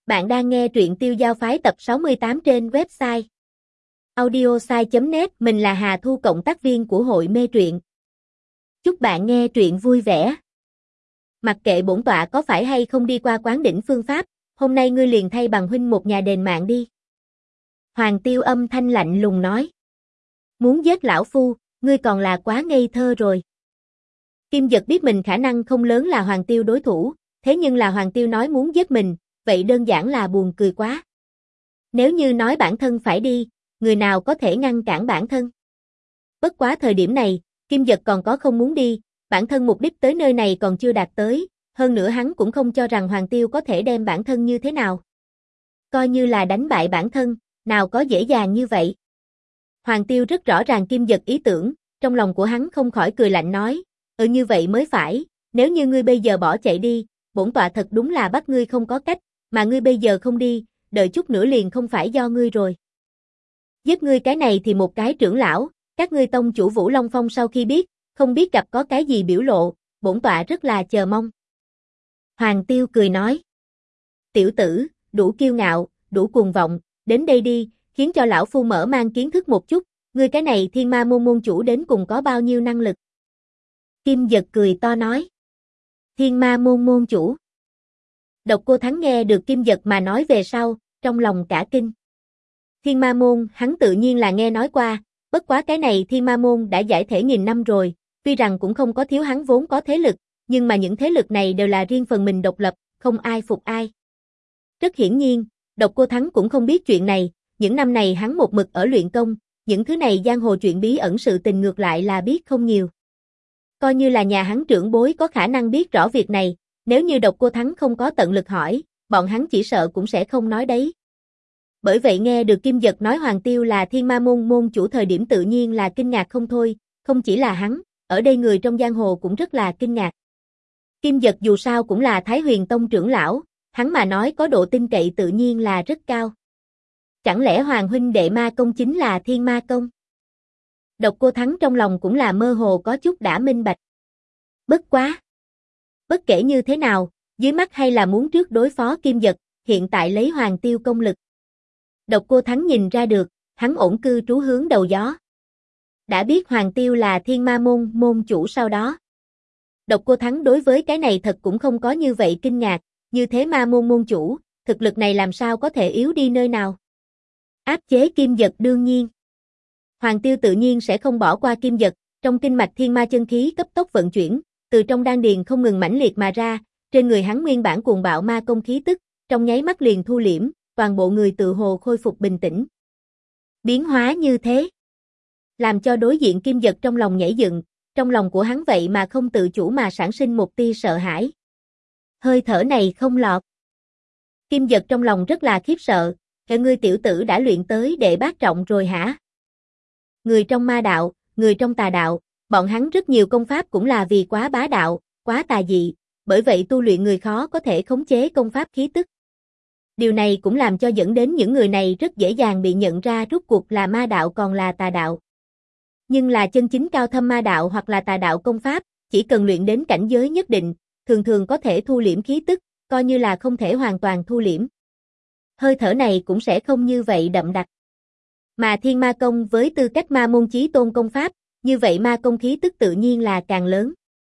Bạn đang nghe truyện Tiêu Giao Phái tập 68 trên website audiosai.net. Mình là Hà Thu, cộng tác viên của hội mê truyện. Chúc bạn nghe truyện vui vẻ. Mặc kệ bổn tọa có phải hay không đi qua quán đỉnh phương pháp, hôm nay ngươi liền thay bằng huynh một nhà đền mạng đi. Hoàng Tiêu âm thanh lạnh lùng nói. Muốn giết lão phu, ngươi còn là quá ngây thơ rồi. Kim Dật biết mình khả năng không lớn là Hoàng Tiêu đối thủ, thế nhưng là Hoàng Tiêu nói muốn giết mình, vậy đơn giản là buồn cười quá. Nếu như nói bản thân phải đi, người nào có thể ngăn cản bản thân? Bất quá thời điểm này, Kim Dật còn có không muốn đi, bản thân mục đích tới nơi này còn chưa đạt tới, hơn nữa hắn cũng không cho rằng Hoàng Tiêu có thể đem bản thân như thế nào. Coi như là đánh bại bản thân, nào có dễ dàng như vậy. Hoàng Tiêu rất rõ ràng Kim Dật ý tưởng, trong lòng của hắn không khỏi cười lạnh nói, như vậy mới phải, nếu như ngươi bây giờ bỏ chạy đi, bổn tọa thật đúng là bắt ngươi không có cách, mà ngươi bây giờ không đi, đợi chút nữa liền không phải do ngươi rồi. Giết ngươi cái này thì một cái trưởng lão, các ngươi tông chủ Vũ Long Phong sau khi biết, không biết gặp có cái gì biểu lộ, bổn tọa rất là chờ mong. Hoàng Tiêu cười nói, tiểu tử, đủ kiêu ngạo, đủ cuồng vọng, đến đây đi, khiến cho lão phu mở mang kiến thức một chút, ngươi cái này Thiên Ma môn môn chủ đến cùng có bao nhiêu năng lực. Kim Dật cười to nói, Thiên Ma môn môn chủ. Độc Cô Thắng nghe được Kim Dật mà nói về sau, trong lòng cả kinh. Thiên Ma môn, hắn tự nhiên là nghe nói qua, bất quá cái này Thiên Ma môn đã giải thể nghìn năm rồi, tuy rằng cũng không có thiếu hắn vốn có thế lực, nhưng mà những thế lực này đều là riêng phần mình độc lập, không ai phục ai. Rất hiển nhiên, Độc Cô Thắng cũng không biết chuyện này, những năm này hắn một mực ở luyện công, những thứ này giang hồ chuyện bí ẩn sự tình ngược lại là biết không nhiều. Coi như là nhà hắn trưởng bối có khả năng biết rõ việc này, nếu như Độc Cô Thắng không có tận lực hỏi, bọn hắn chỉ sợ cũng sẽ không nói đấy. Bởi vậy nghe được Kim Dật nói Hoàng Tiêu là Thiên Ma môn môn chủ thời điểm tự nhiên là kinh ngạc không thôi, không chỉ là hắn, ở đây người trong giang hồ cũng rất là kinh ngạc. Kim Dật dù sao cũng là Thái Huyền Tông trưởng lão, hắn mà nói có độ tin cậy tự nhiên là rất cao. Chẳng lẽ Hoàng huynh đệ ma công chính là Thiên Ma công? Độc Cô Thắng trong lòng cũng là mơ hồ có chút đã minh bạch. Bất quá. Bất kể như thế nào, dưới mắt hay là muốn trước đối phó Kim Dật, hiện tại lấy Hoàng Tiêu công lực. Độc Cô Thắng nhìn ra được, hắn ổn cư trú hướng đầu gió. Đã biết Hoàng Tiêu là Thiên Ma môn môn chủ sau đó. Độc Cô Thắng đối với cái này thật cũng không có như vậy kinh ngạc, như thế Ma môn môn chủ, thực lực này làm sao có thể yếu đi nơi nào. Áp chế Kim Dật đương nhiên. Hoàng Tiêu tự nhiên sẽ không bỏ qua Kim Dật, trong kinh mạch thiên ma chân khí cấp tốc vận chuyển, từ trong đan điền không ngừng mãnh liệt mà ra, trên người hắn nguyên bản cuồng bạo ma công khí tức, trong nháy mắt liền thu liễm, toàn bộ người tự hồ khôi phục bình tĩnh. Biến hóa như thế, làm cho đối diện Kim Dật trong lòng nhảy dựng, trong lòng của hắn vậy mà không tự chủ mà sản sinh một tia sợ hãi. Hơi thở này không lọt. Kim Dật trong lòng rất là khiếp sợ, ngươi tiểu tử đã luyện tới đệ bát trọng rồi hả? Người trong ma đạo, người trong tà đạo, bọn hắn rất nhiều công pháp cũng là vì quá bá đạo, quá tà dị, bởi vậy tu luyện người khó có thể khống chế công pháp khí tức. Điều này cũng làm cho dẫn đến những người này rất dễ dàng bị nhận ra rốt cuộc là ma đạo còn là tà đạo. Nhưng là chân chính cao thâm ma đạo hoặc là tà đạo công pháp, chỉ cần luyện đến cảnh giới nhất định, thường thường có thể thu liễm khí tức, coi như là không thể hoàn toàn thu liễm. Hơi thở này cũng sẽ không như vậy đậm đặc. Mà Thiên Ma công với tư cách ma môn chí tôn công pháp, như vậy ma công khí tức tự nhiên là càng lớn.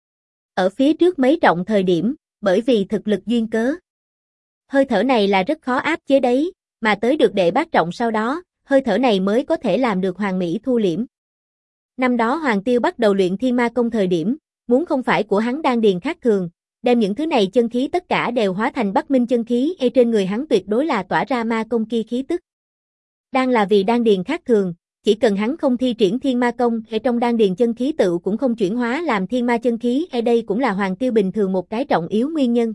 Ở phía trước mấy trọng thời điểm, bởi vì thực lực duyên cớ. Hơi thở này là rất khó áp chế đấy, mà tới được đệ bát trọng sau đó, hơi thở này mới có thể làm được hoàn mỹ thu liễm. Năm đó Hoàng Tiêu bắt đầu luyện Thiên Ma công thời điểm, muốn không phải của hắn đan điền khác thường, đem những thứ này chân khí tất cả đều hóa thành Bắc Minh chân khí, trên người hắn tuyệt đối là tỏa ra ma công kia khí tức. Đang là vì đan điền khác thường, chỉ cần hắn không thi triển Thiên Ma công, trong đan điền chân khí tự cũng không chuyển hóa làm thiên ma chân khí, đây cũng là Hoàng Tiêu bình thường một cái trọng yếu nguyên nhân.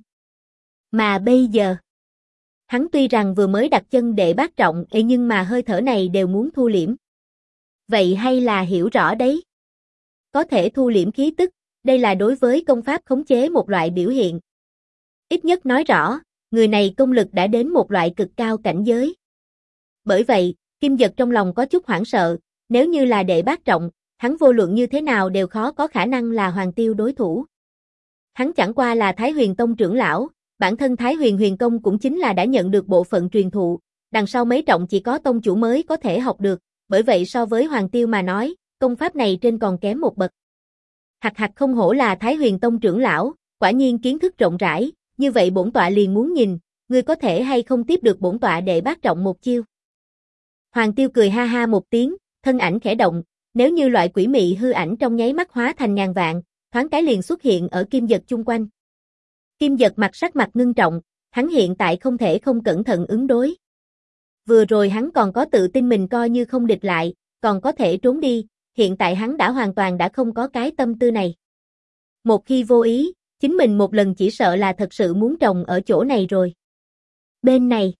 Mà bây giờ, hắn tuy rằng vừa mới đặt chân đệ bát trọng, nhưng mà hơi thở này đều muốn thu liễm. Vậy hay là hiểu rõ đấy. Có thể thu liễm khí tức, đây là đối với công pháp khống chế một loại biểu hiện. Ít nhất nói rõ, người này công lực đã đến một loại cực cao cảnh giới. Bởi vậy, Kim Dật trong lòng có chút hoảng sợ, nếu như là đệ bát trọng, hắn vô luận như thế nào đều khó có khả năng là Hoàng Tiêu đối thủ. Hắn chẳng qua là Thái Huyền Tông trưởng lão, bản thân Thái Huyền Huyền Công cũng chính là đã nhận được bộ phận truyền thụ, đằng sau mấy trọng chỉ có tông chủ mới có thể học được, bởi vậy so với Hoàng Tiêu mà nói, công pháp này trên còn kém một bậc. Hặc hặc, không hổ là Thái Huyền Tông trưởng lão, quả nhiên kiến thức rộng rãi, như vậy bổn tọa liền muốn nhìn, ngươi có thể hay không tiếp được bổn tọa đệ bát trọng một chiêu. Hoàng Tiêu cười ha ha một tiếng, thân ảnh khẽ động, nếu như loại quỷ mị hư ảnh trong nháy mắt hóa thành ngàn vạn, thoáng cái liền xuất hiện ở Kim Dật chung quanh. Kim Dật sắc mặt ngưng trọng, hắn hiện tại không thể không cẩn thận ứng đối. Vừa rồi hắn còn có tự tin mình coi như không địch lại, còn có thể trốn đi, hiện tại hắn đã hoàn toàn đã không có cái tâm tư này. Một khi vô ý, chính mình một lần chỉ sợ là thật sự muốn trồng ở chỗ này rồi. Bên này,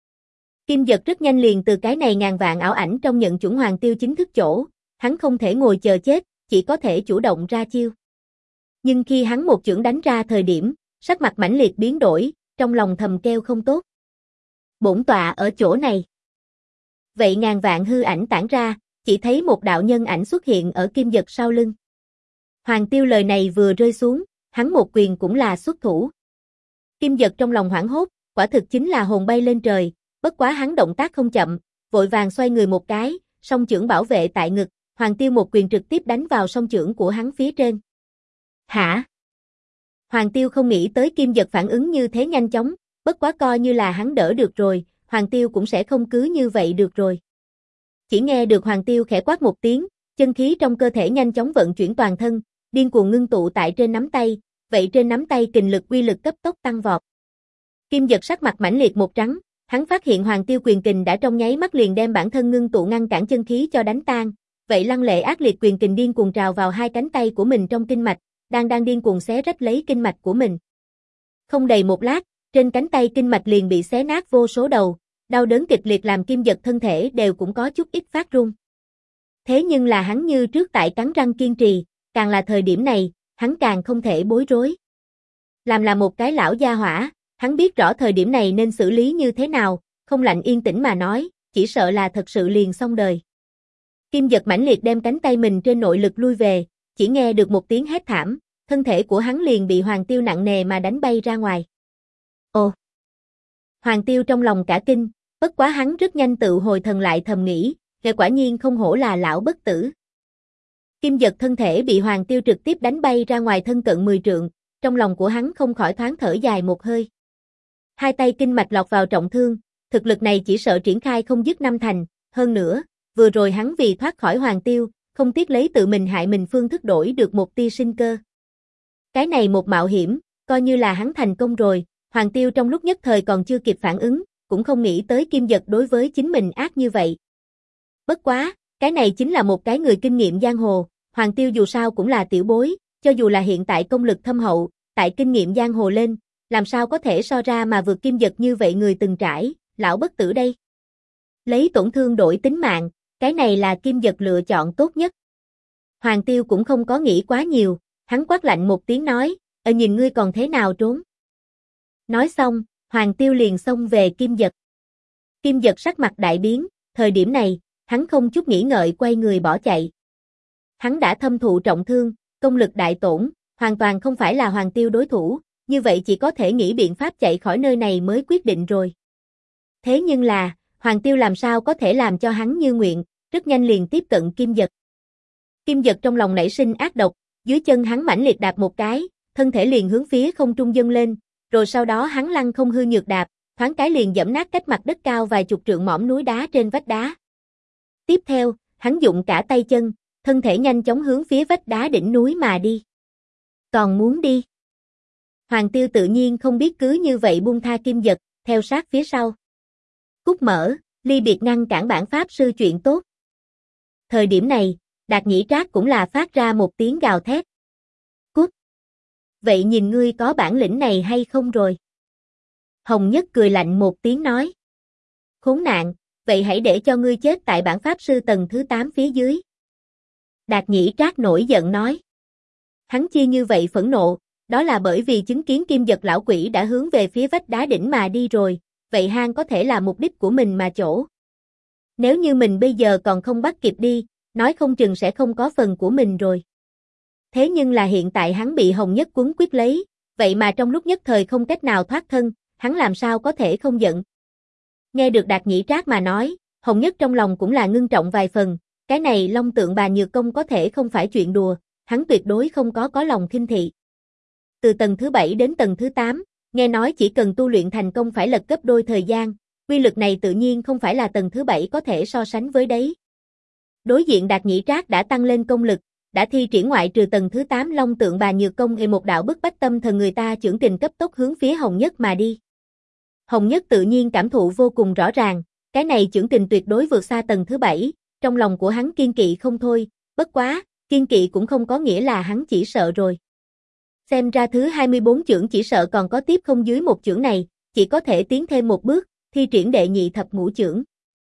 Kim Dật rất nhanh liền từ cái này ngàn vạn ảo ảnh trong nhận chuẩn Hoàng Tiêu chính thức chỗ, hắn không thể ngồi chờ chết, chỉ có thể chủ động ra chiêu. Nhưng khi hắn một chưởng đánh ra thời điểm, sắc mặt mãnh liệt biến đổi, trong lòng thầm kêu không tốt. Bổn tọa ở chỗ này. Vậy ngàn vạn hư ảnh tản ra, chỉ thấy một đạo nhân ảnh xuất hiện ở Kim Dật sau lưng. Hoàng Tiêu lời này vừa rơi xuống, hắn một quyền cũng là xuất thủ. Kim Dật trong lòng hoảng hốt, quả thực chính là hồn bay lên trời, bất quá hắn động tác không chậm, vội vàng xoay người một cái, song chưởng bảo vệ tại ngực, Hoàng Tiêu một quyền trực tiếp đánh vào song chưởng của hắn phía trên. Hả? Hoàng Tiêu không nghĩ tới Kim Dật phản ứng như thế nhanh chóng, bất quá coi như là hắn đỡ được rồi, Hoàng Tiêu cũng sẽ không cứ như vậy được rồi. Chỉ nghe được Hoàng Tiêu khẽ quát một tiếng, chân khí trong cơ thể nhanh chóng vận chuyển toàn thân, điên cuồng ngưng tụ tại trên nắm tay, vậy trên nắm tay kình lực uy lực cấp tốc tăng vọt. Kim Dật sắc mặt mãnh liệt một trắng, hắn phát hiện Hoàng Tiêu quyền kình đã trong nháy mắt liền đem bản thân ngưng tụ ngăn cản chân khí cho đánh tan, vậy lăng lệ ác liệt quyền kình điên cuồng trào vào hai cánh tay của mình trong kinh mạch, đang điên cuồng xé rách lấy kinh mạch của mình. Không đầy một lát, trên cánh tay kinh mạch liền bị xé nát vô số đầu, đau đớn kịch liệt làm Kim Dật thân thể đều cũng có chút ít phát run. Thế nhưng là hắn như trước tại cắn răng kiên trì, càng là thời điểm này, hắn càng không thể bối rối. Làm là một cái lão gia hỏa, hắn biết rõ thời điểm này nên xử lý như thế nào, không lạnh yên tĩnh mà nói, chỉ sợ là thật sự liền xong đời. Kim Dật mãnh liệt đem cánh tay mình trên nội lực lui về, chỉ nghe được một tiếng hét thảm, thân thể của hắn liền bị Hoàng Tiêu nặng nề mà đánh bay ra ngoài. Ồ! Hoàng Tiêu trong lòng cả kinh, bất quá hắn rất nhanh tự hồi thần lại thầm nghĩ, kẻ quả nhiên không hổ là lão bất tử. Kim Dật thân thể bị Hoàng Tiêu trực tiếp đánh bay ra ngoài thân cận 10 trượng, trong lòng của hắn không khỏi thoáng thở dài một hơi. Hai tay kinh mạch lọt vào trọng thương, thực lực này chỉ sợ triển khai không dứt năm thành, hơn nữa, vừa rồi hắn vì thoát khỏi Hoàng Tiêu, không tiếc lấy tự mình hại mình phương thức đổi được một tia sinh cơ. Cái này một mạo hiểm, coi như là hắn thành công rồi, Hoàng Tiêu trong lúc nhất thời còn chưa kịp phản ứng, cũng không nghĩ tới Kim Dật đối với chính mình ác như vậy. Bất quá, cái này chính là một cái người kinh nghiệm giang hồ, Hoàng Tiêu dù sao cũng là tiểu bối, cho dù là hiện tại công lực thâm hậu, tại kinh nghiệm giang hồ lên, làm sao có thể so ra mà vượt Kim Dật như vậy người từng trải, lão bất tử đây. Lấy tổn thương đổi tính mạng, cái này là Kim Dật lựa chọn tốt nhất. Hoàng Tiêu cũng không có nghĩ quá nhiều, hắn quát lạnh một tiếng nói, nhìn ngươi còn thế nào trốn. Nói xong, Hoàng Tiêu liền xông về Kim Dật. Kim Dật sắc mặt đại biến, thời điểm này, hắn không chút nghĩ ngợi quay người bỏ chạy. Hắn đã thâm thụ trọng thương, công lực đại tổn, hoàn toàn không phải là Hoàng Tiêu đối thủ, như vậy chỉ có thể nghĩ biện pháp chạy khỏi nơi này mới quyết định rồi. Thế nhưng là, Hoàng Tiêu làm sao có thể làm cho hắn như nguyện, rất nhanh liền tiếp cận Kim Dật. Kim Dật trong lòng nảy sinh ác độc, dưới chân hắn mãnh liệt đạp một cái, thân thể liền hướng phía không trung dâng lên, rồi sau đó hắn lăng không hư nhược đạp, thoáng cái liền giẫm nát cách mặt đất cao vài chục trượng mỏm núi đá trên vách đá. Tiếp theo, hắn dụng cả tay chân, thân thể nhanh chóng hướng phía vách đá đỉnh núi mà đi. Còn muốn đi? Hoàng Tiêu tự nhiên không biết cứ như vậy buông tha Kim Dật, theo sát phía sau. Cút mở, ly biệt ngăn cản bản pháp sư chuyện tốt. Thời điểm này, Đạt Nhĩ Trác cũng là phát ra một tiếng gào thét. Cút! Vậy nhìn ngươi có bản lĩnh này hay không rồi? Hồng Nhất cười lạnh một tiếng nói. Khốn nạn, vậy hãy để cho ngươi chết tại bản pháp sư tầng thứ 8 phía dưới. Đạt Nhĩ Trác nổi giận nói. Hắn chi như vậy phẫn nộ, đó là bởi vì chứng kiến Kim Dật lão quỷ đã hướng về phía vách đá đỉnh mà đi rồi, vậy hang có thể là mục đích của mình mà chỗ. Nếu như mình bây giờ còn không bắt kịp đi, nói không chừng sẽ không có phần của mình rồi. Thế nhưng là hiện tại hắn bị Hồng Nhất quấn quýt lấy, vậy mà trong lúc nhất thời không cách nào thoát thân, hắn làm sao có thể không giận. Nghe được Đạt Nhĩ Trác mà nói, Hồng Nhất trong lòng cũng là ngưng trọng vài phần, cái này Long Tượng Bà Nhược Công có thể không phải chuyện đùa, hắn tuyệt đối không có lòng khinh thị. Từ tầng thứ 7 đến tầng thứ 8, nghe nói chỉ cần tu luyện thành công phải lật gấp đôi thời gian, quy lực này tự nhiên không phải là tầng thứ 7 có thể so sánh với đấy. Đối diện Đạt Nhĩ Trác đã tăng lên công lực, đã thi triển ngoại trừ tầng thứ 8 Long Tượng Bà Nhược Công một đạo bức bách tâm thần người ta chưởng kình cấp tốc hướng phía Hồng Nhất mà đi. Hồng Nhất tự nhiên cảm thụ vô cùng rõ ràng, cái này chưởng kình tuyệt đối vượt xa tầng thứ 7, trong lòng của hắn kiên kỵ không thôi, bất quá, kiên kỵ cũng không có nghĩa là hắn chỉ sợ rồi. Xem ra thứ 24 chưởng chỉ sợ còn có tiếp không dưới một chưởng này, chỉ có thể tiến thêm một bước, thi triển đệ nhị thập ngũ chưởng.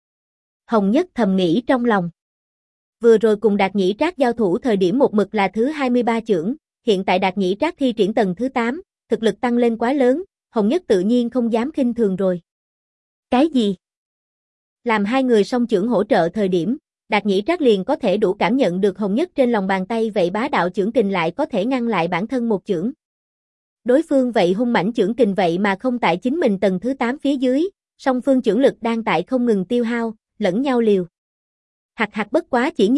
Hồng Nhất thầm nghĩ trong lòng. Vừa rồi cùng Đạt Nhĩ Trác giao thủ thời điểm một mực là thứ 23 chưởng, hiện tại Đạt Nhĩ Trác thi triển tầng thứ 8, thực lực tăng lên quá lớn, Hồng Nhất tự nhiên không dám khinh thường rồi. Cái gì? Làm hai người song chưởng hỗ trợ thời điểm, Đạt Nhĩ Trác liền có thể đủ cảm nhận được Hồng Nhất trên lòng bàn tay vậy bá đạo chưởng kình lại có thể ngăn lại bản thân một chưởng. Đối phương vậy hung mãnh chưởng kình vậy mà không tại chính mình tầng thứ 8 phía dưới, song phương chưởng lực đang tại không ngừng tiêu hao, lẫn nhau liều. Hạc bất quá chỉ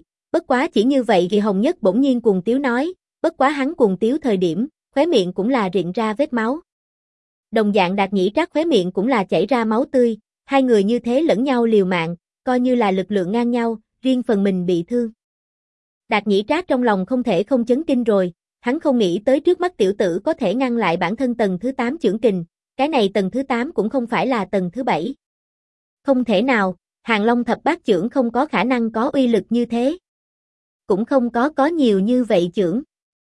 như vậy thì Hồng Nhất bỗng nhiên cuồng tiếu nói, bất quá hắn cuồng tiếu thời điểm, khóe miệng cũng là rịn ra vết máu. Đồng dạng Đạt Nhĩ Trác khóe miệng cũng là chảy ra máu tươi, hai người như thế lẫn nhau liều mạng, coi như là lực lượng ngang nhau, riêng phần mình bị thương. Đạt Nhĩ Trác trong lòng không thể không chấn kinh rồi, hắn không nghĩ tới trước mắt tiểu tử có thể ngăn lại bản thân tầng thứ 8 chưởng kình, cái này tầng thứ 8 cũng không phải là tầng thứ 7. Không thể nào, Hàng Long thập bát chưởng không có khả năng có uy lực như thế. Cũng không có nhiều như vậy chưởng.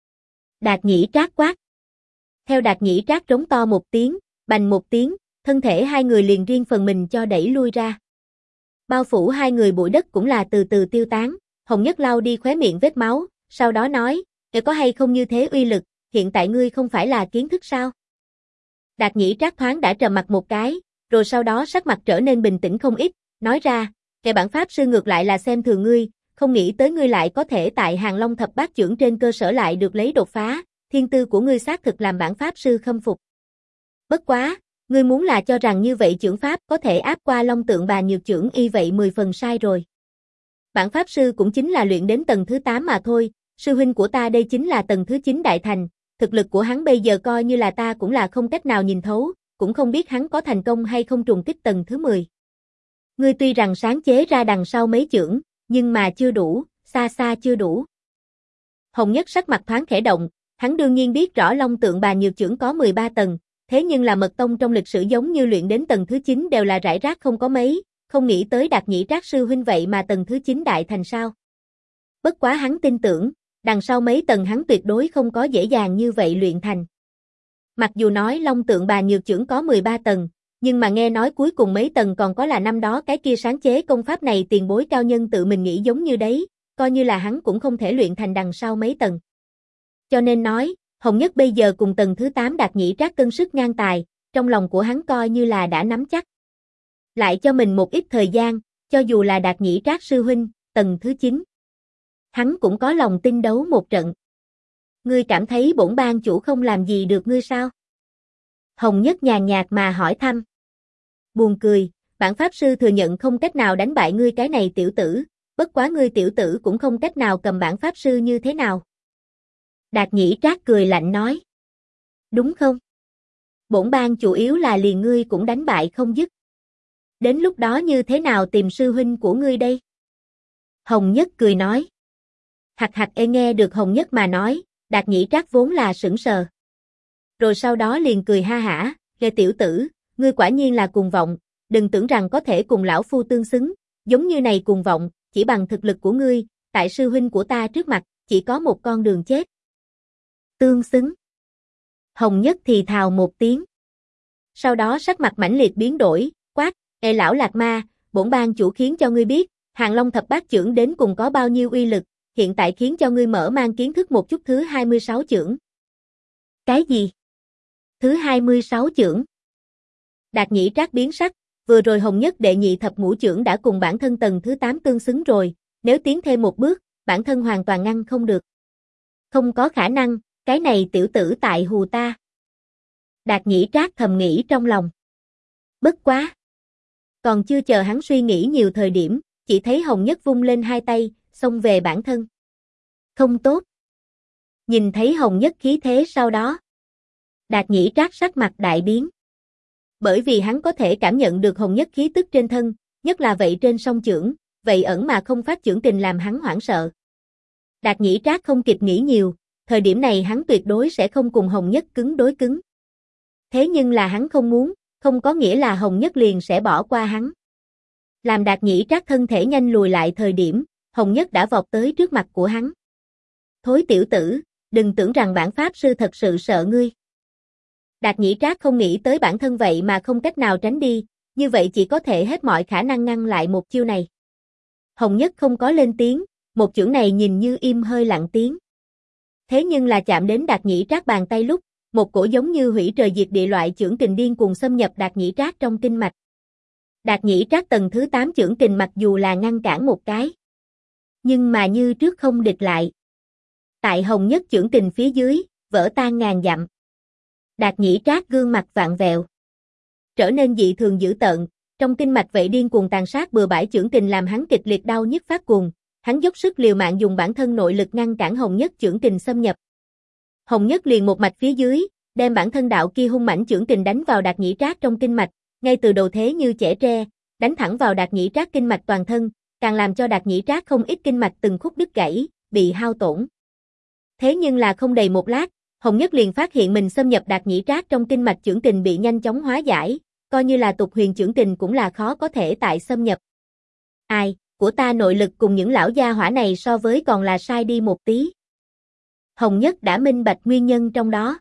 Đạt Nhĩ Trác quát. Theo Đạt Nhĩ Trác trống to một tiếng, bành một tiếng, thân thể hai người liền riêng phần mình cho đẩy lui ra. Bao phủ hai người bụi đất cũng là từ từ tiêu tán, Hồng Nhất lau đi khóe miệng vết máu, sau đó nói, có hay không như thế uy lực, hiện tại ngươi không phải là kiến thức sao? Đạt Nhĩ Trác thoáng đã trầm mặt một cái, rồi sau đó sắc mặt trở nên bình tĩnh không ít, nói ra, bản pháp sư ngược lại là xem thường ngươi, không nghĩ tới ngươi lại có thể tại Hàng Long thập bát chưởng trên cơ sở lại được lấy đột phá, thiên tư của ngươi xác thực làm bản pháp sư khâm phục. Bất quá, ngươi muốn là cho rằng như vậy chưởng pháp có thể áp qua Long Tượng Bà Nhược chưởng y vậy 10 phần sai rồi. Bản pháp sư cũng chính là luyện đến tầng thứ 8 mà thôi, sư huynh của ta đây chính là tầng thứ 9 đại thành, thực lực của hắn bây giờ coi như là ta cũng là không cách nào nhìn thấu, cũng không biết hắn có thành công hay không trùng kích tầng thứ 10. Ngươi tuy rằng sáng chế ra đằng sau mấy chưởng, nhưng mà chưa đủ, xa xa chưa đủ. Hồng Nhất sắc mặt thoáng khẽ động, hắn đương nhiên biết rõ Long Tượng Bà Nhược chưởng có 13 tầng, thế nhưng là mật tông trong lịch sử giống như luyện đến tầng thứ 9 đều là rải rác không có mấy, không nghĩ tới Đạt Nhĩ Trác sư huynh vậy mà tầng thứ 9 đại thành sao. Bất quá hắn tin tưởng, đằng sau mấy tầng hắn tuyệt đối không có dễ dàng như vậy luyện thành. Mặc dù nói Long Tượng Bà Nhược chưởng có 13 tầng, nhưng mà nghe nói cuối cùng mấy tầng còn có là năm đó cái kia sáng chế công pháp này tiền bối cao nhân tự mình nghĩ giống như đấy, coi như là hắn cũng không thể luyện thành đằng sau mấy tầng. Cho nên nói, Hồng Nhất bây giờ cùng tầng thứ 8 Đạt Nhĩ Trác cân sức ngang tài, trong lòng của hắn coi như là đã nắm chắc. Lại cho mình một ít thời gian, cho dù là Đạt Nhĩ Trác sư huynh, tầng thứ 9. Hắn cũng có lòng tin đấu một trận. Ngươi cảm thấy bổn bang chủ không làm gì được ngươi sao? Hồng Nhất nhàn nhạt mà hỏi thăm. Buồn cười, bản pháp sư thừa nhận không cách nào đánh bại ngươi cái này tiểu tử, bất quá ngươi tiểu tử cũng không cách nào cầm bản pháp sư như thế nào. Đạt Nhĩ Trác cười lạnh nói. Đúng không? Bổn bang chủ yếu là liền ngươi cũng đánh bại không dứt. Đến lúc đó như thế nào tìm sư huynh của ngươi đây? Hồng Nhất cười nói. Nghe được Hồng Nhất mà nói, Đạt Nhĩ Trác vốn là sững sờ. Rồi sau đó liền cười ha hả, tiểu tử, ngươi quả nhiên là cuồng vọng, đừng tưởng rằng có thể cùng lão phu tương xứng, giống như này cuồng vọng, chỉ bằng thực lực của ngươi, tại sư huynh của ta trước mặt, chỉ có một con đường chết. Tương xứng. Hồng Nhất thì thào một tiếng. Sau đó sắc mặt mãnh liệt biến đổi, quát, lão lạc ma, bổn bang chủ khiến cho ngươi biết, Hàng Long thập bát chưởng đến cùng có bao nhiêu uy lực, hiện tại khiến cho ngươi mở mang kiến thức một chút thứ 26 chưởng. Cái gì? Thứ 26 chưởng. Đạt Nhĩ Trác biến sắc, vừa rồi Hồng Nhất đệ nhị thập ngũ chưởng đã cùng bản thân tầng thứ 8 tương xứng rồi, nếu tiến thêm một bước, bản thân hoàn toàn ngăn không được. Không có khả năng, Cái này tiểu tử tại hù ta. Đạt Nhĩ Trác thầm nghĩ trong lòng. Bất quá. Còn chưa chờ hắn suy nghĩ nhiều thời điểm, chỉ thấy Hồng Nhất vung lên hai tay, xông về bản thân. Không tốt. Nhìn thấy Hồng Nhất khí thế sau đó. Đạt Nhĩ Trác sắc mặt đại biến. Bởi vì hắn có thể cảm nhận được Hồng Nhất khí tức trên thân, nhất là vậy trên song chưởng, vậy ẩn mà không phát chưởng kình làm hắn hoảng sợ. Đạt Nhĩ Trác không kịp nghĩ nhiều, thời điểm này hắn tuyệt đối sẽ không cùng Hồng Nhất cứng đối cứng. Thế nhưng là hắn không muốn, không có nghĩa là Hồng Nhất liền sẽ bỏ qua hắn. Làm Đạt Nhĩ Trác thân thể nhanh lùi lại thời điểm, Hồng Nhất đã vọt tới trước mặt của hắn. Thối tiểu tử, đừng tưởng rằng bản pháp sư thật sự sợ ngươi. Đạt Nhĩ Trác không nghĩ tới bản thân vậy mà không cách nào tránh đi, như vậy chỉ có thể hết mọi khả năng ngăn lại một chiêu này. Hồng Nhất không có lên tiếng, một chưởng này nhìn như im hơi lặng tiếng. Thế nhưng là chạm đến Đạt Nhĩ Trác bàn tay lúc, một cổ giống như hủy trời diệt địa loại chưởng kình điên cuồng xâm nhập Đạt Nhĩ Trác trong kinh mạch. Đạt Nhĩ Trác tầng thứ 8 chưởng kình mặc dù là ngăn cản một cái, nhưng mà như trước không địch lại. Tại Hồng Nhất chưởng kình phía dưới, vỡ tan ngàn dặm. Đạt Nhĩ Trác gương mặt vặn vẹo, trở nên dị thường dữ tợn, trong kinh mạch vậy điên cuồng tàn sát bừa bãi chưởng kình làm hắn kịch liệt đau nhức phát cuồng, hắn dốc sức liều mạng dùng bản thân nội lực ngăn cản Hồng Nhất chưởng kình xâm nhập. Hồng Nhất liền một mạch phía dưới, đem bản thân đạo kia hung mãnh chưởng kình đánh vào Đạt Nhĩ Trác trong kinh mạch, ngay từ đầu thế như chẻ tre, đánh thẳng vào Đạt Nhĩ Trác kinh mạch toàn thân, càng làm cho Đạt Nhĩ Trác không ít kinh mạch từng khúc đứt gãy, bị hao tổn. Thế nhưng là không đầy một lát, Hồng Nhất liền phát hiện mình xâm nhập Đạt Nhĩ Trác trong kinh mạch chưởng kình bị nhanh chóng hóa giải, coi như là tục huyền chưởng kình cũng là khó có thể tại xâm nhập. Ai, của ta nội lực cùng những lão gia hỏa này so với còn là sai đi một tí. Hồng Nhất đã minh bạch nguyên nhân trong đó.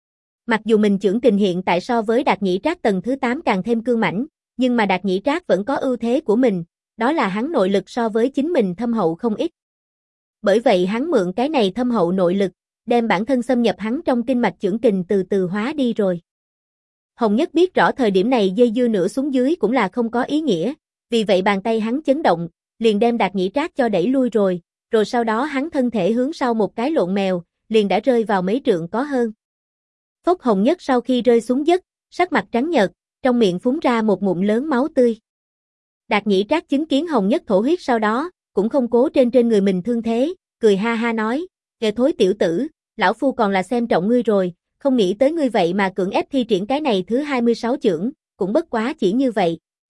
Mặc dù mình chưởng kình hiện tại so với Đạt Nhĩ Trác tầng thứ 8 càng thêm cương mãnh, nhưng mà Đạt Nhĩ Trác vẫn có ưu thế của mình, đó là hắn nội lực so với chính mình thâm hậu không ít. Bởi vậy hắn mượn cái này thâm hậu nội lực, đem bản thân xâm nhập hắn trong kinh mạch chưởng kình từ từ hóa đi rồi. Hồng Nhất biết rõ thời điểm này dây dưa nữa xuống dưới cũng là không có ý nghĩa, vì vậy bàn tay hắn chấn động, liền đem Đạt Nhĩ Trác cho đẩy lui rồi sau đó hắn thân thể hướng sau một cái lộn mèo, liền đã rơi vào mấy trượng có hơn. Phốc Hồng Nhất sau khi rơi xuống đất, sắc mặt trắng nhợt, trong miệng phun ra một ngụm lớn máu tươi. Đạt Nhĩ Trác chứng kiến Hồng Nhất thổ huyết sau đó, cũng không cố trên người mình thương thế, cười ha ha nói, "Kẻ thối tiểu tử, lão phu còn là xem trọng ngươi rồi, không nghĩ tới ngươi vậy mà cưỡng ép thi triển cái này thứ 26 chưởng, cũng bất quá chỉ như vậy."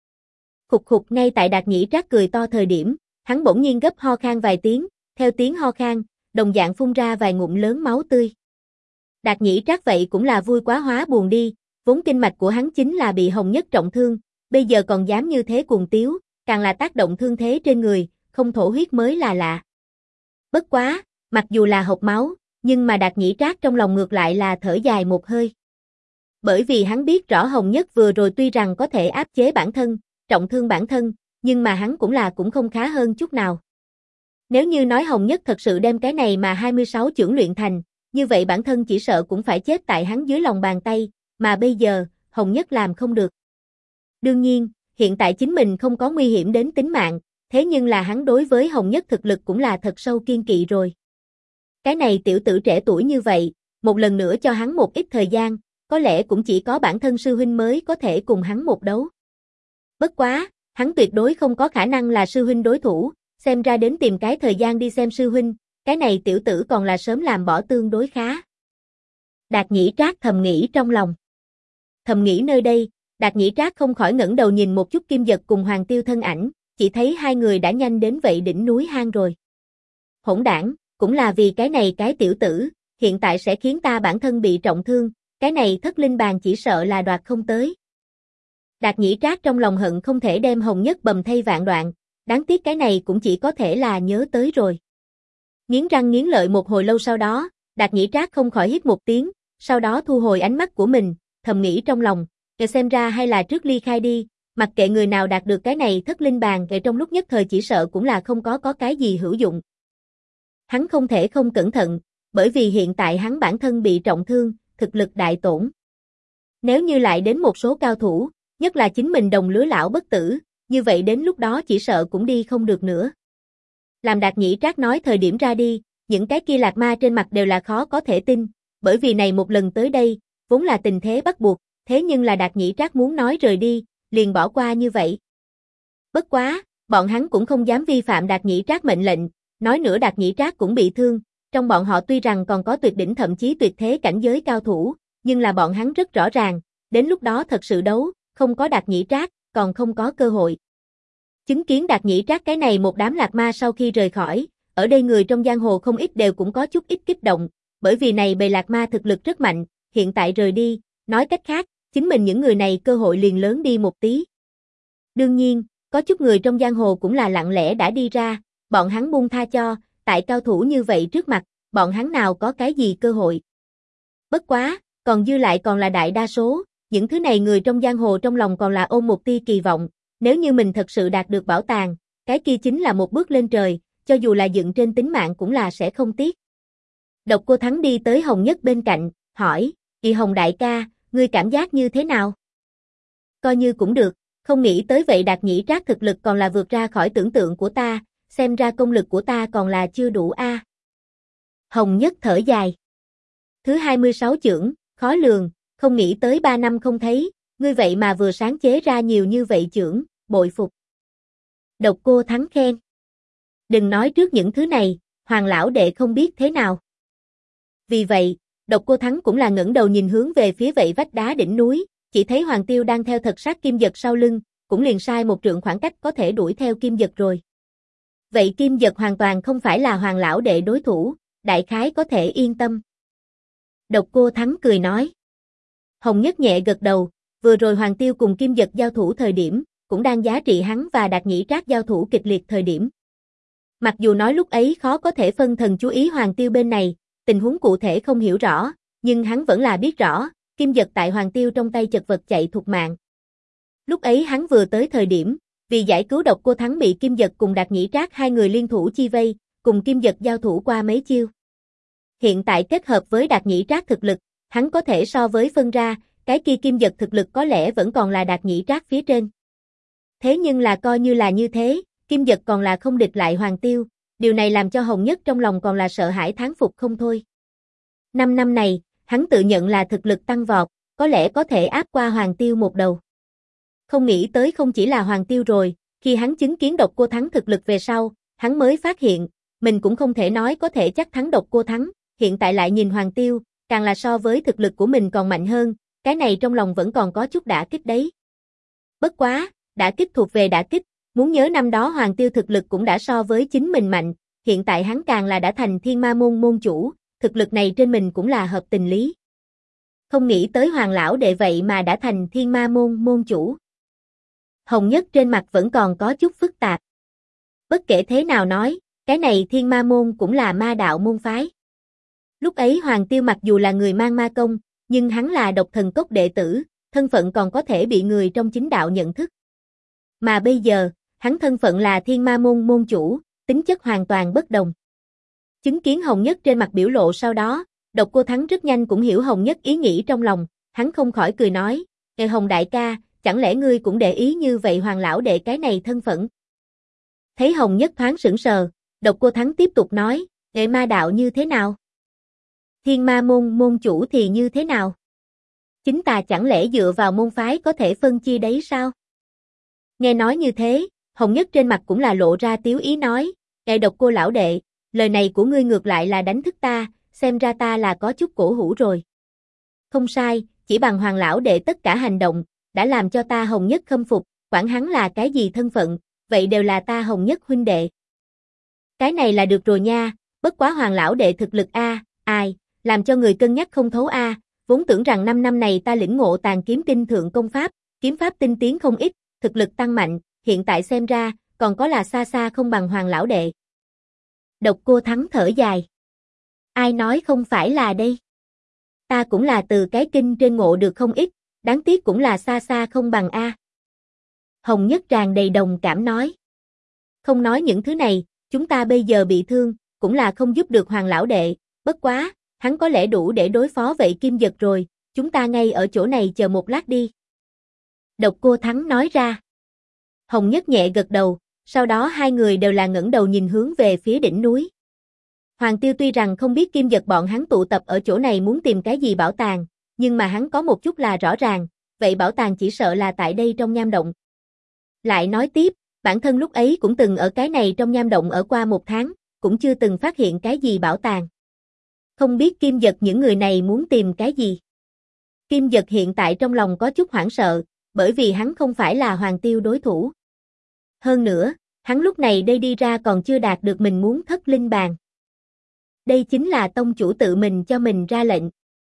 Khục khục, ngay tại Đạt Nhĩ Trác cười to thời điểm, hắn bỗng nhiên gấp ho khan vài tiếng, theo tiếng ho khan, đồng dạng phun ra vài ngụm lớn máu tươi. Đạt Nhĩ Trác vậy cũng là vui quá hóa buồn đi, vốn kinh mạch của hắn chính là bị Hồng Nhất trọng thương, bây giờ còn dám như thế cuồng tiếu, càng là tác động thương thế trên người, không thổ huyết mới là lạ. Bất quá, mặc dù là hộc máu, nhưng mà Đạt Nhĩ Trác trong lòng ngược lại là thở dài một hơi. Bởi vì hắn biết rõ Hồng Nhất vừa rồi tuy rằng có thể áp chế bản thân, trọng thương bản thân, nhưng mà hắn cũng không khá hơn chút nào. Nếu như nói Hồng Nhất thật sự đem cái này mà 26 chưởng luyện thành, như vậy bản thân chỉ sợ cũng phải chết tại hắn dưới lòng bàn tay, mà bây giờ, Hồng Nhất làm không được. Đương nhiên, hiện tại chính mình không có nguy hiểm đến tính mạng, thế nhưng là hắn đối với Hồng Nhất thực lực cũng là thật sâu kiên kỵ rồi. Cái này tiểu tử trẻ tuổi như vậy, một lần nữa cho hắn một ít thời gian, có lẽ cũng chỉ có bản thân sư huynh mới có thể cùng hắn một đấu. Bất quá, hắn tuyệt đối không có khả năng là sư huynh đối thủ, xem ra đến tìm cái thời gian đi xem sư huynh, cái này tiểu tử còn là sớm làm bỏ tương đối khá. Đạt Nhĩ Trác thầm nghĩ trong lòng. Thầm nghĩ nơi đây, Đạt Nhĩ Trác không khỏi ngẩng đầu nhìn một chút Kim Dật cùng Hoàng Tiêu thân ảnh, chỉ thấy hai người đã nhanh đến vậy đỉnh núi hang rồi. Hỗn đảng, cũng là vì cái này cái tiểu tử, hiện tại sẽ khiến ta bản thân bị trọng thương, cái này thất linh bàn chỉ sợ là đoạt không tới. Đạt Nhĩ Trác trong lòng hận không thể đem Hồng Nhất bầm thay vạn đoạn, đáng tiếc cái này cũng chỉ có thể là nhớ tới rồi. Nghiến răng nghiến lợi một hồi lâu sau đó, Đạt Nhĩ Trác không khỏi hít một tiếng, sau đó thu hồi ánh mắt của mình, thầm nghĩ trong lòng, xem ra hay là trước ly khai đi, mặc kệ người nào đạt được cái này thất linh bàn trong lúc nhất thời chỉ sợ cũng là không có cái gì hữu dụng. Hắn không thể không cẩn thận, bởi vì hiện tại hắn bản thân bị trọng thương, thực lực đại tổn. Nếu như lại đến một số cao thủ, nhất là chính mình đồng lứa lão bất tử, như vậy đến lúc đó chỉ sợ cũng đi không được nữa. Làm Đạt Nhĩ Trác nói thời điểm ra đi, những cái kia lạc ma trên mặt đều là khó có thể tin, bởi vì này một lần tới đây, vốn là tình thế bắt buộc, thế nhưng là Đạt Nhĩ Trác muốn nói rời đi, liền bỏ qua như vậy. Bất quá, bọn hắn cũng không dám vi phạm Đạt Nhĩ Trác mệnh lệnh, nói nữa Đạt Nhĩ Trác cũng bị thương, trong bọn họ tuy rằng còn có tuyệt đỉnh thậm chí tuyệt thế cảnh giới cao thủ, nhưng là bọn hắn rất rõ ràng, đến lúc đó thật sự đấu, không có Đạt Nhĩ Trác, còn không có cơ hội. Chứng kiến Đạt Nhĩ Trác cái này một đám lạc ma sau khi rời khỏi, ở đây người trong giang hồ không ít đều cũng có chút ít kích động, bởi vì này bầy lạc ma thực lực rất mạnh, hiện tại rời đi, nói cách khác, chính mình những người này cơ hội liền lớn đi một tí. Đương nhiên, có chút người trong giang hồ cũng là lặng lẽ đã đi ra, bọn hắn buông tha cho, tại cao thủ như vậy trước mặt, bọn hắn nào có cái gì cơ hội. Bất quá, còn dư lại còn là đại đa số, những thứ này người trong giang hồ trong lòng còn là ôm một tia kỳ vọng, nếu như mình thật sự đạt được bảo tàng, cái kia chính là một bước lên trời, cho dù là dựng trên tính mạng cũng là sẽ không tiếc. Độc Cô Thắng đi tới Hồng Nhất bên cạnh, hỏi, "Kỳ Hồng đại ca, ngươi cảm giác như thế nào?" "Coi như cũng được, không nghĩ tới vậy Đạt Nhĩ Trác thực lực còn là vượt ra khỏi tưởng tượng của ta, xem ra công lực của ta còn là chưa đủ a." Hồng Nhất thở dài. Thứ 26 chưởng, khó lường, không nghĩ tới 3 năm không thấy, ngươi vậy mà vừa sáng chế ra nhiều như vậy chưởng, bội phục. Độc Cô Thắng khen. Đừng nói trước những thứ này, Hoàng lão đệ không biết thế nào. Vì vậy, Độc Cô Thắng cũng là ngẩng đầu nhìn hướng về phía vậy vách đá đỉnh núi, chỉ thấy Hoàng Tiêu đang theo thật sát Kim Dật sau lưng, cũng liền sai một trượng khoảng cách có thể đuổi theo Kim Dật rồi. Vậy Kim Dật hoàn toàn không phải là Hoàng lão đệ đối thủ, đại khái có thể yên tâm. Độc Cô Thắng cười nói. Hồng Nhất nhẹ gật đầu, vừa rồi Hoàng Tiêu cùng Kim Dật giao thủ thời điểm, cũng đang giá trị hắn và Đạt Nhĩ Trác giao thủ kịch liệt thời điểm. Mặc dù nói lúc ấy khó có thể phân thần chú ý Hoàng Tiêu bên này, tình huống cụ thể không hiểu rõ, nhưng hắn vẫn là biết rõ, Kim Dật tại Hoàng Tiêu trong tay chật vật chạy thục mạng. Lúc ấy hắn vừa tới thời điểm, vì giải cứu Độc Cô Thắng bị Kim Dật cùng Đạt Nhĩ Trác hai người liên thủ chi vây, cùng Kim Dật giao thủ qua mấy chiêu. Hiện tại kết hợp với Đạt Nhĩ Trác thực lực, hắn có thể so với phân ra, cái kia Kim Dật thực lực có lẽ vẫn còn là Đạt Nhĩ Trác phía trên. Thế nhưng là coi như là như thế, Kim Dật còn là không địch lại Hoàng Tiêu, điều này làm cho Hồng Nhất trong lòng còn là sợ hãi thán phục không thôi. 5 năm này, hắn tự nhận là thực lực tăng vọt, có lẽ có thể áp qua Hoàng Tiêu một đầu. Không nghĩ tới không chỉ là Hoàng Tiêu rồi, khi hắn chứng kiến Độc Cô Thắng thực lực về sau, hắn mới phát hiện, mình cũng không thể nói có thể chắc thắng Độc Cô Thắng, hiện tại lại nhìn Hoàng Tiêu, càng là so với thực lực của mình còn mạnh hơn, cái này trong lòng vẫn còn có chút đả kích đấy. Bất quá, đả kích thuộc về đả kích, muốn nhớ năm đó Hoàng Tiêu thực lực cũng đã so với chính mình mạnh, hiện tại hắn càng là đã thành Thiên Ma môn môn chủ, thực lực này trên mình cũng là hợp tình lý. Không nghĩ tới Hoàng lão đệ vậy mà đã thành Thiên Ma môn môn chủ. Hồng Nhất trên mặt vẫn còn có chút phức tạp. Bất kể thế nào nói, cái này Thiên Ma môn cũng là ma đạo môn phái. Lúc ấy Hoàng Tiêu mặc dù là người mang ma công, nhưng hắn là Độc Thần Cốc đệ tử, thân phận còn có thể bị người trong chính đạo nhận thức. Mà bây giờ, hắn thân phận là Thiên Ma môn môn chủ, tính chất hoàn toàn bất đồng. Chứng kiến Hồng Nhất trên mặt biểu lộ sau đó, Độc Cô Thắng rất nhanh cũng hiểu Hồng Nhất ý nghĩ trong lòng, hắn không khỏi cười nói, "Ê Hồng đại ca, chẳng lẽ ngươi cũng để ý như vậy Hoàng lão đệ cái này thân phận?" Thấy Hồng Nhất thoáng sững sờ, Độc Cô Thắng tiếp tục nói, "Ê ma đạo như thế nào? Thiên Ma môn môn chủ thì như thế nào? Chính ta chẳng lẽ dựa vào môn phái có thể phân chia đấy sao?" Nghe nói như thế, Hồng Nhất trên mặt cũng là lộ ra tiếu ý nói, "Ê Độc Cô lão đệ, lời này của ngươi ngược lại là đánh thức ta, xem ra ta là có chút cổ hủ rồi." "Không sai, chỉ bằng Hoàng lão đệ tất cả hành động, đã làm cho ta Hồng Nhất khâm phục, quản hắn là cái gì thân phận, vậy đều là ta Hồng Nhất huynh đệ." "Cái này là được rồi nha, bất quá Hoàng lão đệ thực lực a, ai, làm cho người cân nhắc không thấu a, vốn tưởng rằng 5 năm này ta lĩnh ngộ Tàn Kiếm Kinh thượng công pháp, kiếm pháp tinh tiến không ít, thực lực tăng mạnh, hiện tại xem ra, còn có là xa xa không bằng Hoàng lão đệ." Độc Cô Thắng thở dài. "Ai nói không phải là đây? Ta cũng là từ cái kinh trên ngộ được không ít, đáng tiếc cũng là xa xa không bằng a." Hồng Nhất tràn đầy đồng cảm nói. "Không nói những thứ này, chúng ta bây giờ bị thương, cũng là không giúp được Hoàng lão đệ, bất quá, hắn có lẽ đủ để đối phó vậy Kim Dật rồi, chúng ta ngay ở chỗ này chờ một lát đi." Độc Cô Thắng nói ra. Hồng Nhất nhẹ gật đầu, sau đó hai người đều là ngẩng đầu nhìn hướng về phía đỉnh núi. Hoàng Tiêu tuy rằng không biết Kim Dật bọn hắn tụ tập ở chỗ này muốn tìm cái gì bảo tàng, nhưng mà hắn có một chút là rõ ràng, vậy bảo tàng chỉ sợ là tại đây trong nham động. Lại nói tiếp, bản thân lúc ấy cũng từng ở cái này trong nham động ở qua 1 tháng, cũng chưa từng phát hiện cái gì bảo tàng. Không biết Kim Dật những người này muốn tìm cái gì. Kim Dật hiện tại trong lòng có chút hoảng sợ, bởi vì hắn không phải là Hoàng Tiêu đối thủ. Hơn nữa, hắn lúc này đây đi ra còn chưa đạt được mình muốn thất linh bàn. Đây chính là tông chủ tự mình cho mình ra lệnh.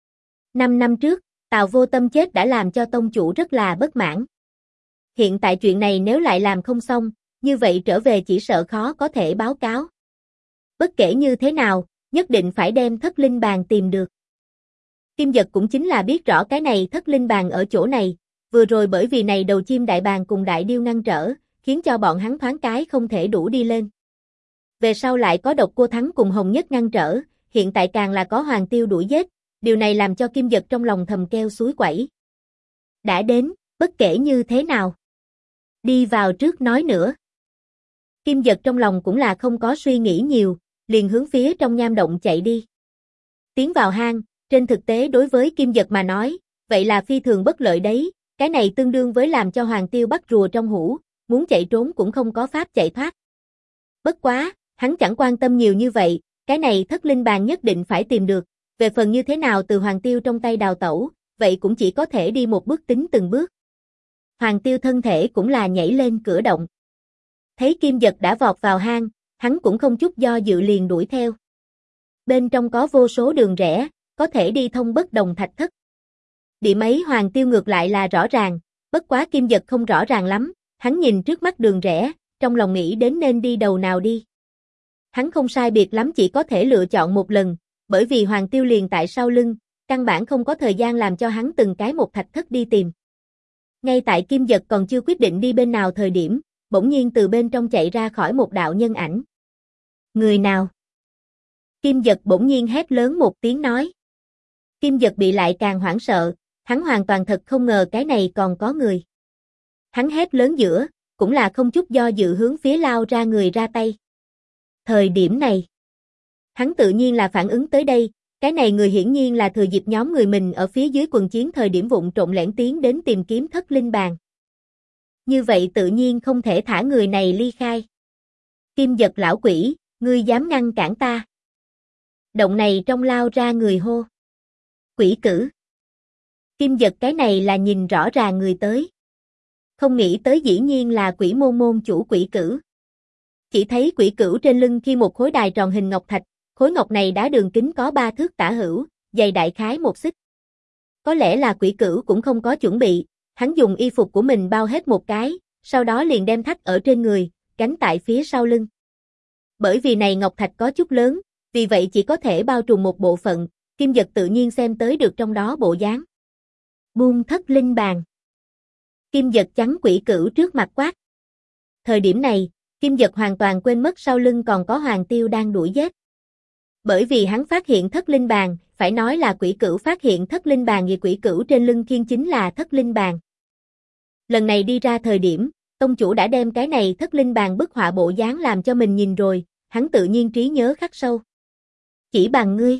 5 năm trước, Tào Vô Tâm chết đã làm cho tông chủ rất là bất mãn. Hiện tại chuyện này nếu lại làm không xong, như vậy trở về chỉ sợ khó có thể báo cáo. Bất kể như thế nào, nhất định phải đem thất linh bàn tìm được. Kim Dật cũng chính là biết rõ cái này thất linh bàn ở chỗ này, vừa rồi bởi vì này đầu chim đại bàng cùng đại điêu ngăn trở, khiến cho bọn hắn thoáng cái không thể đủ đi lên. Về sau lại có Độc Cô Thắng cùng Hồng Nhất ngăn trở, hiện tại càng là có Hoàng Tiêu đuổi giết, điều này làm cho Kim Dật trong lòng thầm kêu suối quẩy. Đã đến, bất kể như thế nào. Đi vào trước nói nữa. Kim Dật trong lòng cũng là không có suy nghĩ nhiều, liền hướng phía trong nham động chạy đi. Tiến vào hang, trên thực tế đối với Kim Dật mà nói, vậy là phi thường bất lợi đấy, cái này tương đương với làm cho Hoàng Tiêu bắt rùa trong hũ, muốn chạy trốn cũng không có pháp chạy thoát. Bất quá, hắn chẳng quan tâm nhiều như vậy, cái này thất linh bàn nhất định phải tìm được, về phần như thế nào từ Hoàng Tiêu trong tay đào tẩu, vậy cũng chỉ có thể đi một bước tính từng bước. Hoàng Tiêu thân thể cũng là nhảy lên cửa động. Thấy Kim Dật đã vọt vào hang, hắn cũng không chút do dự liền đuổi theo. Bên trong có vô số đường rẽ, có thể đi thông bất đồng thạch thất. Điểm ấy Hoàng Tiêu ngược lại là rõ ràng, bất quá Kim Dật không rõ ràng lắm, hắn nhìn trước mắt đường rẽ, trong lòng nghĩ đến nên đi đầu nào đi. Hắn không sai biệt lắm chỉ có thể lựa chọn một lần, bởi vì Hoàng Tiêu liền tại sau lưng, căn bản không có thời gian làm cho hắn từng cái một thạch thất đi tìm. Ngay tại Kim Dật còn chưa quyết định đi bên nào thời điểm, bỗng nhiên từ bên trong chạy ra khỏi một đạo nhân ảnh. Người nào? Kim Dật bỗng nhiên hét lớn một tiếng nói. Kim Dật bị lại càng hoảng sợ, hắn hoàn toàn thật không ngờ cái này còn có người. Hắn hét lớn giữa, cũng là không chút do dự hướng phía lao ra người ra tay. Thời điểm này, hắn tự nhiên là phản ứng tới đây, cái này người hiển nhiên là thừa dịp nhóm người mình ở phía dưới quần chiến thời điểm vụng trộn lẻn tiến đến tìm kiếm thất linh bàn. Như vậy tự nhiên không thể thả người này ly khai. Kim Dật lão quỷ, ngươi dám ngăn cản ta. Động này trong lao ra người hô. Quỷ cử. Kim Dật cái này là nhìn rõ ràng người tới. Không nghĩ tới dĩ nhiên là Quỷ Môn môn chủ Quỷ Cửu. Chỉ thấy Quỷ Cửu trên lưng khi một khối đài tròn hình ngọc thạch, khối ngọc này đá đường kính có 3 thước tả hữu, dày đại khái 1 xích. Có lẽ là Quỷ Cửu cũng không có chuẩn bị, hắn dùng y phục của mình bao hết một cái, sau đó liền đem thắt ở trên người, gánh tại phía sau lưng. Bởi vì này ngọc thạch có chút lớn, vì vậy chỉ có thể bao trùm một bộ phận, Kim Dật tự nhiên xem tới được trong đó bộ dáng. Buông thất linh bàn. Kim Dật chắn Quỷ Cửu trước mặt quát. Thời điểm này, Kim Dật hoàn toàn quên mất sau lưng còn có Hoàng Tiêu đang đuổi giết. Bởi vì hắn phát hiện thất linh bàn, phải nói là Quỷ Cửu phát hiện thất linh bàn vì Quỷ Cửu trên lưng khiên chính là thất linh bàn. Lần này đi ra thời điểm, tông chủ đã đem cái này thất linh bàn bức họa bộ dáng làm cho mình nhìn rồi, hắn tự nhiên trí nhớ khắc sâu. Chỉ bằng ngươi.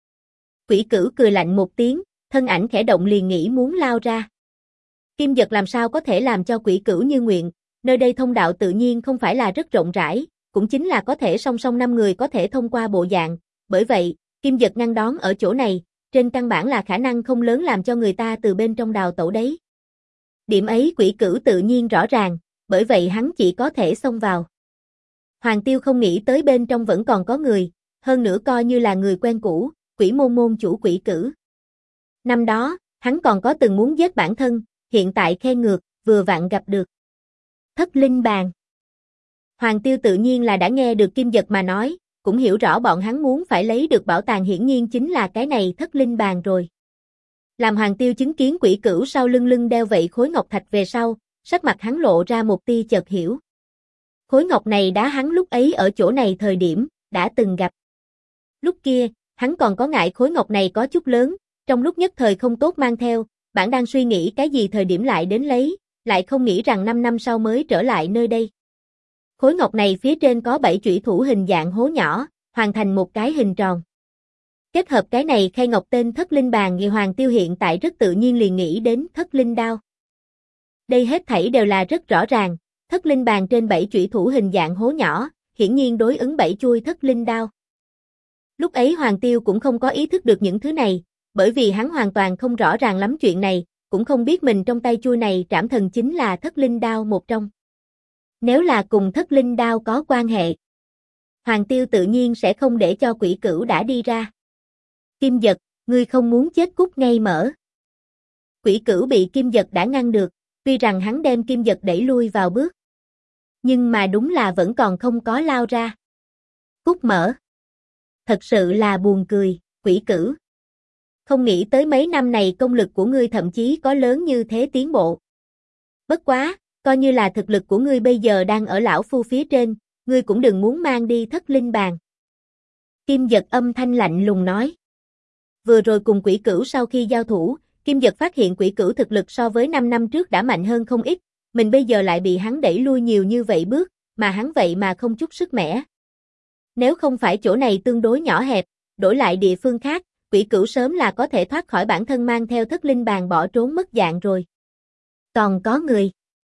Quỷ Cửu cười lạnh một tiếng, thân ảnh khẽ động liền nghĩ muốn lao ra. Kim Dật làm sao có thể làm cho Quỷ Cửu như nguyện, nơi đây thông đạo tự nhiên không phải là rất rộng rãi, cũng chính là có thể song song 5 người có thể thông qua bộ dạng, bởi vậy, Kim Dật ngăn đón ở chỗ này, trên căn bản là khả năng không lớn làm cho người ta từ bên trong đào tẩu đấy. Điểm ấy Quỷ Cửu tự nhiên rõ ràng, bởi vậy hắn chỉ có thể xông vào. Hoàng Tiêu không nghĩ tới bên trong vẫn còn có người, hơn nữa coi như là người quen cũ, Quỷ Môn môn chủ Quỷ Cửu. Năm đó, hắn còn có từng muốn giết bản thân, hiện tại khen ngược, vừa vặn gặp được. Thất linh bàn. Hoàng Tiêu tự nhiên là đã nghe được Kim Dật mà nói, cũng hiểu rõ bọn hắn muốn phải lấy được bảo tàng hiển nhiên chính là cái này thất linh bàn rồi. Làm Hoàng Tiêu chứng kiến Quỷ Cửu sau lưng đeo vậy khối ngọc thạch về sau, sắc mặt hắn lộ ra một tia chợt hiểu. Khối ngọc này đá hắn lúc ấy ở chỗ này thời điểm, đã từng gặp. Lúc kia, hắn còn có ngại khối ngọc này có chút lớn, trong lúc nhất thời không tốt mang theo, bản đang suy nghĩ cái gì thời điểm lại đến lấy, lại không nghĩ rằng 5 năm sau mới trở lại nơi đây. Khối ngọc này phía trên có 7 chủy thủ hình dạng hố nhỏ, hoàn thành một cái hình tròn. Kết hợp cái này khay ngọc tên Thất Linh Bàn, thì Hoàng Tiêu hiện tại rất tự nhiên liền nghĩ đến Thất Linh Đao. Đây hết thảy đều là rất rõ ràng, Thất Linh Bàn trên 7 chủy thủ hình dạng hố nhỏ, hiển nhiên đối ứng 7 chuôi Thất Linh Đao. Lúc ấy Hoàng Tiêu cũng không có ý thức được những thứ này, bởi vì hắn hoàn toàn không rõ ràng lắm chuyện này, cũng không biết mình trong tay chuôi này trảm thần chính là Thất Linh Đao một trong. Nếu là cùng Thất Linh Đao có quan hệ, Hoàng Tiêu tự nhiên sẽ không để cho Quỷ Cửu đã đi ra. Kim Dật, ngươi không muốn chết cút ngay mở. Quỷ Cửu bị Kim Dật đã ngăn được, tuy rằng hắn đem Kim Dật đẩy lui vào bước, nhưng mà đúng là vẫn còn không có lao ra. Cút mở. Thật sự là buồn cười, Quỷ Cửu. Không nghĩ tới mấy năm này công lực của ngươi thậm chí có lớn như thế tiến bộ. Bất quá, coi như là thực lực của ngươi bây giờ đang ở lão phu phía trên, ngươi cũng đừng muốn mang đi Thất Linh Bàn. Kim Dật âm thanh lạnh lùng nói. Vừa rồi cùng Quỷ Cửu sau khi giao thủ, Kim Dật phát hiện Quỷ Cửu thực lực so với 5 năm trước đã mạnh hơn không ít, mình bây giờ lại bị hắn đẩy lui nhiều như vậy bước, mà hắn vậy mà không chút sức mẻ. Nếu không phải chỗ này tương đối nhỏ hẹp, đổi lại địa phương khác, Quỷ Cửu sớm là có thể thoát khỏi bản thân mang theo Thất Linh Bàn bỏ trốn mất dạng rồi. Còn có người.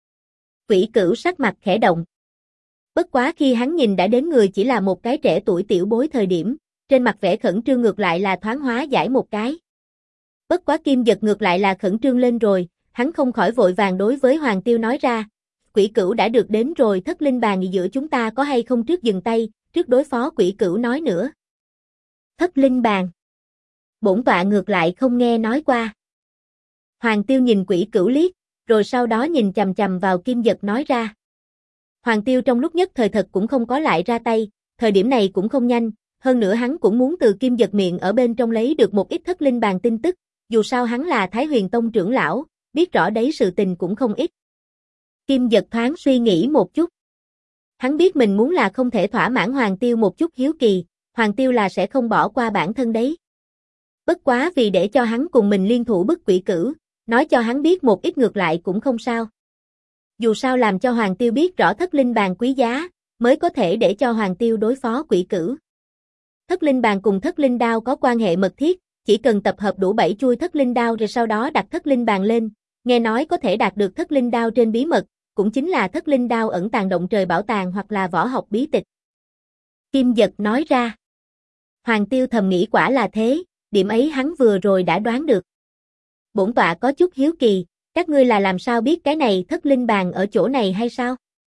Quỷ Cửu sắc mặt khẽ động. Bất quá khi hắn nhìn đã đến người chỉ là một cái trẻ tuổi tiểu bối thời điểm, trên mặt vẻ khẩn trương ngược lại là thoáng hóa giải một cái. Bất quá Kim Dật ngược lại là khẩn trương lên rồi, hắn không khỏi vội vàng đối với Hoàng Tiêu nói ra, Quỷ Cửu đã được đến rồi, Thất Linh Bàn giữa chúng ta có hay không trước dừng tay, trước đối phó. Quỷ Cửu nói nữa. Thất Linh Bàn. Bổn tọa ngược lại không nghe nói qua. Hoàng Tiêu nhìn Quỷ Cửu liếc, rồi sau đó nhìn chằm chằm vào Kim Dật nói ra. Hoàng Tiêu trong lúc nhất thời thật cũng không có lại ra tay, thời điểm này cũng không nhanh, hơn nữa hắn cũng muốn từ Kim Dật miệng ở bên trong lấy được một ít Thất Linh Bàn tin tức, dù sao hắn là Thái Huyền Tông trưởng lão, biết rõ đấy sự tình cũng không ít. Kim Dật thoáng suy nghĩ một chút. Hắn biết mình muốn là không thể thỏa mãn Hoàng Tiêu một chút hiếu kỳ, Hoàng Tiêu là sẽ không bỏ qua bản thân đấy. Bất quá vì để cho hắn cùng mình liên thủ bức Quỷ Cửu, nói cho hắn biết một ít ngược lại cũng không sao. Dù sao làm cho Hoàng Tiêu biết rõ Thất Linh Bàn quý giá, mới có thể để cho Hoàng Tiêu đối phó Quỷ Cửu. Thất Linh Bàn cùng Thất Linh Đao có quan hệ mật thiết, chỉ cần tập hợp đủ 7 chuôi Thất Linh Đao rồi sau đó đặt Thất Linh Bàn lên, nghe nói có thể đạt được Thất Linh Đao trên bí mật, cũng chính là Thất Linh Đao ẩn tàng động trời bảo tàng hoặc là võ học bí tịch. Kim Dật nói ra. Hoàng Tiêu thầm nghĩ quả là thế, điểm ấy hắn vừa rồi đã đoán được. Bổn tọa có chút hiếu kỳ, các ngươi là làm sao biết cái này Thất Linh Bàn ở chỗ này hay sao?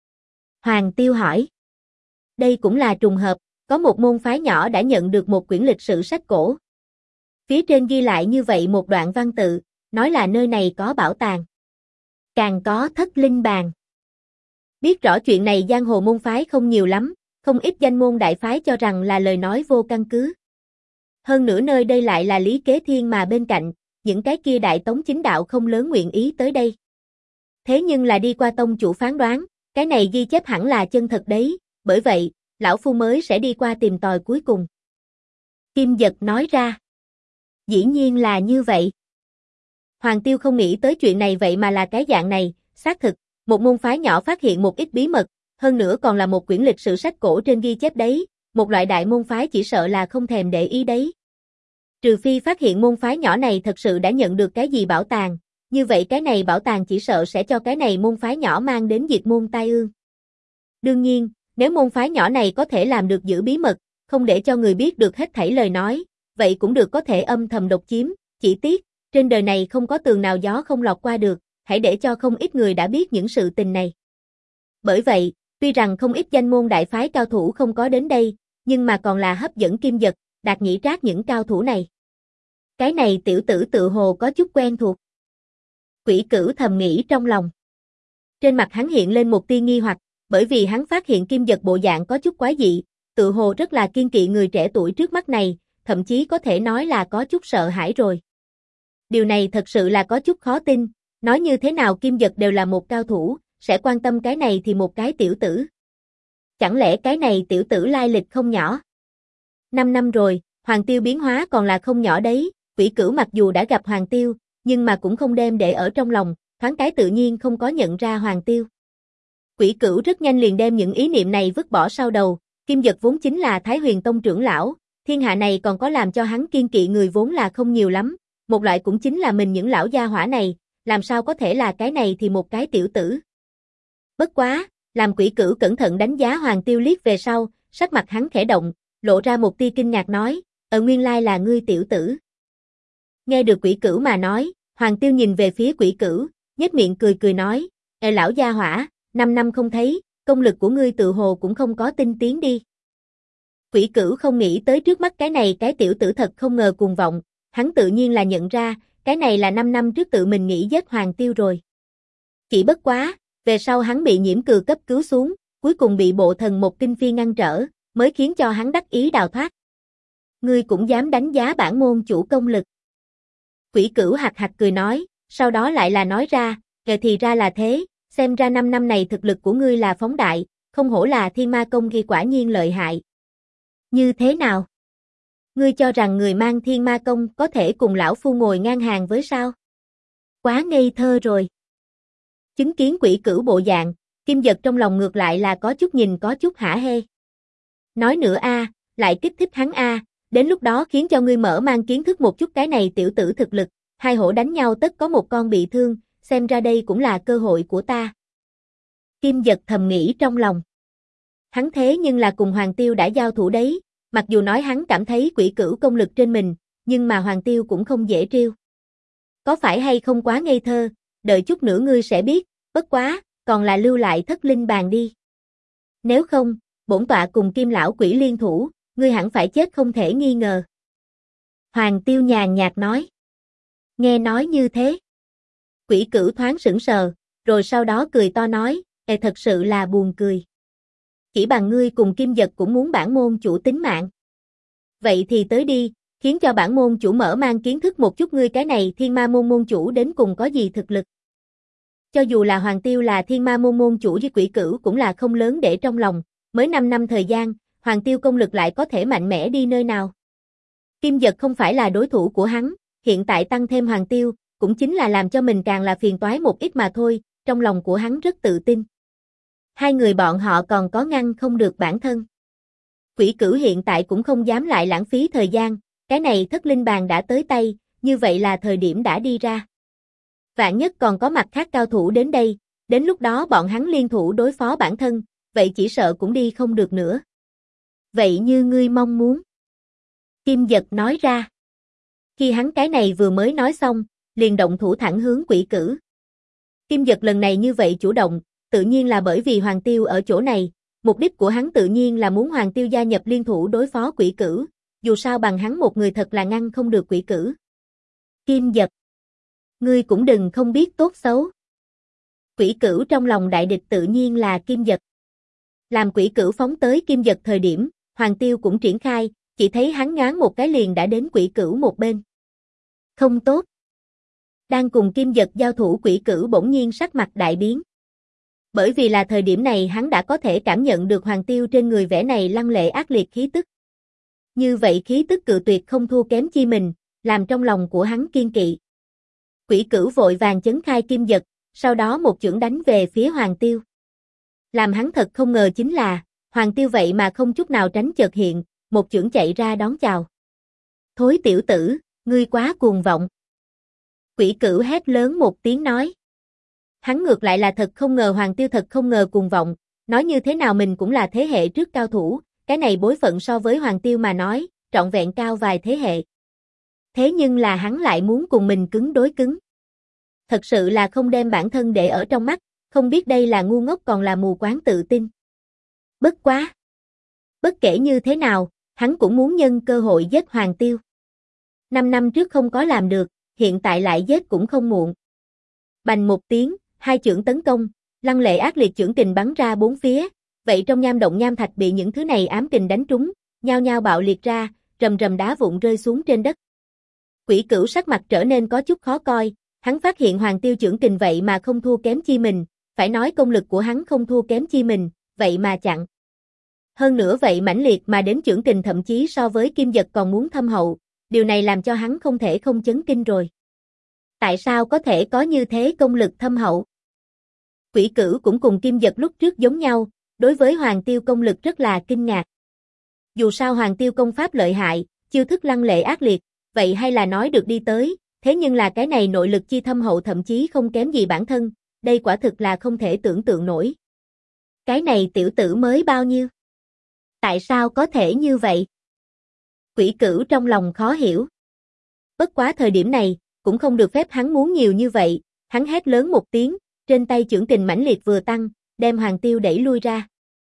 Hoàng Tiêu hỏi. Đây cũng là trùng hợp, có một môn phái nhỏ đã nhận được một quyển lịch sử sách cổ. Phía trên ghi lại như vậy một đoạn văn tự, nói là nơi này có bảo tàng. Càng có Thất Linh Bàn. Biết rõ chuyện này giang hồ môn phái không nhiều lắm, không ít danh môn đại phái cho rằng là lời nói vô căn cứ. Hơn nữa nơi đây lại là Lý Kế Thiên mà bên cạnh, những cái kia đại tống chính đạo không lớn nguyện ý tới đây. Thế nhưng là đi qua tông chủ phán đoán, cái này ghi chép hẳn là chân thật đấy, bởi vậy, lão phu mới sẽ đi qua tìm tòi cuối cùng. Kim Dật nói ra. Dĩ nhiên là như vậy. Hoàng Tiêu không nghĩ tới chuyện này vậy mà là cái dạng này, xác thực, một môn phái nhỏ phát hiện một ít bí mật, hơn nữa còn là một quyển lịch sử sách cổ trên ghi chép đấy, một loại đại môn phái chỉ sợ là không thèm để ý đấy. Trừ phi phát hiện môn phái nhỏ này thật sự đã nhận được cái gì bảo tàng, như vậy cái này bảo tàng chỉ sợ sẽ cho cái này môn phái nhỏ mang đến diệt môn tai ương. Đương nhiên, nếu môn phái nhỏ này có thể làm được giữ bí mật, không để cho người biết được hết thảy lời nói, vậy cũng được có thể âm thầm độc chiếm, chỉ tiếc, trên đời này không có tường nào gió không lọt qua được, hãy để cho không ít người đã biết những sự tình này. Bởi vậy, tuy rằng không ít danh môn đại phái cao thủ không có đến đây, nhưng mà còn là hấp dẫn Kim Dật, Đạt Nhĩ Trác những cao thủ này. Cái này tiểu tử tự hồ có chút quen thuộc. Quỷ Cửu thầm nghĩ trong lòng. Trên mặt hắn hiện lên một tia nghi hoặc, bởi vì hắn phát hiện Kim Dật bộ dạng có chút quái dị, tự hồ rất là kiên kỵ người trẻ tuổi trước mắt này, thậm chí có thể nói là có chút sợ hãi rồi. Điều này thật sự là có chút khó tin, nói như thế nào Kim Dật đều là một cao thủ, sẽ quan tâm cái này thì một cái tiểu tử. Chẳng lẽ cái này tiểu tử lai lịch không nhỏ? 5 năm rồi, Hoàng Tiêu biến hóa còn là không nhỏ đấy, Quỷ Cửu mặc dù đã gặp Hoàng Tiêu, nhưng mà cũng không đem để ở trong lòng, thoáng cái tự nhiên không có nhận ra Hoàng Tiêu. Quỷ Cửu rất nhanh liền đem những ý niệm này vứt bỏ sau đầu, Kim Dật vốn chính là Thái Huyền Tông trưởng lão, thiên hạ này còn có làm cho hắn kiên kỵ người vốn là không nhiều lắm, một loại cũng chính là mình những lão gia hỏa này, làm sao có thể là cái này thì một cái tiểu tử. Bất quá, làm Quỷ Cửu cẩn thận đánh giá Hoàng Tiêu liếc về sau, sắc mặt hắn khẽ động, lộ ra một tia kinh ngạc nói, nguyên lai là ngươi tiểu tử. Nghe được Quỷ Cửu mà nói, Hoàng Tiêu nhìn về phía Quỷ Cửu, nhếch miệng cười cười nói, lão gia hỏa, 5 năm không thấy, công lực của ngươi tự hồ cũng không có tinh tiến đi. Quỷ Cửu không nghĩ tới trước mắt cái này cái tiểu tử thật không ngờ cuồng vọng, hắn tự nhiên là nhận ra, cái này là 5 năm trước tự mình nghĩ giết Hoàng Tiêu rồi. Chỉ bất quá, về sau hắn bị nhiễm cừ cấp cứu xuống, cuối cùng bị bộ thần một kinh phi ngăn trở, mới khiến cho hắn đắc ý đào thoát. Ngươi cũng dám đánh giá bản môn chủ công lực. Quỷ Cửu hạc hạc cười nói, sau đó lại là nói ra, thì ra là thế, xem ra 5 năm này thực lực của ngươi là phóng đại, không hổ là Thiên Ma Công ghi quả nhiên lợi hại. Như thế nào? Ngươi cho rằng người mang Thiên Ma Công có thể cùng lão phu ngồi ngang hàng với sao? Quá ngây thơ rồi. Chứng kiến Quỷ Cửu bộ dạng, Kim Dật trong lòng ngược lại là có chút nhìn có chút hả hê. Nói nữa lại kích thích hắn đến lúc đó khiến cho ngươi mở mang kiến thức một chút cái này tiểu tử thực lực, hai hổ đánh nhau tất có một con bị thương, xem ra đây cũng là cơ hội của ta. Kim Dật thầm nghĩ trong lòng. Hắn thế nhưng là cùng Hoàng Tiêu đã giao thủ đấy, mặc dù nói hắn cảm thấy Quỷ Cửu công lực trên mình, nhưng mà Hoàng Tiêu cũng không dễ trêu. Có phải hay không quá ngây thơ, đợi chút nữa ngươi sẽ biết, bất quá, còn là lưu lại Thất Linh Bàn đi. Nếu không, bổn tọa cùng Kim lão quỷ liên thủ, ngươi hẳn phải chết không thể nghi ngờ. Hoàng Tiêu nhàn nhạt nói. Nghe nói như thế. Quỷ Cửu thoáng sững sờ, rồi sau đó cười to nói, thật sự là buồn cười. Chỉ bằng ngươi cùng Kim Dật cũng muốn bản môn chủ tính mạng. Vậy thì tới đi, khiến cho bản môn chủ mở mang kiến thức một chút ngươi cái này Thiên Ma môn môn chủ đến cùng có gì thực lực. Cho dù là Hoàng Tiêu là Thiên Ma môn môn chủ với Quỷ Cửu cũng là không lớn để trong lòng, mới 5 năm thời gian, Hoàng Tiêu công lực lại có thể mạnh mẽ đi nơi nào. Kim Dật không phải là đối thủ của hắn, hiện tại tăng thêm Hoàng Tiêu, cũng chính là làm cho mình càng là phiền toái một ít mà thôi, trong lòng của hắn rất tự tin. Hai người bọn họ còn có ngăn không được bản thân. Quỷ Cửu hiện tại cũng không dám lại lãng phí thời gian, cái này Thất Linh Bàn đã tới tay, như vậy là thời điểm đã đi ra. Vạn nhất còn có mặt khác cao thủ đến đây, đến lúc đó bọn hắn liên thủ đối phó bản thân, vậy chỉ sợ cũng đi không được nữa. Vậy như ngươi mong muốn. Kim Dật nói ra. Khi hắn cái này vừa mới nói xong, liền động thủ thẳng hướng Quỷ Cửu. Kim Dật lần này như vậy chủ động, tự nhiên là bởi vì Hoàng Tiêu ở chỗ này, mục đích của hắn tự nhiên là muốn Hoàng Tiêu gia nhập liên thủ đối phó Quỷ Cửu, dù sao bằng hắn một người thật là ngăn không được Quỷ Cửu. Kim Dật, ngươi cũng đừng không biết tốt xấu. Quỷ Cửu trong lòng đại địch tự nhiên là Kim Dật. Làm Quỷ Cửu phóng tới Kim Dật thời điểm, Hoàng Tiêu cũng triển khai, chỉ thấy hắn nhoáng một cái liền đã đến Quỷ Cửu một bên. Không tốt. Đang cùng Kim Dật giao thủ Quỷ Cửu bỗng nhiên sắc mặt đại biến. Bởi vì là thời điểm này hắn đã có thể cảm nhận được Hoàng Tiêu trên người vẻ này lăng lệ ác liệt khí tức. Như vậy khí tức cự tuyệt không thua kém chi mình, làm trong lòng của hắn kiên kỵ. Quỷ Cửu vội vàng chấn khai Kim Dật, sau đó một chưởng đánh về phía Hoàng Tiêu. Làm hắn thật không ngờ chính là, Hoàng Tiêu vậy mà không chút nào tránh chợt hiện, một chưởng chạy ra đón chào. Thối tiểu tử, ngươi quá cuồng vọng. Quỷ Cửu hét lớn một tiếng nói. Hắn ngược lại là thật không ngờ Hoàng Tiêu thật không ngờ cuồng vọng, nói như thế nào mình cũng là thế hệ trước cao thủ, cái này bối phận so với Hoàng Tiêu mà nói, trọn vẹn cao vài thế hệ. Thế nhưng là hắn lại muốn cùng mình cứng đối cứng. Thật sự là không đem bản thân để ở trong mắt, không biết đây là ngu ngốc còn là mù quáng tự tin. Bất quá. Bất kể như thế nào, hắn cũng muốn nhân cơ hội giết Hoàng Tiêu. 5 năm trước không có làm được, hiện tại lại giết cũng không muộn. Bành một tiếng, hai chưởng tấn công, lăng lệ ác liệt chưởng kình bắn ra bốn phía, vậy trong nham động nham thạch bị những thứ này ám kình đánh trúng, nhao nhao bạo liệt ra, rầm rầm đá vụn rơi xuống trên đất. Quỷ Cửu sắc mặt trở nên có chút khó coi, hắn phát hiện Hoàng Tiêu chưởng kình vậy mà không thua kém chi mình, phải nói công lực của hắn không thua kém chi mình, vậy mà chặn. Hơn nữa vậy mãnh liệt mà đến chưởng kình thậm chí so với Kim Dật còn muốn thâm hậu, điều này làm cho hắn không thể không chấn kinh rồi. Tại sao có thể có như thế công lực thâm hậu? Quỷ Cửu cũng cùng Kim Dật lúc trước giống nhau, đối với Hoàng Tiêu công lực rất là kinh ngạc. dù sao Hoàng Tiêu công pháp lợi hại, chiêu thức lăng lệ ác liệt, vậy hay là nói được đi tới, thế nhưng là cái này nội lực chi thâm hậu thậm chí không kém gì bản thân, đây quả thực là không thể tưởng tượng nổi. Cái này tiểu tử mới bao nhiêu? Tại sao có thể như vậy? Quỷ Cửu trong lòng khó hiểu. Bất quá thời điểm này, cũng không được phép hắn muốn nhiều như vậy, hắn hét lớn một tiếng, trên tay chưởng kình mãnh liệt vừa tăng, đem Hoàng Tiêu đẩy lui ra.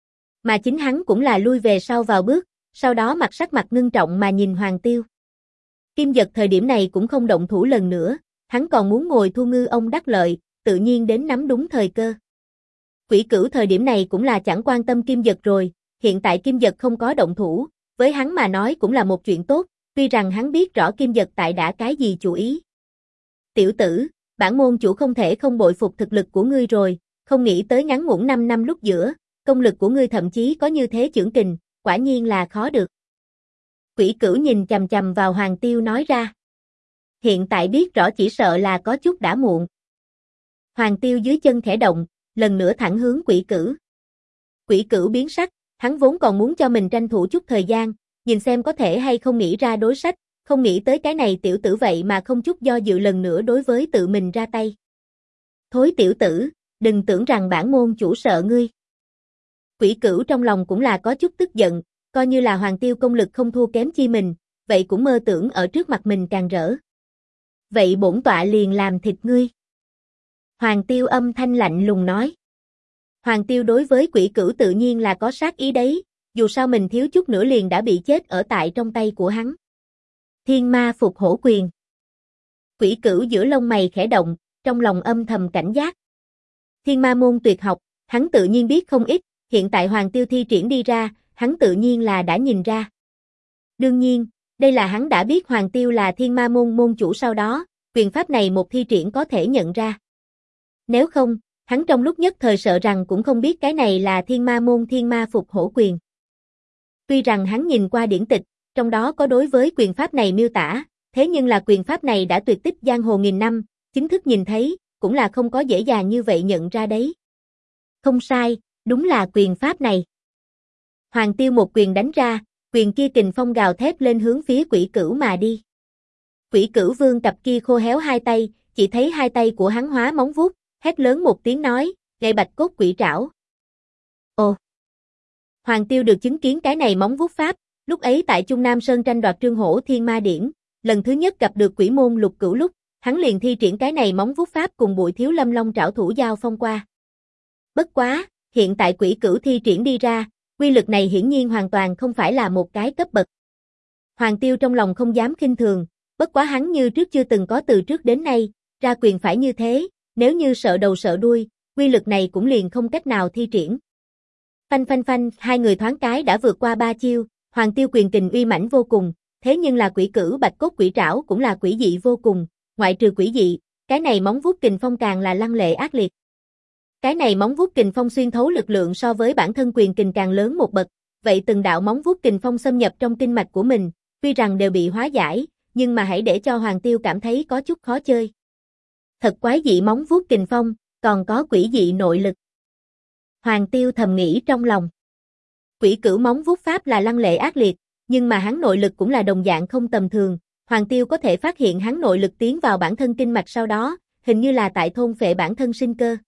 Mà chính hắn cũng là lui về sau vào bước, sau đó sắc mặt ngưng trọng mà nhìn Hoàng Tiêu. Kim Dật thời điểm này cũng không động thủ lần nữa, hắn còn muốn ngồi thu ngư ông đắc lợi, tự nhiên đến nắm đúng thời cơ. Quỷ Cửu thời điểm này cũng là chẳng quan tâm Kim Dật rồi, hiện tại Kim Dật không có động thủ, với hắn mà nói cũng là một chuyện tốt, tuy rằng hắn biết rõ Kim Dật tại đã cái gì chủ ý. Tiểu tử, bản môn chủ không thể không bội phục thực lực của ngươi rồi, không nghĩ tới ngắn ngủn 5 năm lúc giữa, công lực của ngươi thậm chí có như thế chưởng kình, quả nhiên là khó được. Quỷ Cửu nhìn chằm chằm vào Hoàng Tiêu nói ra. Hiện tại biết rõ chỉ sợ là có chút đã muộn. Hoàng Tiêu dưới chân khẽ động, lần nữa thẳng hướng Quỷ Cửu. Quỷ Cửu biến sắc, hắn vốn còn muốn cho mình tranh thủ chút thời gian, nhìn xem có thể hay không nghĩ ra đối sách, không nghĩ tới cái này tiểu tử vậy mà không chút do dự lần nữa đối với tự mình ra tay. Thối tiểu tử, đừng tưởng rằng bản môn chủ sợ ngươi. Quỷ Cửu trong lòng cũng là có chút tức giận, coi như là Hoàng Tiêu công lực không thua kém chi mình, vậy cũng mơ tưởng ở trước mặt mình càng rỡ. Vậy bổn tọa liền làm thịt ngươi. Hoàng Tiêu âm thanh lạnh lùng nói. Hoàng Tiêu đối với Quỷ Cửu tự nhiên là có sát ý đấy, dù sao mình thiếu chút nữa liền đã bị chết ở tại trong tay của hắn. Thiên ma phục hổ quyền. Quỷ Cửu giữa lông mày khẽ động, trong lòng âm thầm cảnh giác. Thiên ma môn tuyệt học, hắn tự nhiên biết không ít, hiện tại Hoàng Tiêu thi triển đi ra, hắn tự nhiên là đã nhìn ra. Đương nhiên, đây là hắn đã biết Hoàng Tiêu là thiên ma môn môn chủ sau đó, quyền pháp này một thi triển có thể nhận ra. Nếu không, hắn trong lúc nhất thời sợ rằng cũng không biết cái này là thiên ma môn thiên ma phục hổ quyền. Tuy rằng hắn nhìn qua điển tịch, trong đó có đối với quyền pháp này miêu tả, thế nhưng là quyền pháp này đã tuyệt tích giang hồ nghìn năm, chính thức nhìn thấy, cũng là không có dễ dàng như vậy nhận ra đấy. Không sai, đúng là quyền pháp này. Hoàng Tiêu một quyền đánh ra, quyền kia kình phong gào thét lên hướng phía Quỷ Cửu mà đi. Quỷ Cửu vương cặp kia khô héo hai tay, chỉ thấy hai tay của hắn hóa móng vuốt, hét lớn một tiếng nói, gậy bạch cốt quỷ trảo. Ồ! Hoàng Tiêu được chứng kiến cái này móng vuốt pháp, lúc ấy tại Trung Nam Sơn tranh đoạt Trương Hổ Thiên Ma Điển, lần thứ nhất gặp được quỷ môn Lục Cửu lúc, hắn liền thi triển cái này móng vuốt pháp cùng Bụi Thiếu Lâm Long trảo thủ giao phong qua. Bất quá, hiện tại Quỷ Cửu thi triển đi ra, quy lực này hiển nhiên hoàn toàn không phải là một cái cấp bậc. Hoàng Tiêu trong lòng không dám khinh thường, bất quá hắn như trước chưa từng có từ trước đến nay, ra quyền phải như thế, nếu như sợ đầu sợ đuôi, quy lực này cũng liền không cách nào thi triển. Phanh phanh phanh, hai người thoáng cái đã vượt qua 3 chiêu, Hoàng Tiêu quyền kình uy mãnh vô cùng, thế nhưng là Quỷ Cửu bạch cốt quỷ trảo cũng là quỷ dị vô cùng, ngoại trừ quỷ dị, cái này móng vuốt kình phong càng là lăng lệ ác liệt. Cái này móng vuốt kình phong xuyên thấu lực lượng so với bản thân quyền kình càng lớn một bậc, vậy từng đạo móng vuốt kình phong xâm nhập trong kinh mạch của mình, tuy rằng đều bị hóa giải, nhưng mà hãy để cho Hoàng Tiêu cảm thấy có chút khó chơi. Thật quái dị móng vuốt kình phong, còn có quỷ dị nội lực. Hoàng Tiêu thầm nghĩ trong lòng. Quỷ Cửu móng vuốt pháp là lăng lệ ác liệt, nhưng mà hắn nội lực cũng là đồng dạng không tầm thường, Hoàng Tiêu có thể phát hiện hắn nội lực tiến vào bản thân kinh mạch sau đó, hình như là tại thôn phệ bản thân sinh cơ.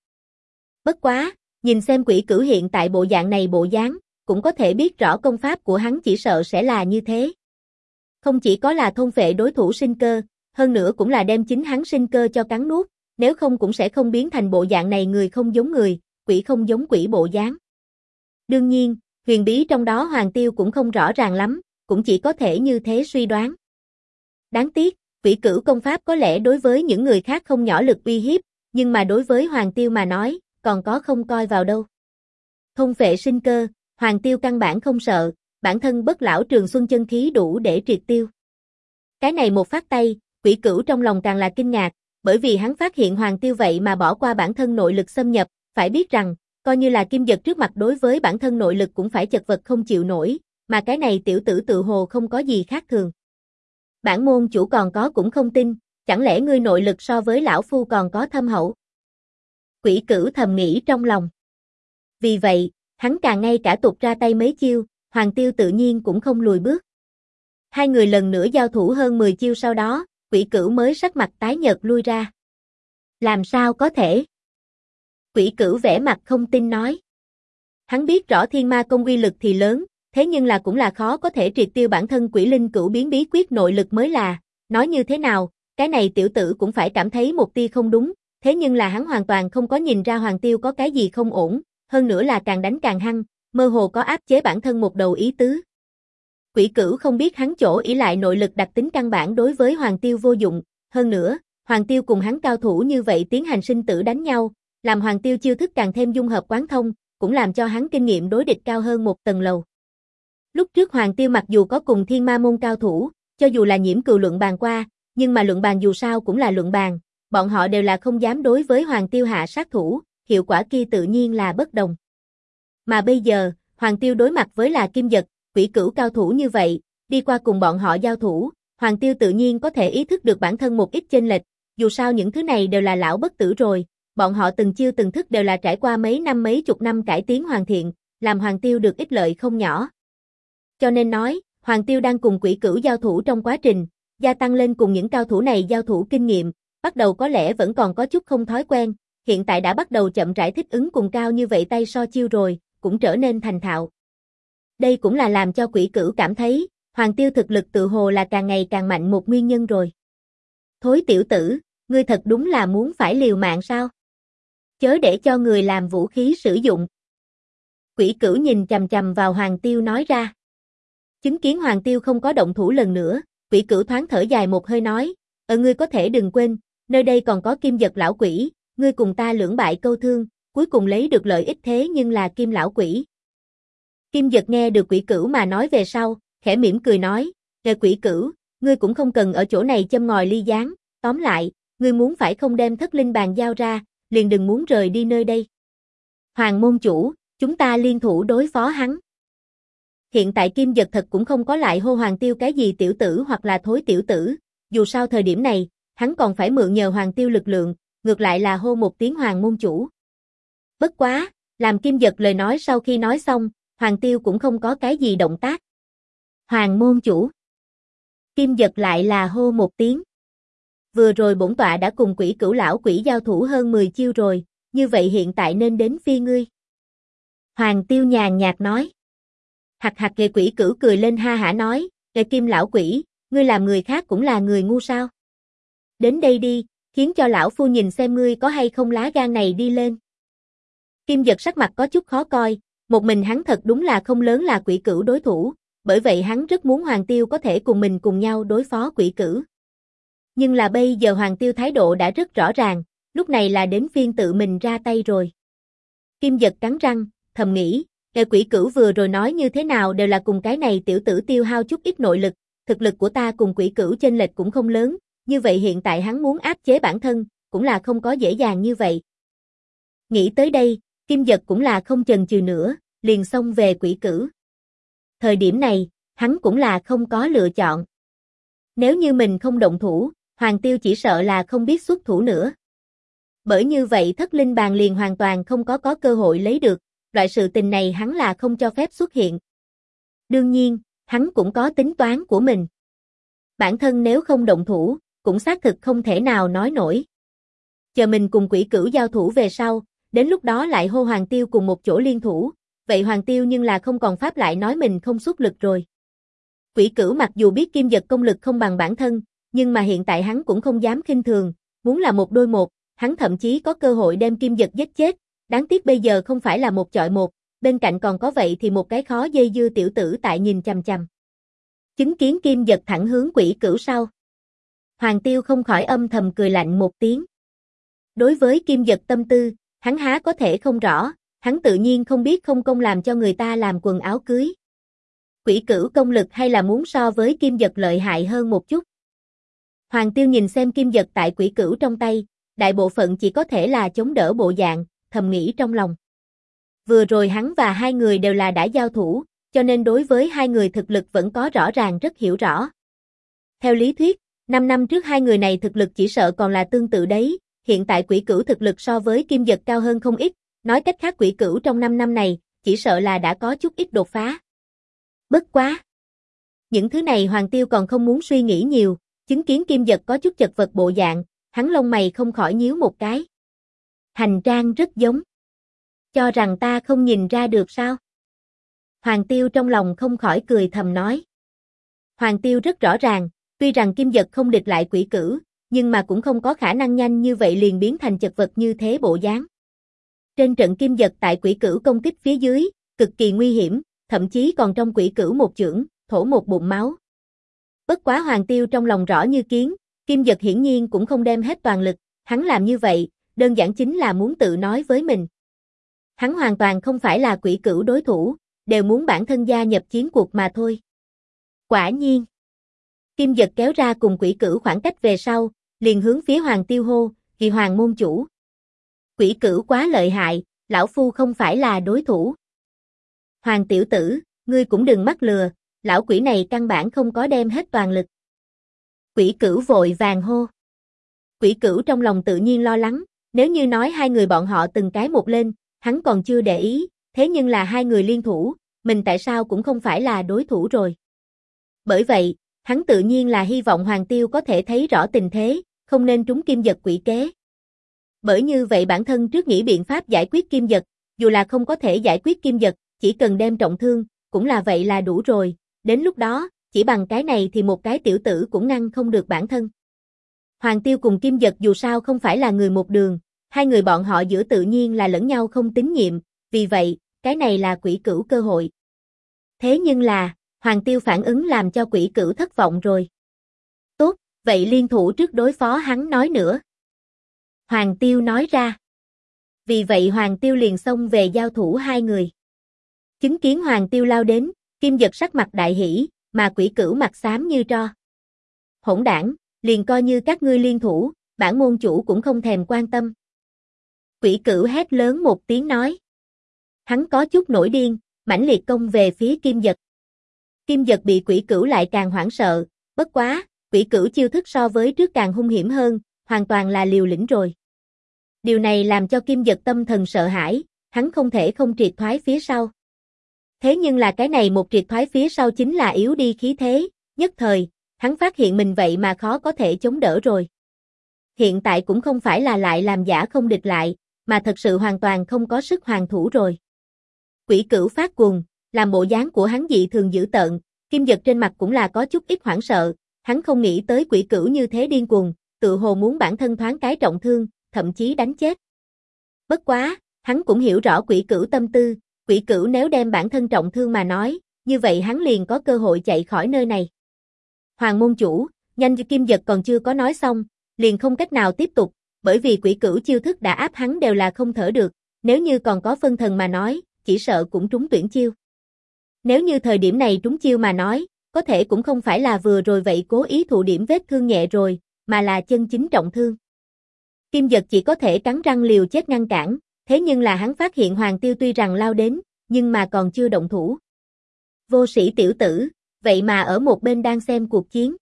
Bất quá, nhìn xem Quỷ Cửu hiện tại bộ dạng này bộ dáng, cũng có thể biết rõ công pháp của hắn chỉ sợ sẽ là như thế. Không chỉ có là thôn phệ đối thủ sinh cơ, hơn nữa cũng là đem chính hắn sinh cơ cho cắn nuốt, nếu không cũng sẽ không biến thành bộ dạng này người không giống người, quỷ không giống quỷ bộ dáng. Đương nhiên, huyền bí trong đó Hoàng Tiêu cũng không rõ ràng lắm, cũng chỉ có thể như thế suy đoán. Đáng tiếc, Quỷ Cửu công pháp có lẽ đối với những người khác không nhỏ lực uy hiếp, nhưng mà đối với Hoàng Tiêu mà nói, còn có không coi vào đâu. Thôn phệ sinh cơ, Hoàng Tiêu căn bản không sợ, bản thân bất lão trường xuân chân khí đủ để triệt tiêu. Cái này một phát tay, Quỷ Cửu trong lòng càng là kinh ngạc, bởi vì hắn phát hiện Hoàng Tiêu vậy mà bỏ qua bản thân nội lực xâm nhập, phải biết rằng, coi như là Kim Dật trước mặt đối với bản thân nội lực cũng phải chật vật không chịu nổi, mà cái này tiểu tử tự hồ không có gì khác thường. Bản môn chủ còn có cũng không tin, chẳng lẽ ngươi nội lực so với lão phu còn có thâm hậu? Quỷ Cửu thầm nghĩ trong lòng. Vì vậy, hắn càng ngay cả tục ra tay mấy chiêu, Hoàng Tiêu tự nhiên cũng không lùi bước. Hai người lần nữa giao thủ hơn 10 chiêu sau đó, Quỷ Cửu mới sắc mặt tái nhợt lui ra. Làm sao có thể? Quỷ Cửu vẻ mặt không tin nói. Hắn biết rõ Thiên Ma Công uy lực thì lớn, thế nhưng là cũng là khó có thể triệt tiêu bản thân Quỷ Linh Cửu biến bí quyết nội lực mới là, nói như thế nào, cái này tiểu tử cũng phải cảm thấy một tia không đúng, thế nhưng là hắn hoàn toàn không có nhìn ra Hoàng Tiêu có cái gì không ổn, hơn nữa là càng đánh càng hăng, mơ hồ có áp chế bản thân một đầu ý tứ. Quỷ Cửu không biết hắn chỗ ỷ lại nội lực đặc tính căn bản đối với Hoàng Tiêu vô dụng, hơn nữa, Hoàng Tiêu cùng hắn cao thủ như vậy tiến hành sinh tử đánh nhau, làm Hoàng Tiêu chiêu thức càng thêm dung hợp quán thông, cũng làm cho hắn kinh nghiệm đối địch cao hơn một tầng lầu. Lúc trước Hoàng Tiêu mặc dù có cùng Thiên Ma môn cao thủ, cho dù là Nhiễm Cừu luận bàn qua, nhưng mà luận bàn dù sao cũng là luận bàn, bọn họ đều là không dám đối với Hoàng Tiêu hạ sát thủ, hiệu quả kia tự nhiên là bất đồng. Mà bây giờ, Hoàng Tiêu đối mặt với là Kim Dật, Quỷ Cửu cao thủ như vậy, đi qua cùng bọn họ giao thủ, Hoàng Tiêu tự nhiên có thể ý thức được bản thân một ít chênh lệch, dù sao những thứ này đều là lão bất tử rồi, bọn họ từng chiêu từng thức đều là trải qua mấy năm mấy chục năm cải tiến hoàn thiện, làm Hoàng Tiêu được ích lợi không nhỏ. Cho nên nói, Hoàng Tiêu đang cùng Quỷ Cửu giao thủ trong quá trình, gia tăng lên cùng những cao thủ này giao thủ kinh nghiệm, bắt đầu có lẽ vẫn còn có chút không thói quen, hiện tại đã bắt đầu chậm rãi thích ứng cùng cao như vậy tay so chiêu rồi, cũng trở nên thành thạo. Đây cũng là làm cho Quỷ Cửu cảm thấy, Hoàng Tiêu thực lực tự hồ là càng ngày càng mạnh một nguyên nhân rồi. Thối tiểu tử, ngươi thật đúng là muốn phải liều mạng sao? Chớ để cho người làm vũ khí sử dụng. Quỷ Cửu nhìn chằm chằm vào Hoàng Tiêu nói ra. Chứng kiến Hoàng Tiêu không có động thủ lần nữa, Quỷ Cửu thoáng thở dài một hơi nói, ngươi có thể đừng quên, nơi đây còn có Kim Dật lão quỷ, ngươi cùng ta lưỡng bại câu thương, cuối cùng lấy được lợi ích thế nhưng là Kim lão quỷ. Kim Dật nghe được Quỷ Cửu mà nói về sau, khẽ mỉm cười nói, Quỷ Cửu, ngươi cũng không cần ở chỗ này châm ngòi ly gián, tóm lại, ngươi muốn phải không đem thất linh bàn giao ra, liền đừng muốn rời đi nơi đây. Hoàng môn chủ, chúng ta liên thủ đối phó hắn. Hiện tại Kim Dật thật cũng không có lại hô Hoàng Tiêu cái gì tiểu tử hoặc là thối tiểu tử, dù sao thời điểm này, hắn còn phải mượn nhờ Hoàng Tiêu lực lượng, ngược lại là hô một tiếng Hoàng môn chủ. Bất quá, làm Kim Dật lời nói sau khi nói xong, Hoàng Tiêu cũng không có cái gì động tác. Hoàng môn chủ. Kim Dật lại là hô một tiếng. Vừa rồi bổn tọa đã cùng Quỷ Cửu lão quỷ giao thủ hơn 10 chiêu rồi, như vậy hiện tại nên đến phi ngươi. Hoàng Tiêu nhàn nhạt nói. Hạc hạc ghê Quỷ Cửu cười lên ha hả nói, ghê Kim lão quỷ, ngươi làm người khác cũng là người ngu sao? Đến đây đi, khiến cho lão phu nhìn xem ngươi có hay không lá gan này đi lên. Kim Dật sắc mặt có chút khó coi, một mình hắn thật đúng là không lớn là Quỷ Cửu đối thủ, bởi vậy hắn rất muốn Hoàng Tiêu có thể cùng mình cùng nhau đối phó Quỷ Cửu. Nhưng là bây giờ Hoàng Tiêu thái độ đã rất rõ ràng, lúc này là đến phiên tự mình ra tay rồi. Kim Dật cắn răng, thầm nghĩ, Quỷ Cửu vừa rồi nói như thế nào đều là cùng cái này tiểu tử tiêu hao chút ít nội lực, thực lực của ta cùng Quỷ Cửu chênh lệch cũng không lớn, như vậy hiện tại hắn muốn áp chế bản thân, cũng là không có dễ dàng như vậy. Nghĩ tới đây, Kim Dật cũng là không chần chừ nữa, liền xông về Quỷ Cửu. Thời điểm này, hắn cũng là không có lựa chọn. Nếu như mình không động thủ, Hoàng Tiêu chỉ sợ là không biết xuất thủ nữa. Bởi như vậy thất linh bàn liền hoàn toàn không có cơ hội lấy được, loại sự tình này hắn là không cho phép xuất hiện. Đương nhiên, hắn cũng có tính toán của mình. Bản thân nếu không động thủ, cũng xác thực không thể nào nói nổi. Chờ mình cùng Quỷ Cửu giao thủ về sau, đến lúc đó lại hô Hoàng Tiêu cùng một chỗ liên thủ, vậy Hoàng Tiêu nhưng là không còn pháp lại nói mình không xuất lực rồi. Quỷ Cửu mặc dù biết Kim Dật công lực không bằng bản thân, nhưng mà hiện tại hắn cũng không dám khinh thường, muốn là một đôi một, hắn thậm chí có cơ hội đem Kim Dật giết chết, đáng tiếc bây giờ không phải là một chọi một, bên cạnh còn có vậy thì một cái khó dây dưa tiểu tử tại nhìn chằm chằm. Chứng kiến Kim Dật thẳng hướng Quỷ Cửu sau. Hoàng Tiêu không khỏi âm thầm cười lạnh một tiếng. Đối với Kim Dật tâm tư, hắn há có thể không rõ, hắn tự nhiên không biết không công làm cho người ta làm quần áo cưới. Quỷ Cửu công lực hay là muốn so với Kim Dật lợi hại hơn một chút. Hoàng Tiêu nhìn xem Kim Dật tại Quỷ Cửu trong tay, đại bộ phận chỉ có thể là chống đỡ bộ dạng, thầm nghĩ trong lòng. Vừa rồi hắn và hai người đều là đã giao thủ, cho nên đối với hai người thực lực vẫn có rõ ràng rất hiểu rõ. Theo lý thuyết, 5 năm trước hai người này thực lực chỉ sợ còn là tương tự đấy, hiện tại Quỷ Cửu thực lực so với Kim Dật cao hơn không ít, nói cách khác Quỷ Cửu trong 5 năm này, chỉ sợ là đã có chút ít đột phá. Bất quá. Những thứ này Hoàng Tiêu còn không muốn suy nghĩ nhiều, chứng kiến Kim Dật có chút chật vật bộ dạng, hắn lông mày không khỏi nhíu một cái. Hành trang rất giống. Cho rằng ta không nhìn ra được sao? Hoàng Tiêu trong lòng không khỏi cười thầm nói. Hoàng Tiêu rất rõ ràng, tuy rằng Kim Dật không địch lại Quỷ Cửu, nhưng mà cũng không có khả năng nhanh như vậy liền biến thành chật vật như thế bộ dáng. Trên trận Kim Dật tại Quỷ Cửu công kích phía dưới, cực kỳ nguy hiểm, thậm chí còn trong Quỷ Cửu một chưởng, thổ một bụng máu. Bất quá Hoàng Tiêu trong lòng rõ như kiến, Kim Dật hiển nhiên cũng không đem hết toàn lực, hắn làm như vậy, đơn giản chính là muốn tự nói với mình. Hắn hoàn toàn không phải là Quỷ Cửu đối thủ, đều muốn bản thân gia nhập chiến cuộc mà thôi. Quả nhiên. Kim Dật kéo ra cùng Quỷ Cửu khoảng cách về sau, liền hướng phía Hoàng Tiêu hô, "Kỳ Hoàng môn chủ. Quỷ Cửu quá lợi hại, lão phu không phải là đối thủ." Hoàng tiểu tử, ngươi cũng đừng mắc lừa, lão quỷ này căn bản không có đem hết toàn lực. Quỷ Cửu vội vàng hô. Quỷ Cửu trong lòng tự nhiên lo lắng, nếu như nói hai người bọn họ từng cái một lên, hắn còn chưa để ý, thế nhưng là hai người liên thủ, mình tại sao cũng không phải là đối thủ rồi. Bởi vậy, hắn tự nhiên là hy vọng Hoàng Tiêu có thể thấy rõ tình thế, không nên trúng Kim Dật quỷ kế. Bởi như vậy bản thân trước nghĩ biện pháp giải quyết Kim Dật, dù là không có thể giải quyết Kim Dật, chỉ cần đem trọng thương, cũng là vậy là đủ rồi, đến lúc đó, chỉ bằng cái này thì một cái tiểu tử cũng ngăn không được bản thân. Hoàng Tiêu cùng Kim Dật dù sao không phải là người một đường, hai người bọn họ giữa tự nhiên là lẫn nhau không tín nhiệm, vì vậy, cái này là Quỷ Cửu cơ hội. Thế nhưng là, Hoàng Tiêu phản ứng làm cho Quỷ Cửu thất vọng rồi. Tốt, vậy liên thủ trước đối phó hắn nói nữa. Hoàng Tiêu nói ra. Vì vậy Hoàng Tiêu liền xông về giao thủ hai người. Chứng kiến Hoàng Tiêu lao đến, Kim Dật sắc mặt đại hỉ, mà Quỷ Cửu mặt xám như tro. Hỗn đảng, liền coi như các ngươi liên thủ, bản môn chủ cũng không thèm quan tâm. Quỷ Cửu hét lớn một tiếng nói. Hắn có chút nổi điên, mãnh liệt công về phía Kim Dật. Kim Dật bị Quỷ Cửu lại càng hoảng sợ, bất quá, Quỷ Cửu chiêu thức so với trước càng hung hiểm hơn, hoàn toàn là liều lĩnh rồi. Điều này làm cho Kim Dật tâm thần sợ hãi, hắn không thể không triệt thoái phía sau. Thế nhưng là cái này một triệt thoái phía sau chính là yếu đi khí thế, nhất thời, hắn phát hiện mình vậy mà khó có thể chống đỡ rồi. Hiện tại cũng không phải là lại làm giả không địch lại, mà thật sự hoàn toàn không có sức hoàn thủ rồi. Quỷ Cửu phát cuồng, làm bộ dáng của hắn dị thường dữ tợn, Kim Dật trên mặt cũng là có chút ít hoảng sợ, hắn không nghĩ tới Quỷ Cửu như thế điên cuồng, tự hồ muốn bản thân thoáng cái trọng thương, thậm chí đánh chết. Bất quá, hắn cũng hiểu rõ Quỷ Cửu tâm tư, Quỷ Cửu nếu đem bản thân trọng thương mà nói, như vậy hắn liền có cơ hội chạy khỏi nơi này. Hoàng môn chủ, nhanh Kim Dật còn chưa có nói xong, liền không cách nào tiếp tục, bởi vì Quỷ Cửu chiêu thức đã áp hắn đều là không thở được, nếu như còn có phân thần mà nói, chỉ sợ cũng trúng tuyển chiêu. Nếu như thời điểm này trúng chiêu mà nói, có thể cũng không phải là vừa rồi vậy cố ý thụ điểm vết thương nhẹ rồi, mà là chân chính trọng thương. Kim Dật chỉ có thể cắn răng liều chết ngăn cản, thế nhưng là hắn phát hiện Hoàng Tiêu tuy rằng lao đến, nhưng mà còn chưa động thủ. Vô sĩ tiểu tử, vậy mà ở một bên đang xem cuộc chiến.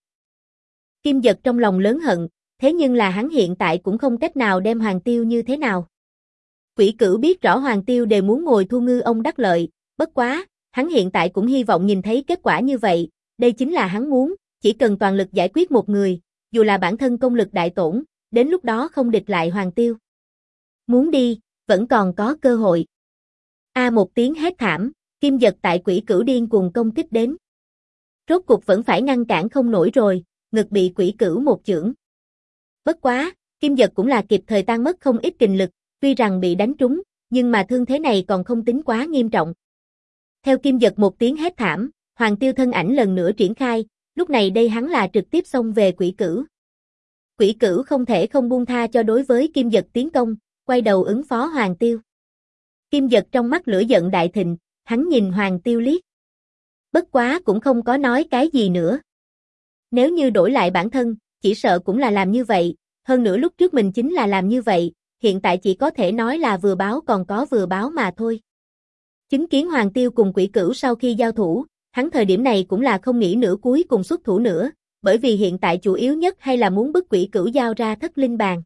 Kim Dật trong lòng lớn hận, thế nhưng là hắn hiện tại cũng không cách nào đem Hoàng Tiêu như thế nào. Quỷ Cửu biết rõ Hoàng Tiêu đều muốn ngồi thu ngư ông đắc lợi, bất quá, hắn hiện tại cũng hy vọng nhìn thấy kết quả như vậy, đây chính là hắn muốn, chỉ cần toàn lực giải quyết một người, dù là bản thân công lực đại tổn, đến lúc đó không địch lại Hoàng Tiêu. Muốn đi, vẫn còn có cơ hội. Một tiếng hét thảm, Kim Dật tại Quỷ Cửu điên cuồng công kích đến. Rốt cục vẫn phải ngăn cản không nổi rồi, ngực bị Quỷ Cửu một chưởng. Bất quá, Kim Dật cũng là kịp thời tan mất không ít kình lực, tuy rằng bị đánh trúng, nhưng mà thương thế này còn không tính quá nghiêm trọng. Theo Kim Dật một tiếng hét thảm, Hoàng Tiêu thân ảnh lần nữa triển khai, lúc này đây hắn là trực tiếp xông về Quỷ Cửu. Quỷ Cửu không thể không buông tha cho đối với Kim Dật tiến công, quay đầu ứng phó Hoàng Tiêu. Kim Dật trong mắt lửa giận đại thịnh, hắn nhìn Hoàng Tiêu liếc. Bất quá cũng không có nói cái gì nữa. Nếu như đổi lại bản thân, chỉ sợ cũng là làm như vậy, hơn nữa lúc trước mình chính là làm như vậy, hiện tại chỉ có thể nói là vừa báo còn có vừa báo mà thôi. Chứng kiến Hoàng Tiêu cùng Quỷ Cửu sau khi giao thủ, hắn thời điểm này cũng là không nghĩ nửa cuối cùng xuất thủ nữa, bởi vì hiện tại chủ yếu nhất hay là muốn bức Quỷ Cửu giao ra thất linh bàn.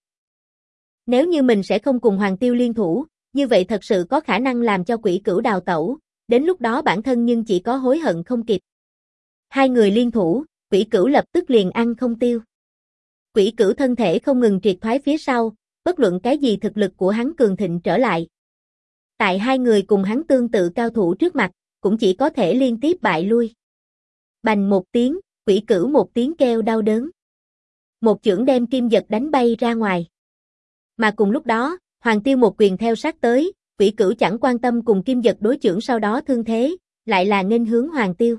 Nếu như mình sẽ không cùng Hoàng Tiêu liên thủ, như vậy thật sự có khả năng làm cho Quỷ Cửu đào tẩu, đến lúc đó bản thân nhưng chỉ có hối hận không kịp. Hai người liên thủ, Quỷ Cửu lập tức liền ăn không tiêu. Quỷ Cửu thân thể không ngừng triệt thoái phía sau, bất luận cái gì thực lực của hắn cường thịnh trở lại. Tại hai người cùng hắn tương tự cao thủ trước mặt, cũng chỉ có thể liên tiếp bại lui. Bành một tiếng, Quỷ Cửu một tiếng kêu đau đớn. Một chưởng đem Kim Dật đánh bay ra ngoài. Mà cùng lúc đó, Hoàng Tiêu một quyền theo sát tới, Quỷ Cửu chẳng quan tâm cùng Kim Dật đối chưởng sau đó thương thế, lại là nghênh hướng Hoàng Tiêu.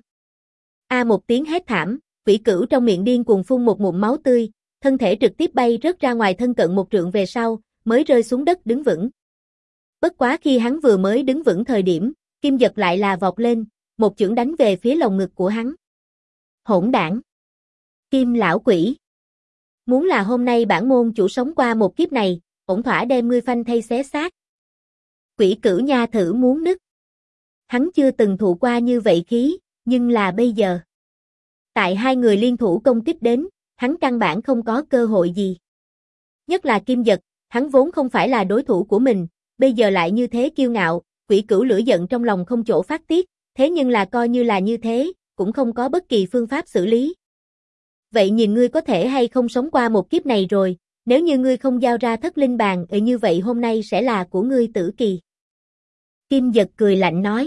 Một tiếng hét thảm, Quỷ Cửu trong miệng điên cuồng phun một ngụm máu tươi, thân thể trực tiếp bay rớt ra ngoài thân cận một trượng về sau, mới rơi xuống đất đứng vững. Bất quá khi hắn vừa mới đứng vững thời điểm, Kim Dật lại là vọt lên, một chưởng đánh về phía lồng ngực của hắn. Hỗn đản! Kim lão quỷ! Muốn là hôm nay bản môn chủ sống qua một kiếp này, ổn thỏa đem ngươi phanh thây xé xác. Quỷ Cửu nha thử muốn nứt. Hắn chưa từng thụ qua như vậy khí, nhưng là bây giờ. Tại hai người liên thủ công kích đến, hắn căn bản không có cơ hội gì. Nhất là Kim Dật, hắn vốn không phải là đối thủ của mình, bây giờ lại như thế kiêu ngạo, Quỷ Cửu lửa giận trong lòng không chỗ phát tiết, thế nhưng là coi như là như thế, cũng không có bất kỳ phương pháp xử lý. Vậy nhìn ngươi có thể hay không sống qua một kiếp này rồi, nếu như ngươi không giao ra thất linh bàn, như vậy hôm nay sẽ là của ngươi tử kỳ. Kim Dật cười lạnh nói.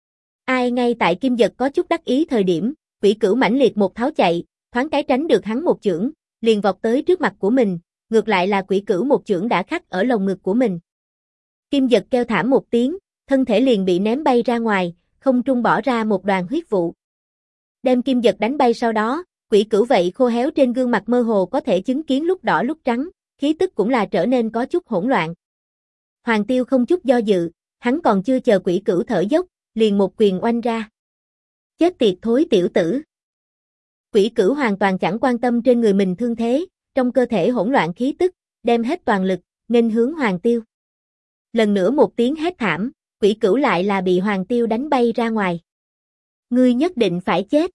Ngay tại Kim Dật có chút đắc ý thời điểm, Quỷ Cửu mãnh liệt một tháo chạy, thoáng cái tránh được hắn một chưởng, liền vọt tới trước mặt của mình, ngược lại là Quỷ Cửu một chưởng đã khắc ở lồng ngực của mình. Kim Dật kêu thảm một tiếng, thân thể liền bị ném bay ra ngoài, không trung bỏ ra một đoàn huyết vụ. Đem Kim Dật đánh bay sau đó, Quỷ Cửu vậy khô héo trên gương mặt mơ hồ có thể chứng kiến lúc đỏ lúc trắng, khí tức cũng là trở nên có chút hỗn loạn. Hoàng Tiêu không chút do dự, hắn còn chưa chờ Quỷ Cửu thở dốc, liền một quyền oanh ra. Chết tiệt thối tiểu tử! Quỷ Cửu hoàn toàn chẳng quan tâm trên người mình thương thế, trong cơ thể hỗn loạn khí tức, đem hết toàn lực, nghênh hướng Hoàng Tiêu. Lần nữa một tiếng hét thảm, Quỷ Cửu lại là bị Hoàng Tiêu đánh bay ra ngoài. Ngươi nhất định phải chết.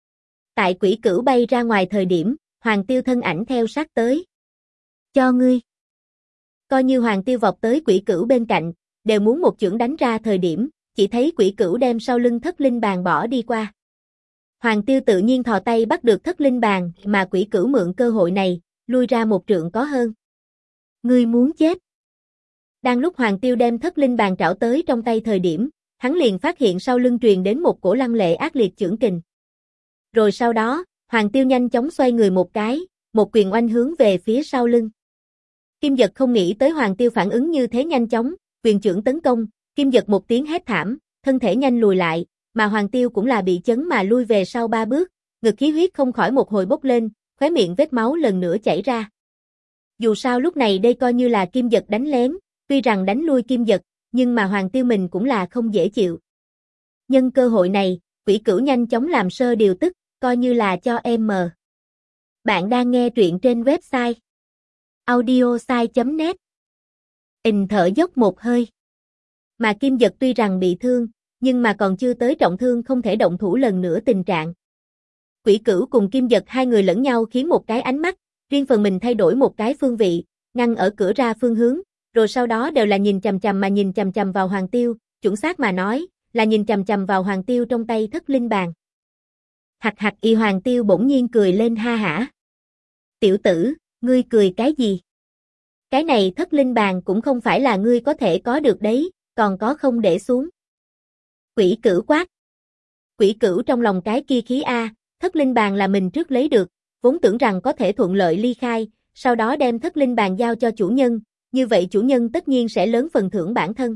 Tại Quỷ Cửu bay ra ngoài thời điểm, Hoàng Tiêu thân ảnh theo sát tới. Cho ngươi. Coi như Hoàng Tiêu vọt tới Quỷ Cửu bên cạnh, đều muốn một chưởng đánh ra thời điểm, chỉ thấy Quỷ Cửu đem sau lưng thất linh bàn bỏ đi qua. Hoàng Tiêu tự nhiên thò tay bắt được thất linh bàn, mà Quỷ Cửu mượn cơ hội này, lui ra một trượng có hơn. Ngươi muốn chết. Đang lúc Hoàng Tiêu đem thất linh bàn trảo tới trong tay thời điểm, hắn liền phát hiện sau lưng truyền đến một cổ lăng lệ ác liệt chưởng kình. Rồi sau đó, Hoàng Tiêu nhanh chóng xoay người một cái, một quyền oanh hướng về phía sau lưng. Kim Dật không nghĩ tới Hoàng Tiêu phản ứng như thế nhanh chóng, quyền chưởng tấn công, Kim Dật một tiếng hét thảm, thân thể nhanh lùi lại, mà Hoàng Tiêu cũng là bị chấn mà lui về sau 3 bước, ngực khí huyết không khỏi một hồi bốc lên, khóe miệng vết máu lần nữa chảy ra. Dù sao lúc này đây coi như là Kim Dật đánh lén, tuy rằng đánh lui Kim Dật, nhưng mà Hoàng Tiêu mình cũng là không dễ chịu. Nhân cơ hội này, Quỷ Cửu nhanh chóng làm sơ điều tức, coi như là cho em mờ. Bạn đang nghe truyện trên website audiosai.net. Thở dốc một hơi. Mà Kim Dật tuy rằng bị thương, nhưng mà còn chưa tới trọng thương không thể động thủ lần nữa tình trạng. Quỷ Cửu cùng Kim Dật hai người lẫn nhau khiến một cái ánh mắt, riêng phần mình thay đổi một cái phương vị, ngăn ở cửa ra phương hướng, rồi sau đó đều là nhìn chằm chằm vào Hoàng Tiêu, chuẩn xác mà nói, là nhìn chằm chằm vào Hoàng Tiêu trong tay thất linh bàn. Hạc hạc y Hoàng Tiêu bỗng nhiên cười lên ha hả. Tiểu tử, ngươi cười cái gì? Cái này thất linh bàn cũng không phải là ngươi có thể có được đấy, còn có không để xuống. Quỷ Cửu quát. Quỷ Cửu trong lòng cái kia khí thất linh bàn là mình trước lấy được, vốn tưởng rằng có thể thuận lợi ly khai, sau đó đem thất linh bàn giao cho chủ nhân, như vậy chủ nhân tất nhiên sẽ lớn phần thưởng bản thân.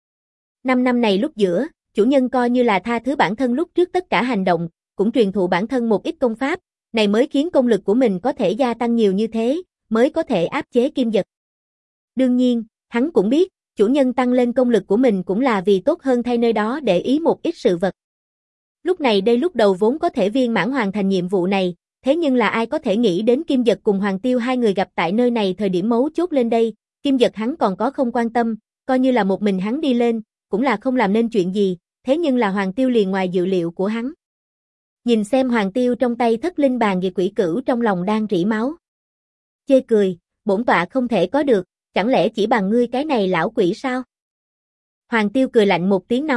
5 năm này lúc giữa, chủ nhân coi như là tha thứ bản thân lúc trước tất cả hành động, cũng truyền thụ bản thân một ít công pháp, này mới khiến công lực của mình có thể gia tăng nhiều như thế, mới có thể áp chế Kim Dật. Đương nhiên, hắn cũng biết, chủ nhân tăng lên công lực của mình cũng là vì tốt hơn thay nơi đó để ý một ít sự vật. Lúc này đây lúc đầu vốn có thể viên mãn hoàn thành nhiệm vụ này, thế nhưng là ai có thể nghĩ đến Kim Dật cùng Hoàng Tiêu hai người gặp tại nơi này thời điểm mấu chốt lên đây, Kim Dật hắn còn có không quan tâm, coi như là một mình hắn đi lên, cũng là không làm nên chuyện gì, thế nhưng là Hoàng Tiêu liền ngoài dự liệu của hắn. Nhìn xem Hoàng Tiêu trong tay thất linh bàn và Quỷ Cửu trong lòng đang rỉ máu. Chê cười, bổn tọa không thể có được, chẳng lẽ chỉ bằng ngươi cái này lão quỷ sao? Hoàng Tiêu cười lạnh một tiếng nói,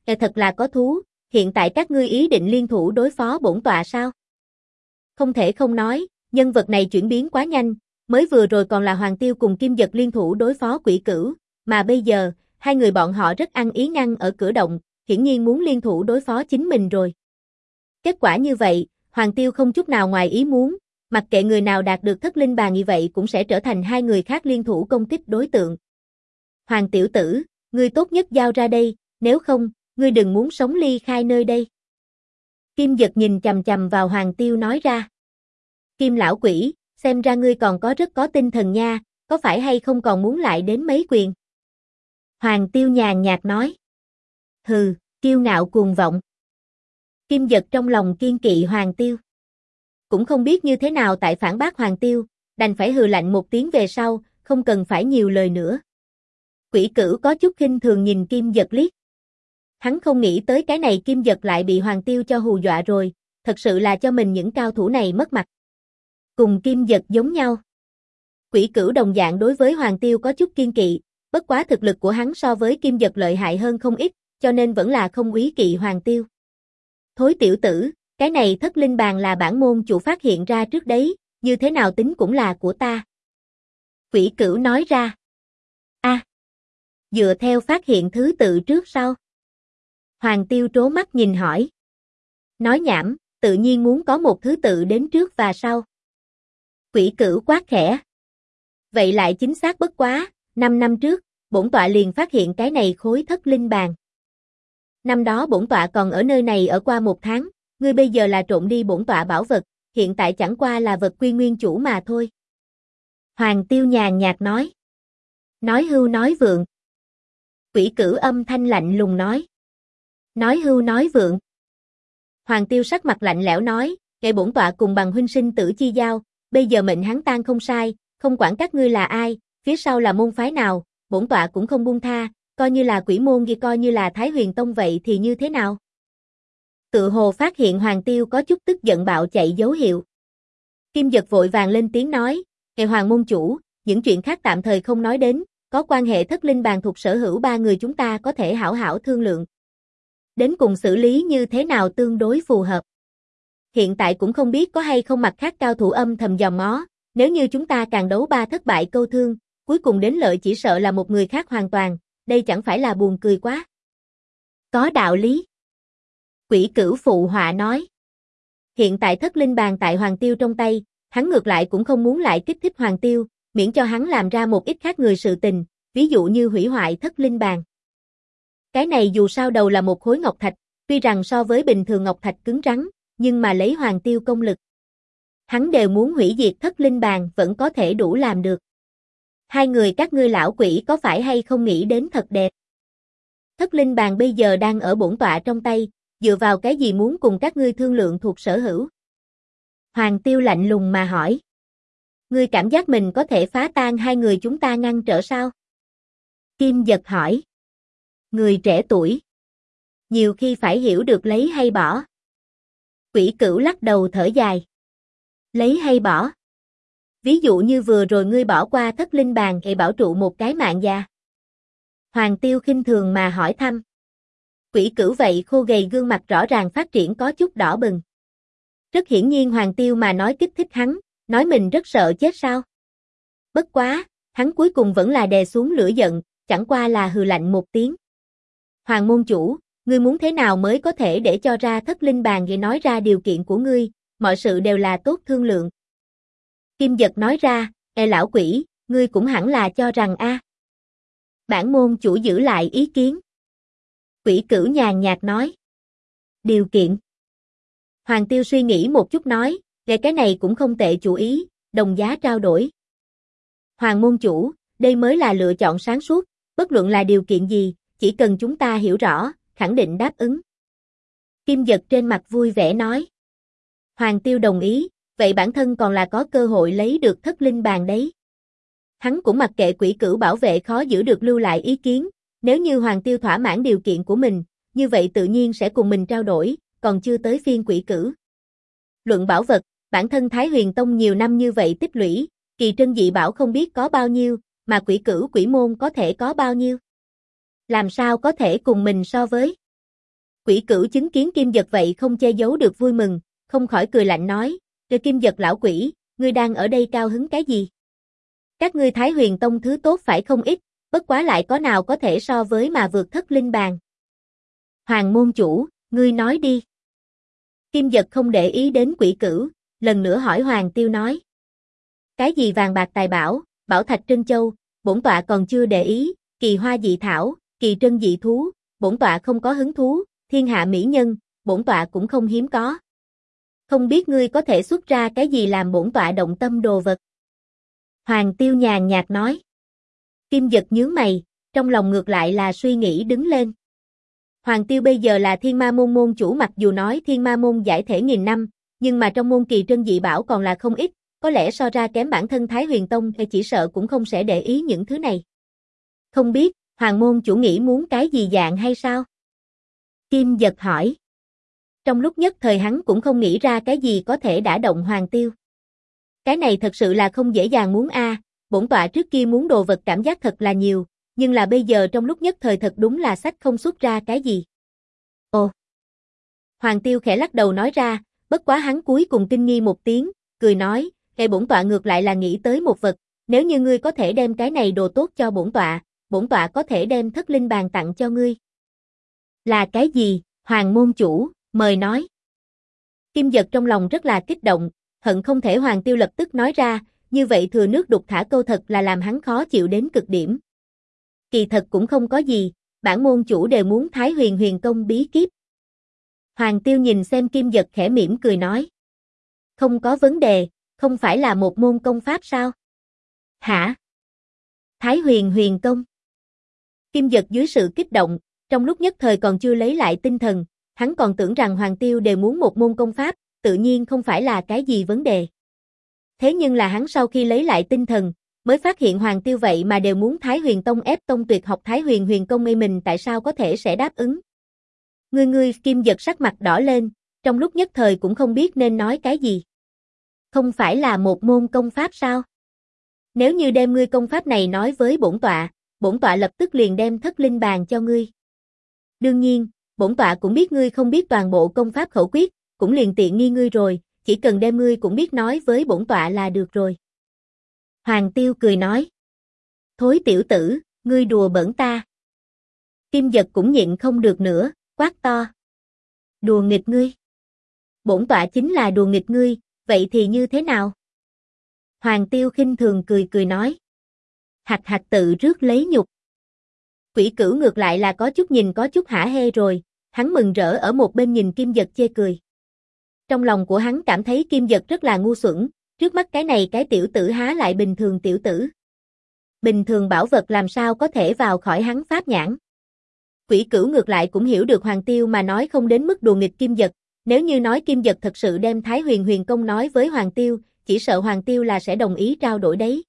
Thật là có thú, hiện tại các ngươi ý định liên thủ đối phó bổn tọa sao? Không thể không nói, nhân vật này chuyển biến quá nhanh, mới vừa rồi còn là Hoàng Tiêu cùng Kim Dật liên thủ đối phó Quỷ Cửu, mà bây giờ, hai người bọn họ rất ăn ý ngăn ở cửa động, hiển nhiên muốn liên thủ đối phó chính mình rồi. Kết quả như vậy, Hoàng Tiêu không chút nào ngoài ý muốn, mặc kệ người nào đạt được thất linh bàn như vậy cũng sẽ trở thành hai người khác liên thủ công kích đối tượng. Hoàng tiểu tử, ngươi tốt nhất giao ra đây, nếu không, ngươi đừng muốn sống ly khai nơi đây. Kim Dật nhìn chằm chằm vào Hoàng Tiêu nói ra. Kim lão quỷ, xem ra ngươi còn có rất có tinh thần nha, có phải hay không còn muốn lại đến mấy quyền? Hoàng Tiêu nhàn nhạt nói. Hừ, kiêu ngạo cuồng vọng. Kim Dật trong lòng kiên kỵ Hoàng Tiêu. Cũng không biết như thế nào tại phản bác Hoàng Tiêu, đành phải hừ lạnh một tiếng về sau, không cần phải nhiều lời nữa. Quỷ Cửu có chút khinh thường nhìn Kim Dật liếc. Hắn không nghĩ tới cái này Kim Dật lại bị Hoàng Tiêu cho hù dọa rồi, thật sự là cho mình những cao thủ này mất mặt. Cùng Kim Dật giống nhau. Quỷ Cửu đồng dạng đối với Hoàng Tiêu có chút kiên kỵ, bất quá thực lực của hắn so với Kim Dật lợi hại hơn không ít, cho nên vẫn là không úy kỵ Hoàng Tiêu. Thối tiểu tử, cái này thất linh bàn là bản môn chủ phát hiện ra trước đấy, như thế nào tính cũng là của ta. Quỷ Cửu nói ra. Dựa theo phát hiện thứ tự trước sau. Hoàng Tiêu trố mắt nhìn hỏi. Nói nhảm, tự nhiên muốn có một thứ tự đến trước và sau. Quỷ Cửu quát khẽ. Vậy lại chính xác bất quá, 5 năm trước, bổn tọa liền phát hiện cái này khối thất linh bàn. Năm đó bổn tọa còn ở nơi này ở qua 1 tháng, ngươi bây giờ là trộm đi bổn tọa bảo vật, hiện tại chẳng qua là vật quy nguyên chủ mà thôi. Hoàng Tiêu nhàn nhạt nói. Nói hưu nói vượng. Quỷ Cửu âm thanh lạnh lùng nói. Nói hưu nói vượng. Hoàng Tiêu sắc mặt lạnh lẽo nói, ngày bổn tọa cùng bằng huynh sinh tử chi giao, bây giờ mệnh hắn tan không sai, không quản các ngươi là ai, phía sau là môn phái nào, bổn tọa cũng không buông tha, coi như là quỷ môn gì coi như là Thái Huyền Tông vậy thì như thế nào? Tự hồ phát hiện Hoàng Tiêu có chút tức giận bạo chạy dấu hiệu. Kim Dật vội vàng lên tiếng nói, ngày Hoàng môn chủ, những chuyện khác tạm thời không nói đến, có quan hệ thất linh bàn thuộc sở hữu 3 người chúng ta có thể hảo hảo thương lượng. Đến cùng xử lý như thế nào tương đối phù hợp. Hiện tại cũng không biết có hay không mặt khác cao thủ âm thầm dòm ngó, nếu như chúng ta càng đấu 3 thất bại câu thương, cuối cùng đến lợi chỉ sợ là một người khác hoàn toàn, đây chẳng phải là buồn cười quá. Có đạo lý. Quỷ Cửu phụ họa nói. Hiện tại thất linh bàn tại Hoàng Tiêu trong tay, hắn ngược lại cũng không muốn lại kích thích Hoàng Tiêu, miễn cho hắn làm ra một ít khác người sự tình, ví dụ như hủy hoại thất linh bàn. Cái này dù sao đầu là một khối ngọc thạch, tuy rằng so với bình thường ngọc thạch cứng rắn, nhưng mà lấy Hoàng Tiêu công lực. Hắn đều muốn hủy diệt thất linh bàn vẫn có thể đủ làm được. Hai người các ngươi lão quỷ có phải hay không nghĩ đến thật đẹp. Thất linh bàn bây giờ đang ở bổn tọa trong tay, dựa vào cái gì muốn cùng các ngươi thương lượng thuộc sở hữu? Hoàng Tiêu lạnh lùng mà hỏi. Ngươi cảm giác mình có thể phá tan hai người chúng ta ngăn trở sao? Kim Dật hỏi. Người trẻ tuổi. Nhiều khi phải hiểu được lấy hay bỏ. Quỷ Cửu lắc đầu thở dài. Lấy hay bỏ? Ví dụ như vừa rồi ngươi bỏ qua thất linh bàn để bảo trụ một cái mạng già. Hoàng Tiêu khinh thường mà hỏi thăm. Quỷ Cửu vậy khô gầy gương mặt rõ ràng phát triển có chút đỏ bừng. Rất hiển nhiên Hoàng Tiêu mà nói kích thích hắn, nói mình rất sợ chết sao. Bất quá, hắn cuối cùng vẫn là đè xuống lửa giận, chẳng qua là hừ lạnh một tiếng. Hoàng môn chủ, ngươi muốn thế nào mới có thể để cho ra thất linh bàn để nói ra điều kiện của ngươi, mọi sự đều là tốt thương lượng. Kim Dật nói ra, lão quỷ, ngươi cũng hẳn là cho rằng bản môn chủ giữ lại ý kiến. Quỷ Cửu nhàn nhạt nói. Điều kiện. Hoàng Tiêu suy nghĩ một chút nói, cái này cũng không tệ chủ ý, đồng giá trao đổi. Hoàng môn chủ, đây mới là lựa chọn sáng suốt, bất luận là điều kiện gì, chỉ cần chúng ta hiểu rõ, khẳng định đáp ứng. Kim Dật trên mặt vui vẻ nói. Hoàng Tiêu đồng ý, vậy bản thân còn là có cơ hội lấy được thất linh bàn đấy. Hắn cũng mặc kệ Quỷ Cửu bảo vệ khó giữ được lưu lại ý kiến, nếu như Hoàng Tiêu thỏa mãn điều kiện của mình, như vậy tự nhiên sẽ cùng mình trao đổi, còn chưa tới phiên Quỷ Cửu. Luận bảo vật, bản thân Thái Huyền Tông nhiều năm như vậy tích lũy, kỳ trân dị bảo không biết có bao nhiêu, mà Quỷ Cửu quỷ môn có thể có bao nhiêu. Làm sao có thể cùng mình so với? Quỷ Cửu chứng kiến Kim Dật vậy không che giấu được vui mừng, không khỏi cười lạnh nói, Kim Dật lão quỷ, ngươi đang ở đây cao hứng cái gì? Các ngươi Thái Huyền Tông thứ tốt phải không ít, bất quá lại có nào có thể so với mà vượt thất linh bàn. Hoàng môn chủ, ngươi nói đi. Kim Dật không để ý đến Quỷ Cửu, lần nữa hỏi Hoàng Tiêu nói. Cái gì vàng bạc tài bảo, bảo thạch trân châu, bổn tọa còn chưa để ý, kỳ hoa dị thảo, kỳ trân dị thú, bổn tọa không có hứng thú, thiên hạ mỹ nhân, bổn tọa cũng không hiếm có. Không biết ngươi có thể xuất ra cái gì làm bổn tọa động tâm đồ vật. Hoàng Tiêu nhàn nhạt nói. Kim Dật nhướng mày, trong lòng ngược lại là suy nghĩ đứng lên. Hoàng Tiêu bây giờ là Thiên Ma môn môn chủ, mặc dù nói Thiên Ma môn giải thể nghìn năm, nhưng mà trong môn kỳ trân dị bảo còn là không ít, có lẽ so ra kém bản thân Thái Huyền Tông thì chỉ sợ cũng không sẽ để ý những thứ này. Không biết, Hoàng môn chủ nghĩ muốn cái gì dạng hay sao? Kim Dật hỏi. Trong lúc nhất thời hắn cũng không nghĩ ra cái gì có thể đả động Hoàng Tiêu. Cái này thật sự là không dễ dàng muốn bổn tọa trước kia muốn đồ vật cảm giác thật là nhiều, nhưng là bây giờ trong lúc nhất thời thật đúng là sách không xuất ra cái gì. Ồ! Hoàng Tiêu khẽ lắc đầu nói ra, bất quá hắn cuối cùng kinh nghi một tiếng, cười nói, bổn tọa ngược lại là nghĩ tới một vật, nếu như ngươi có thể đem cái này đồ tốt cho bổn tọa có thể đem thất linh bàn tặng cho ngươi. Là cái gì, Hoàng môn chủ, mời nói. Kim Dật trong lòng rất là kích động, hận không thể Hoàng Tiêu lập tức nói ra, như vậy thừa nước đục thả câu thật là làm hắn khó chịu đến cực điểm. Kỳ thật cũng không có gì, bản môn chủ đều muốn Thái Huyền Huyền Công bí kíp. Hoàng Tiêu nhìn xem Kim Dật khẽ mỉm cười nói. Không có vấn đề, không phải là một môn công pháp sao? Hả? Thái Huyền Huyền Công. Kim Dật dưới sự kích động, trong lúc nhất thời còn chưa lấy lại tinh thần, hắn còn tưởng rằng Hoàng Tiêu đều muốn một môn công pháp, tự nhiên không phải là cái gì vấn đề. Thế nhưng là hắn sau khi lấy lại tinh thần, mới phát hiện Hoàng Tiêu vậy mà đều muốn Thái Huyền Tông ép tông tuyệt học Thái Huyền Huyền Công, mình tại sao có thể sẽ đáp ứng. Ngươi Kim Dật sắc mặt đỏ lên, trong lúc nhất thời cũng không biết nên nói cái gì. Không phải là một môn công pháp sao? Nếu như đem ngươi công pháp này nói với bổn tọa lập tức liền đem thất linh bàn cho ngươi. Đương nhiên, bổn tọa cũng biết ngươi không biết toàn bộ công pháp khẩu quyết, cũng liền tiện nghi ngươi rồi, chỉ cần đem ngươi cũng biết nói với bổn tọa là được rồi. Hoàng Tiêu cười nói. Thối tiểu tử, ngươi đùa bỡn ta. Kim Dật cũng nhịn không được nữa, quát to. Đùa nghịch ngươi. Bổn tọa chính là đùa nghịch ngươi, vậy thì như thế nào? Hoàng Tiêu khinh thường cười nói. Hạch hạch tự rước lấy nhục. Quỷ Cửu ngược lại là có chút nhìn có chút hả hê rồi, hắn mừng rỡ ở một bên nhìn Kim Dật chê cười. Trong lòng của hắn cảm thấy Kim Dật rất là ngu xuẩn, trước mắt cái này cái tiểu tử há lại bình thường tiểu tử. Bình thường bảo vật làm sao có thể vào khỏi hắn pháp nhãn. Quỷ Cửu ngược lại cũng hiểu được Hoàng Tiêu mà nói không đến mức đùa nghịch Kim Dật, nếu như nói Kim Dật thật sự đem Thái Huyền Huyền Công nói với Hoàng Tiêu, chỉ sợ Hoàng Tiêu là sẽ đồng ý trao đổi đấy.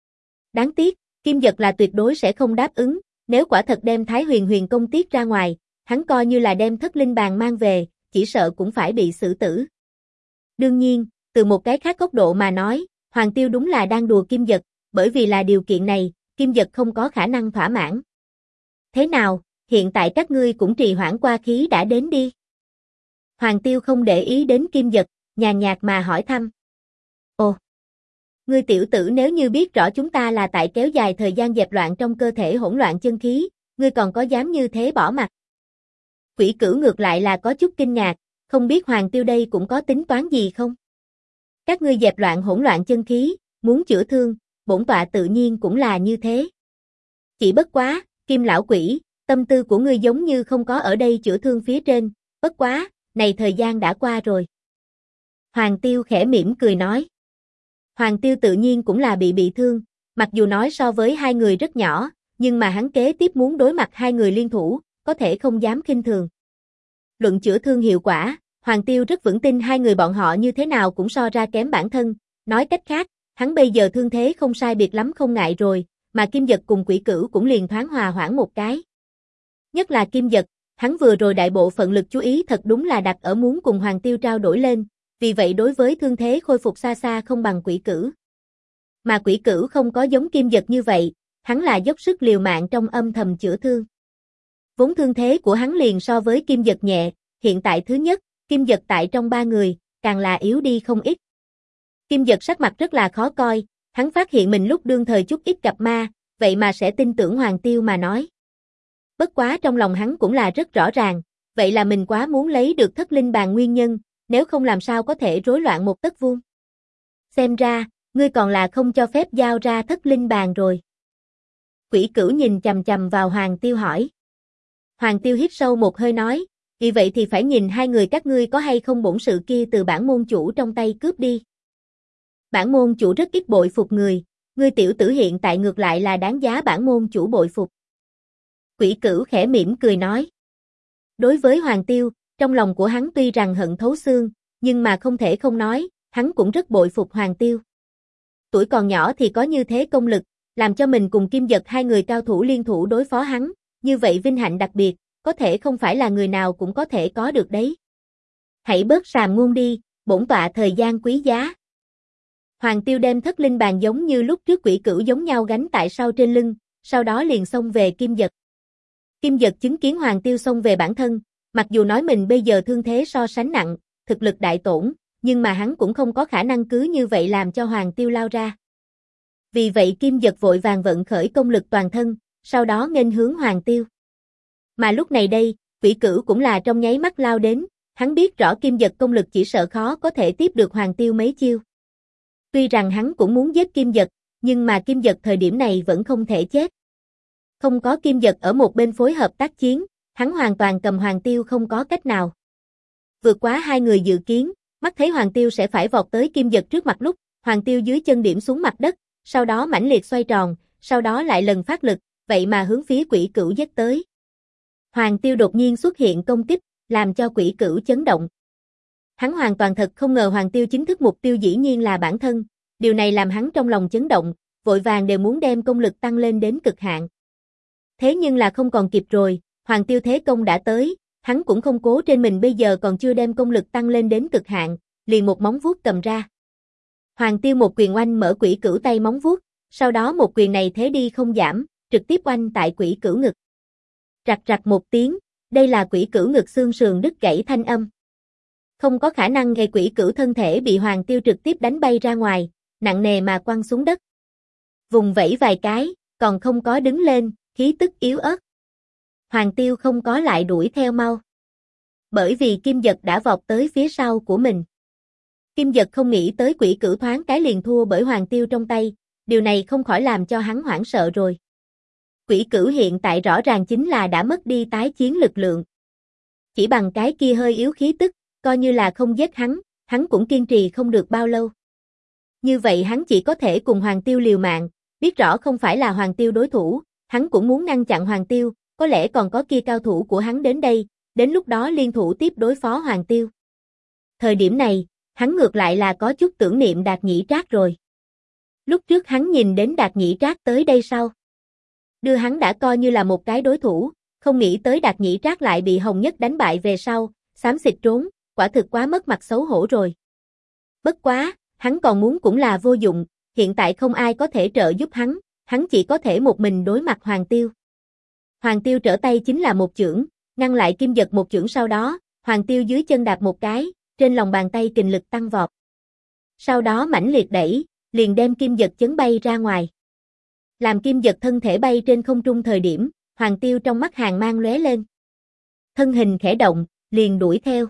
Đáng tiếc, Kim Dật là tuyệt đối sẽ không đáp ứng, nếu quả thật đem Thái Huyền Huyền Công tiết ra ngoài, hắn coi như là đem thất linh bàn mang về, chỉ sợ cũng phải bị xử tử. Đương nhiên, từ một cái khác góc độ mà nói, Hoàng Tiêu đúng là đang đùa Kim Dật, bởi vì là điều kiện này, Kim Dật không có khả năng thỏa mãn. Thế nào, hiện tại các ngươi cũng trì hoãn qua khí đã đến đi. Hoàng Tiêu không để ý đến Kim Dật, nhàn nhạt mà hỏi thăm. Ồ, ngươi tiểu tử nếu như biết rõ chúng ta là tại kéo dài thời gian dẹp loạn trong cơ thể hỗn loạn chân khí, ngươi còn có dám như thế bỏ mặt? Quỷ Cửu ngược lại là có chút kinh ngạc, không biết Hoàng Tiêu đây cũng có tính toán gì không? Các ngươi dẹp loạn hỗn loạn chân khí, muốn chữa thương, bổn tọa tự nhiên cũng là như thế. Chỉ bất quá, Kim lão quỷ, tâm tư của ngươi giống như không có ở đây chữa thương phía trên, bất quá, này thời gian đã qua rồi. Hoàng Tiêu khẽ mỉm cười nói. Hoàng Tiêu tự nhiên cũng là bị thương, mặc dù nói so với hai người rất nhỏ, nhưng mà hắn kế tiếp muốn đối mặt hai người liên thủ, có thể không dám khinh thường. Luận chữa thương hiệu quả, Hoàng Tiêu rất vững tin hai người bọn họ như thế nào cũng so ra kém bản thân, nói cách khác, hắn bây giờ thương thế không sai biệt lắm không ngại rồi, mà Kim Dật cùng Quỷ Cửu cũng liền thoáng hòa hoãn một cái. Nhất là Kim Dật, hắn vừa rồi đại bộ phận lực chú ý thật đúng là đặt ở muốn cùng Hoàng Tiêu trao đổi lên, vì vậy đối với thương thế khôi phục xa xa không bằng Quỷ Cửu. Mà Quỷ Cửu không có giống Kim Dật như vậy, hắn là dốc sức liều mạng trong âm thầm chữa thương. Vốn thương thế của hắn liền so với Kim Dật nhẹ, hiện tại thứ nhất, Kim Dật tại trong ba người, càng là yếu đi không ít. Kim Dật sắc mặt rất là khó coi, hắn phát hiện mình lúc đương thời chút ít gặp ma, vậy mà sẽ tin tưởng Hoàng Tiêu mà nói. Bất quá trong lòng hắn cũng là rất rõ ràng, vậy là mình quá muốn lấy được thất linh bàn nguyên nhân, nếu không làm sao có thể rối loạn một tấc vuông. Xem ra, ngươi còn là không cho phép giao ra thất linh bàn rồi. Quỷ Cửu nhìn chằm chằm vào Hoàng Tiêu hỏi. Hoàng Tiêu hít sâu một hơi nói, vì vậy thì phải nhìn hai người các ngươi có hay không bổn sự kia từ bản môn chủ trong tay cướp đi. Bản môn chủ rất ít bội phục người, ngươi tiểu tử hiện tại ngược lại là đáng giá bản môn chủ bội phục. Quỷ Cửu khẽ mỉm cười nói. Đối với Hoàng Tiêu, trong lòng của hắn tuy rằng hận thấu xương, nhưng mà không thể không nói, hắn cũng rất bội phục Hoàng Tiêu. Tuổi còn nhỏ thì có như thế công lực, làm cho mình cùng Kim Dật hai người cao thủ liên thủ đối phó hắn, như vậy vinh hạnh đặc biệt, có thể không phải là người nào cũng có thể có được đấy. Hãy bớt sàm ngôn đi, bổn tọa thời gian quý giá. Hoàng Tiêu đem thất linh bàn giống như lúc trước Quỷ Cửu giống nhau gánh tại sau trên lưng, sau đó liền xông về Kim Dật. Kim Dật chứng kiến Hoàng Tiêu xông về bản thân, mặc dù nói mình bây giờ thương thế so sánh nặng, thực lực đại tổn, nhưng mà hắn cũng không có khả năng cứ như vậy làm cho Hoàng Tiêu lao ra. Vì vậy Kim Dật vội vàng vận khởi công lực toàn thân, sau đó nghênh hướng Hoàng Tiêu. Mà lúc này đây, Quỷ Cửu cũng là trong nháy mắt lao đến, hắn biết rõ Kim Dật công lực chỉ sợ khó có thể tiếp được Hoàng Tiêu mấy chiêu. Tuy rằng hắn cũng muốn giết Kim Dật, nhưng mà Kim Dật thời điểm này vẫn không thể chết. Không có Kim Dật ở một bên phối hợp tác chiến, hắn hoàn toàn cầm Hoàng Tiêu không có cách nào. Vượt quá hai người dự kiến, mắt thấy Hoàng Tiêu sẽ phải vọt tới Kim Dật trước mặt lúc, Hoàng Tiêu dưới chân điểm xuống mặt đất, sau đó mãnh liệt xoay tròn, sau đó lại lần phát lực, vậy mà hướng phía Quỷ Cửu giết tới. Hoàng Tiêu đột nhiên xuất hiện công kích, làm cho Quỷ Cửu chấn động. Hắn hoàn toàn thật không ngờ Hoàng Tiêu chính thức mục tiêu dĩ nhiên là bản thân, điều này làm hắn trong lòng chấn động, vội vàng đều muốn đem công lực tăng lên đến cực hạn. Thế nhưng là không còn kịp rồi, Hoàng Tiêu thế công đã tới, hắn cũng không cố trên mình bây giờ còn chưa đem công lực tăng lên đến cực hạn, liền một móng vuốt cầm ra. Hoàng Tiêu một quyền oanh mở Quỷ Cửu tay móng vuốt, sau đó một quyền này thế đi không giảm, trực tiếp oanh tại Quỷ Cửu ngực. Rạch rạch một tiếng, đây là Quỷ Cửu ngực xương sườn đứt gãy thanh âm. Không có khả năng gây Quỷ Cửu thân thể bị Hoàng Tiêu trực tiếp đánh bay ra ngoài, nặng nề mà quăng xuống đất. Vùng vẫy vài cái, còn không có đứng lên, khí tức yếu ớt. Hoàng Tiêu không có lại đuổi theo mau. Bởi vì Kim Dật đã vọt tới phía sau của mình. Kim Dật không nghĩ tới Quỷ Cửu thoáng cái liền thua bởi Hoàng Tiêu trong tay, điều này không khỏi làm cho hắn hoảng sợ rồi. Quỷ Cửu hiện tại rõ ràng chính là đã mất đi tái chiến lực lượng. Chỉ bằng cái kia hơi yếu khí tức, coi như là không giết hắn cũng kiên trì không được bao lâu. Như vậy hắn chỉ có thể cùng Hoàng Tiêu liều mạng, biết rõ không phải là Hoàng Tiêu đối thủ, hắn cũng muốn ngăn chặn Hoàng Tiêu, có lẽ còn có kia cao thủ của hắn đến đây, đến lúc đó liên thủ tiếp đối phó Hoàng Tiêu. Thời điểm này, hắn ngược lại là có chút tưởng niệm Đạt Nhĩ Trác rồi. Lúc trước hắn nhìn đến Đạt Nhĩ Trác tới đây sau, đưa hắn đã coi như là một cái đối thủ, không nghĩ tới Đạt Nhĩ Trác lại bị Hồng Nhất đánh bại về sau, xám xịt trốn, quả thực quá mất mặt xấu hổ rồi. Bất quá, hắn còn muốn cũng là vô dụng, hiện tại không ai có thể trợ giúp hắn chỉ có thể một mình đối mặt Hoàng Tiêu. Hoàng Tiêu trở tay chính là một chưởng, ngăn lại Kim Dật một chưởng sau đó, Hoàng Tiêu dưới chân đạp một cái, trên lòng bàn tay kình lực tăng vọt. Sau đó mãnh liệt đẩy, liền đem Kim Dật chấn bay ra ngoài. Làm Kim Dật thân thể bay trên không trung thời điểm, Hoàng Tiêu trong mắt hàn mang lóe lên. Thân hình khẽ động, liền đuổi theo.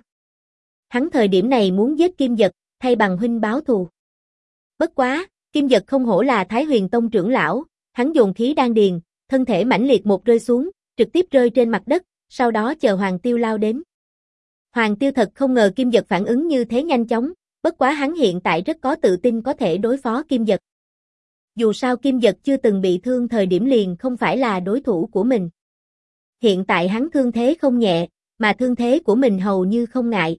Hắn thời điểm này muốn giết Kim Dật, thay bằng huynh báo thù. Bất quá, Kim Dật không hổ là Thái Huyền Tông trưởng lão, hắn dồn khí đan điền, thân thể mãnh liệt một rơi xuống, trực tiếp rơi trên mặt đất, sau đó chờ Hoàng Tiêu lao đến. Hoàng Tiêu thật không ngờ Kim Dật phản ứng như thế nhanh chóng, bất quá hắn hiện tại rất có tự tin có thể đối phó Kim Dật. Dù sao Kim Dật chưa từng bị thương thời điểm liền không phải là đối thủ của mình. Hiện tại hắn thương thế không nhẹ, mà thương thế của mình hầu như không ngại.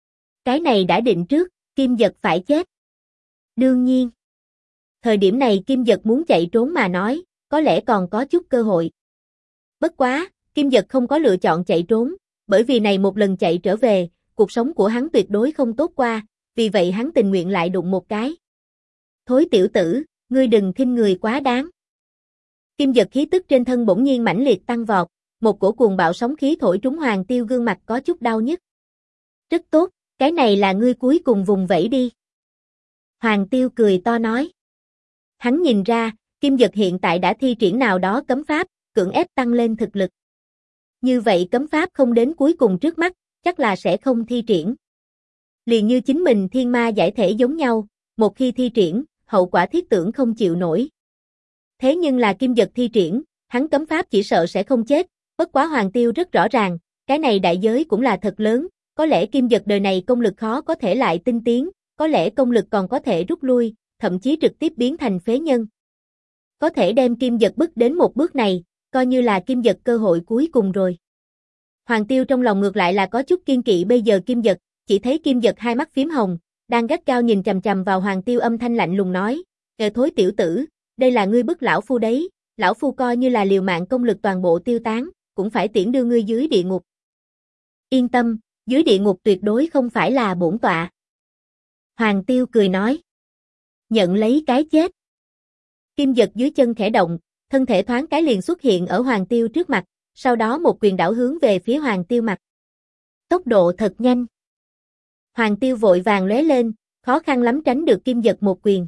Cái này đã định trước, Kim Dật phải chết. Đương nhiên, thời điểm này Kim Dật muốn chạy trốn mà nói, có lẽ còn có chút cơ hội. Bất quá, Kim Dật không có lựa chọn chạy trốn, bởi vì này một lần chạy trở về, cuộc sống của hắn tuyệt đối không tốt qua, vì vậy hắn tình nguyện lại đụng một cái. Thối tiểu tử, ngươi đừng khinh người quá đáng. Kim Dật khí tức trên thân bỗng nhiên mãnh liệt tăng vọt, một cổ cuồng bạo sóng khí thổi trúng Hoàng Tiêu gương mặt có chút đau nhức. Rất tốt, cái này là ngươi cuối cùng vùng vẫy đi. Hoàng Tiêu cười to nói. Hắn nhìn ra, Kim Dật hiện tại đã thi triển nào đó cấm pháp, cưỡng ép tăng lên thực lực. Như vậy cấm pháp không đến cuối cùng trước mắt, chắc là sẽ không thi triển. Liền như chính mình thiên ma giải thể giống nhau, một khi thi triển, hậu quả thiết tưởng không chịu nổi. Thế nhưng là Kim Dật thi triển, hắn cấm pháp chỉ sợ sẽ không chết, bất quá Hoàng Tiêu rất rõ ràng, cái này đại giới cũng là thật lớn, có lẽ Kim Dật đời này công lực khó có thể lại tinh tiến, có lẽ công lực còn có thể rút lui, thậm chí trực tiếp biến thành phế nhân. Có thể đem Kim Dật bước đến một bước này, coi như là Kim Dật cơ hội cuối cùng rồi. Hoàng Tiêu trong lòng ngược lại là có chút kiên kỵ bây giờ Kim Dật, chỉ thấy Kim Dật hai mắt phím hồng, đang gắt gao nhìn chằm chằm vào Hoàng Tiêu âm thanh lạnh lùng nói, thối tiểu tử, đây là ngươi bức lão phu đấy, lão phu coi như là liều mạng công lực toàn bộ tiêu tán, cũng phải tiễn đưa ngươi dưới địa ngục. Yên tâm, dưới địa ngục tuyệt đối không phải là bổn tọa. Hoàng Tiêu cười nói. Nhận lấy cái chết. Kim Dật dưới chân khẽ động, thân thể thoáng cái liền xuất hiện ở Hoàng Tiêu trước mặt, sau đó một quyền đảo hướng về phía Hoàng Tiêu mặt. Tốc độ thật nhanh. Hoàng Tiêu vội vàng lóe lên, khó khăn lắm tránh được Kim Dật một quyền.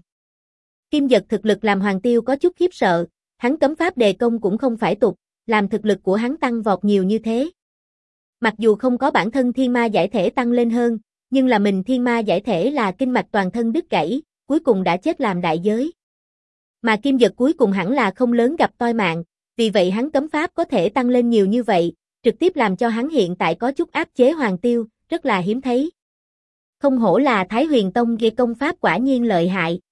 Kim Dật thực lực làm Hoàng Tiêu có chút khiếp sợ, hắn cấm pháp đề công cũng không phải tục, làm thực lực của hắn tăng vọt nhiều như thế. Mặc dù không có bản thân thiên ma giải thể tăng lên hơn, nhưng là mình thiên ma giải thể là kinh mạch toàn thân đứt gãy, cuối cùng đã chết làm đại giới. Mà Kim Dật cuối cùng hẳn là không lớn gặp toi mạng, vì vậy hắn cấm pháp có thể tăng lên nhiều như vậy, trực tiếp làm cho hắn hiện tại có chút áp chế Hoàng Tiêu, rất là hiếm thấy. Không hổ là Thái Huyền Tông ghê công pháp quả nhiên lợi hại.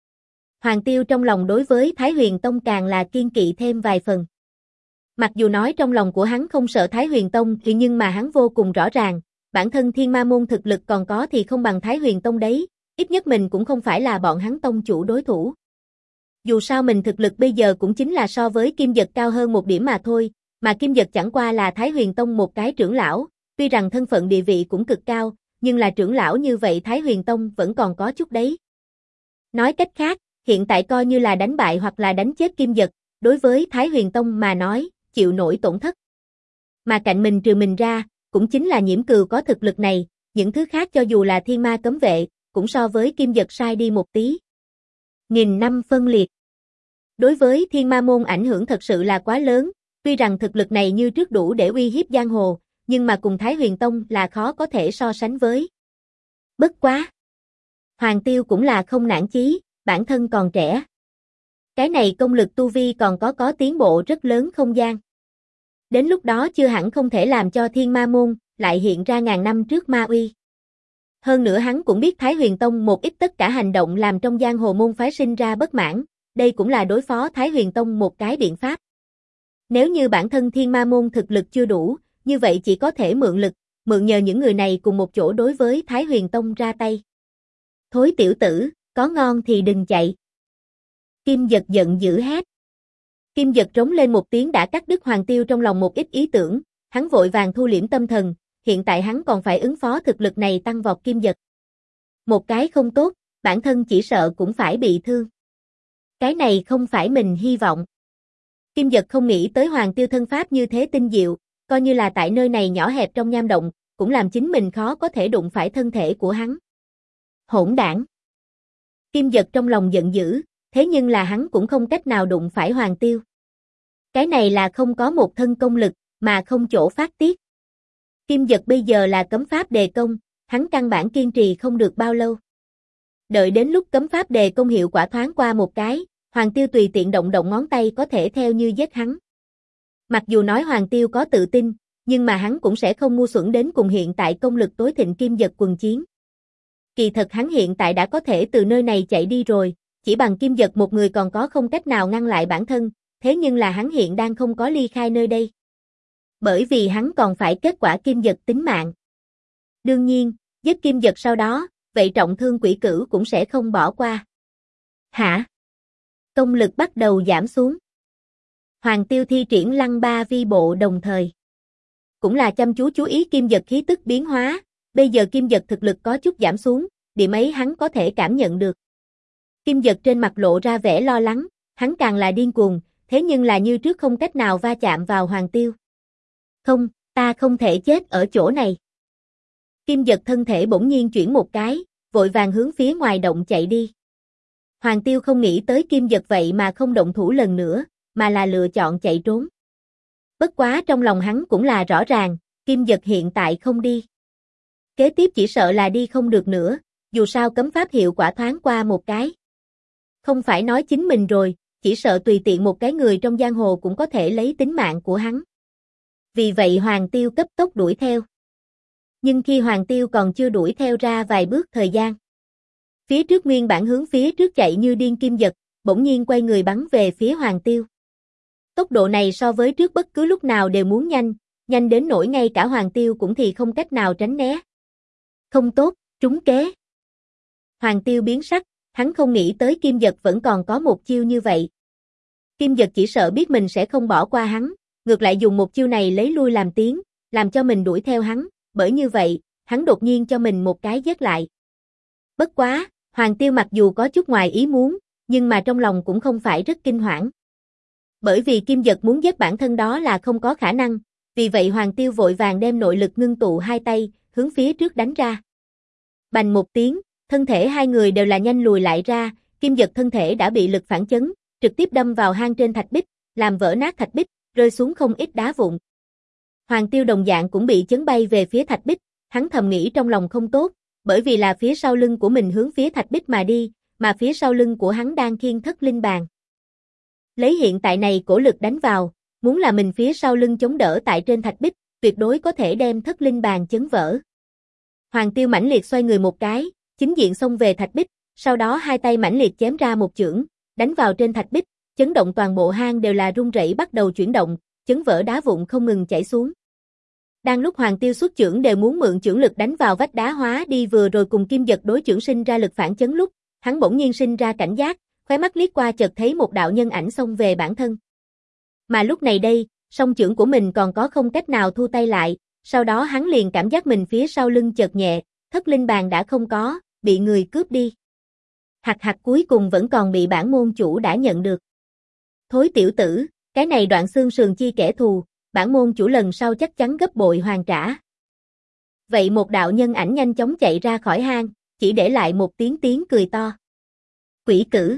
Hoàng Tiêu trong lòng đối với Thái Huyền Tông càng là kiên kỵ thêm vài phần. Mặc dù nói trong lòng của hắn không sợ Thái Huyền Tông thì nhưng mà hắn vô cùng rõ ràng, bản thân Thiên Ma môn thực lực còn có thì không bằng Thái Huyền Tông đấy, ít nhất mình cũng không phải là bọn hắn tông chủ đối thủ. Dù sao mình thực lực bây giờ cũng chính là so với Kim Dật cao hơn một điểm mà thôi, mà Kim Dật chẳng qua là Thái Huyền Tông một cái trưởng lão, tuy rằng thân phận địa vị cũng cực cao, nhưng là trưởng lão như vậy Thái Huyền Tông vẫn còn có chút đấy. Nói cách khác, hiện tại coi như là đánh bại hoặc là đánh chết Kim Dật, đối với Thái Huyền Tông mà nói, chịu nổi tổn thất. Mà cạnh mình trừ mình ra, cũng chính là Nhiễm Cừu có thực lực này, những thứ khác cho dù là thiên ma cấm vệ, cũng so với Kim Dật sai đi một tí. Nghìn năm phân liệt. Đối với thiên ma môn ảnh hưởng thật sự là quá lớn, tuy rằng thực lực này như trước đủ để uy hiếp giang hồ, nhưng mà cùng Thái Huyền Tông là khó có thể so sánh với. Bất quá. Hoàng Tiêu cũng là không nản chí, bản thân còn trẻ. Cái này công lực tu vi còn có tiến bộ rất lớn không gian. Đến lúc đó chưa hẳn không thể làm cho thiên ma môn lại hiện ra ngàn năm trước ma uy. Hơn nữa hắn cũng biết Thái Huyền Tông một ít tất cả hành động làm trong giang hồ môn phái sinh ra bất mãn, đây cũng là đối phó Thái Huyền Tông một cái biện pháp. Nếu như bản thân thiên ma môn thực lực chưa đủ, như vậy chỉ có thể mượn lực, mượn nhờ những người này cùng một chỗ đối với Thái Huyền Tông ra tay. Thối tiểu tử, có ngon thì đừng chạy. Kim Dật giận dữ hét. Kim Dật trống lên một tiếng đã cắt đứt Hoàng Tiêu trong lòng một ít ý tưởng, hắn vội vàng thu liễm tâm thần, hiện tại hắn còn phải ứng phó thực lực này tăng vọt Kim Dật. Một cái không tốt, bản thân chỉ sợ cũng phải bị thương. Cái này không phải mình hy vọng. Kim Dật không nghĩ tới Hoàng Tiêu thân pháp như thế tinh diệu, coi như là tại nơi này nhỏ hẹp trong nham động, cũng làm chính mình khó có thể đụng phải thân thể của hắn. Hỗn đảng. Kim Dật trong lòng giận dữ, thế nhưng là hắn cũng không cách nào đụng phải Hoàng Tiêu. Cái này là không có một thân công lực, mà không chỗ phát tiết. Kim Dật bây giờ là cấm pháp đề công, hắn căn bản kiên trì không được bao lâu. Đợi đến lúc cấm pháp đề công hiệu quả thoáng qua một cái, Hoàng Tiêu tùy tiện động động ngón tay có thể theo như giết hắn. Mặc dù nói Hoàng Tiêu có tự tin, nhưng mà hắn cũng sẽ không ngu xuẩn đến cùng hiện tại công lực tối thịnh Kim Dật quần chiến. Kỳ thật hắn hiện tại đã có thể từ nơi này chạy đi rồi, chỉ bằng Kim Dật một người còn có không cách nào ngăn lại bản thân, thế nhưng là hắn hiện đang không có ly khai nơi đây. Bởi vì hắn còn phải kết quả Kim Dật tính mạng. Đương nhiên, giết Kim Dật sau đó, vậy trọng thương Quỷ Cửu cũng sẽ không bỏ qua. Hả? Công lực bắt đầu giảm xuống. Hoàng Tiêu thi triển Lăng Ba Vi Bộ đồng thời. Cũng là chăm chú ý Kim Dật khí tức biến hóa, bây giờ Kim Dật thực lực có chút giảm xuống, điểm ấy hắn có thể cảm nhận được. Kim Dật trên mặt lộ ra vẻ lo lắng, hắn càng là điên cuồng, thế nhưng là như trước không cách nào va chạm vào Hoàng Tiêu. Không, ta không thể chết ở chỗ này. Kim Dật thân thể bỗng nhiên chuyển một cái, vội vàng hướng phía ngoài động chạy đi. Hoàng Tiêu không nghĩ tới Kim Dật vậy mà không động thủ lần nữa, mà là lựa chọn chạy trốn. Bất quá trong lòng hắn cũng là rõ ràng, Kim Dật hiện tại không đi. Kế tiếp chỉ sợ là đi không được nữa, dù sao cấm pháp hiệu quả thoáng qua một cái. Không phải nói chính mình rồi, chỉ sợ tùy tiện một cái người trong giang hồ cũng có thể lấy tính mạng của hắn. Vì vậy Hoàng Tiêu cấp tốc đuổi theo. Nhưng khi Hoàng Tiêu còn chưa đuổi theo ra vài bước thời gian, phía trước nguyên bản hướng phía trước chạy như điên Kim Dật, bỗng nhiên quay người bắn về phía Hoàng Tiêu. Tốc độ này so với trước bất cứ lúc nào đều muốn nhanh, nhanh đến nỗi ngay cả Hoàng Tiêu cũng thì không cách nào tránh né. Không tốt, trúng kế. Hoàng Tiêu biến sắc, hắn không nghĩ tới Kim Dật vẫn còn có một chiêu như vậy. Kim Dật chỉ sợ biết mình sẽ không bỏ qua hắn, ngược lại dùng một chiêu này lấy lui làm tiến, làm cho mình đuổi theo hắn, bởi như vậy, hắn đột nhiên cho mình một cái giết lại. Bất quá, Hoàng Tiêu mặc dù có chút ngoài ý muốn, nhưng mà trong lòng cũng không phải rất kinh hoảng. Bởi vì Kim Dật muốn giết bản thân đó là không có khả năng, vì vậy Hoàng Tiêu vội vàng đem nội lực ngưng tụ hai tay, hướng phía trước đánh ra. Bành một tiếng, thân thể hai người đều là nhanh lùi lại ra, Kim Dật thân thể đã bị lực phản chấn, trực tiếp đâm vào hang trên thạch bích, làm vỡ nát thạch bích, rơi xuống không ít đá vụn. Hoàng Tiêu đồng dạng cũng bị chấn bay về phía thạch bích, hắn thầm nghĩ trong lòng không tốt, bởi vì là phía sau lưng của mình hướng phía thạch bích mà đi, mà phía sau lưng của hắn đang khiêng thất linh bàn. Lấy hiện tại này cổ lực đánh vào, muốn là mình phía sau lưng chống đỡ tại trên thạch bích, tuyệt đối có thể đem thất linh bàn chấn vỡ. Hoàng Tiêu mãnh liệt xoay người một cái, chính diện xông về thạch bích, sau đó hai tay mãnh liệt chém ra một chưởng, đánh vào trên thạch bích, chấn động toàn bộ hang đều là rung rẩy bắt đầu chuyển động, chấn vỡ đá vụn không ngừng chảy xuống. Đang lúc Hoàng Tiêu xuất chưởng đều muốn mượn chưởng lực đánh vào vách đá hóa đi vừa rồi cùng Kim Dật đối chưởng sinh ra lực phản chấn lúc, hắn bỗng nhiên sinh ra cảnh giác, khóe mắt liếc qua chợt thấy một đạo nhân ảnh xông về bản thân. Mà lúc này đây, song chưởng của mình còn có không cách nào thu tay lại, sau đó hắn liền cảm giác mình phía sau lưng chợt nhẹ, thất linh bàn đã không có, bị người cướp đi. Hạt cuối cùng vẫn còn bị bản môn chủ đã nhận được. Thối tiểu tử, cái này đoạn xương sườn chi kẻ thù, bản môn chủ lần sau chắc chắn gấp bội hoàn trả. Vậy một đạo nhân ảnh nhanh chóng chạy ra khỏi hang, chỉ để lại một tiếng cười to. Quỷ cử.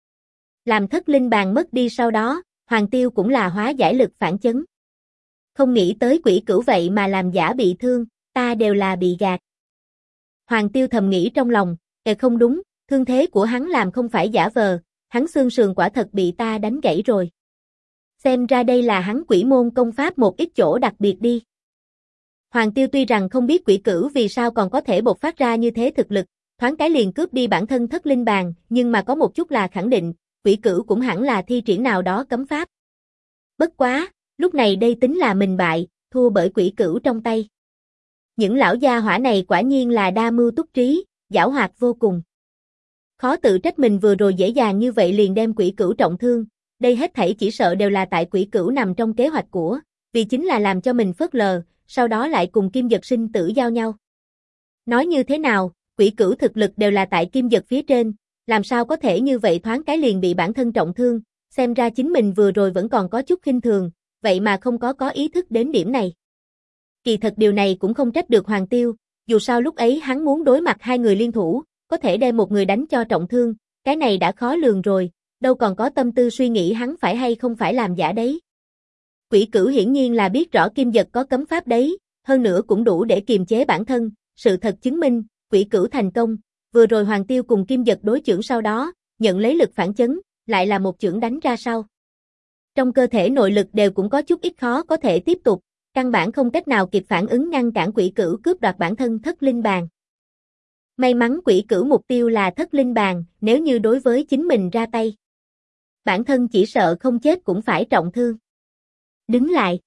Làm thất linh bàn mất đi sau đó, Hoàng Tiêu cũng là hóa giải lực phản chấn. Không nghĩ tới quỷ cửu vậy mà làm giả bị thương, ta đều là bị gạt. Hoàng Tiêu thầm nghĩ trong lòng, không đúng, thương thế của hắn làm không phải giả vờ, hắn xương sườn quả thật bị ta đánh gãy rồi. Xem ra đây là hắn quỷ môn công pháp một ít chỗ đặc biệt đi. Hoàng Tiêu tuy rằng không biết quỷ cửu vì sao còn có thể bộc phát ra như thế thực lực, thoáng cái liền cướp đi bản thân thất linh bàn, nhưng mà có một chút là khẳng định, quỷ cửu cũng hẳn là thi triển nào đó cấm pháp. Bất quá, lúc này đây tính là mình bại, thua bởi quỷ cửu trong tay. Những lão gia hỏa này quả nhiên là đa mưu túc trí, giảo hoạt vô cùng. Khó tự trách mình vừa rồi dễ dàng như vậy liền đem quỷ cửu trọng thương, đây hết thảy chỉ sợ đều là tại quỷ cửu nằm trong kế hoạch của, vì chính là làm cho mình phớt lờ, sau đó lại cùng Kim Dật sinh tử giao nhau. Nói như thế nào, quỷ cửu thực lực đều là tại Kim Dật phía trên, làm sao có thể như vậy thoáng cái liền bị bản thân trọng thương, xem ra chính mình vừa rồi vẫn còn có chút khinh thường, vậy mà không có ý thức đến điểm này. Kỳ thật điều này cũng không trách được Hoàng Tiêu, dù sao lúc ấy hắn muốn đối mặt hai người liên thủ, có thể đem một người đánh cho trọng thương, cái này đã khó lường rồi, đâu còn có tâm tư suy nghĩ hắn phải hay không phải làm giả đấy. Quỷ cửu hiển nhiên là biết rõ Kim Dật có cấm pháp đấy, hơn nữa cũng đủ để kiềm chế bản thân, sự thật chứng minh, quỷ cửu thành công, vừa rồi Hoàng Tiêu cùng Kim Dật đối chưởng sau đó, nhận lấy lực phản chấn, lại là một chưởng đánh ra sau. Trong cơ thể nội lực đều cũng có chút ít khó có thể tiếp tục, căn bản không cách nào kịp phản ứng ngăn cản quỷ cửu cướp đoạt bản thân thất linh bàn. May mắn quỷ cửu mục tiêu là thất linh bàn, nếu như đối với chính mình ra tay, bản thân chỉ sợ không chết cũng phải trọng thương. Đứng lại.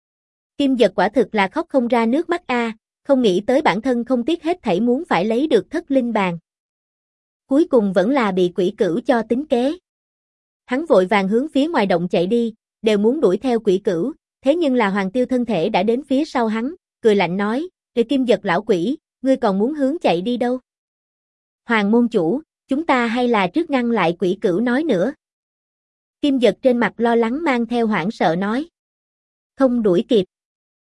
Kim Dật quả thực là khóc không ra nước mắt a, không nghĩ tới bản thân không tiếc hết thảy muốn phải lấy được thất linh bàn. Cuối cùng vẫn là bị quỷ cửu cho tính kế. Hắn vội vàng hướng phía ngoài động chạy đi, đều muốn đuổi theo quỷ cửu, thế nhưng là Hoàng Tiêu thân thể đã đến phía sau hắn, cười lạnh nói, Kim Dật lão quỷ, ngươi còn muốn hướng chạy đi đâu? Hoàng môn chủ, chúng ta hay là trước ngăn lại quỷ cửu nói nữa. Kim Dật trên mặt lo lắng mang theo hoảng sợ nói. Không đuổi kịp.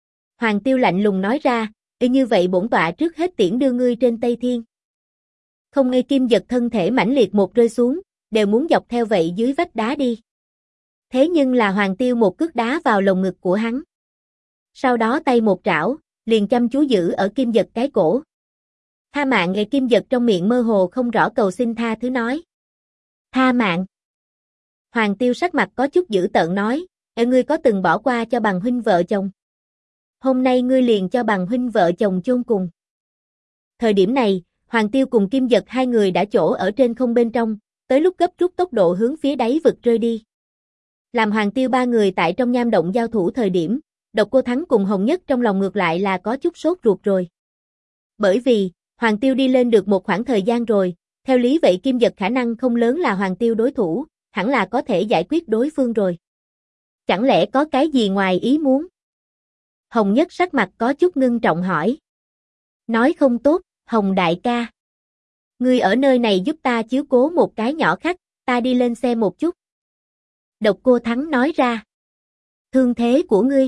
Hoàng Tiêu lạnh lùng nói ra, như vậy bổn tọa trước hết tiễn đưa ngươi trên Tây Thiên. Không ngây Kim Dật thân thể mãnh liệt một rơi xuống, đều muốn dọc theo vậy dưới vách đá đi. Thế nhưng là Hoàng Tiêu một cước đá vào lồng ngực của hắn. Sau đó tay một trảo, liền chăm chú giữ ở Kim Dật cái cổ. Tha mạng. Kim Dật trong miệng mơ hồ không rõ cầu xin tha thứ nói. Tha mạng. Hoàng Tiêu sắc mặt có chút dữ tợn nói, ngươi có từng bỏ qua cho bằng huynh vợ chồng? Hôm nay ngươi liền cho bằng huynh vợ chồng chôn cùng. Thời điểm này, Hoàng Tiêu cùng Kim Dật hai người đã chỗ ở trên không bên trong, tới lúc gấp rút tốc độ hướng phía đáy vực rơi đi. Làm Hoàng Tiêu ba người tại trong nham động giao thủ thời điểm, Độc Cô Thắng cùng Hồng Nhất trong lòng ngược lại là có chút sốt ruột rồi. Bởi vì, Hoàng Tiêu đi lên được một khoảng thời gian rồi, theo lý vậy Kim Dật khả năng không lớn là Hoàng Tiêu đối thủ, hẳn là có thể giải quyết đối phương rồi. Chẳng lẽ có cái gì ngoài ý muốn? Hồng Nhất sắc mặt có chút ngưng trọng hỏi. Nói không tốt, Hồng đại ca. Ngươi ở nơi này giúp ta chiếu cố một cái nhỏ khách, ta đi lên xe một chút. Độc Cô Thắng nói ra. Thương thế của ngươi.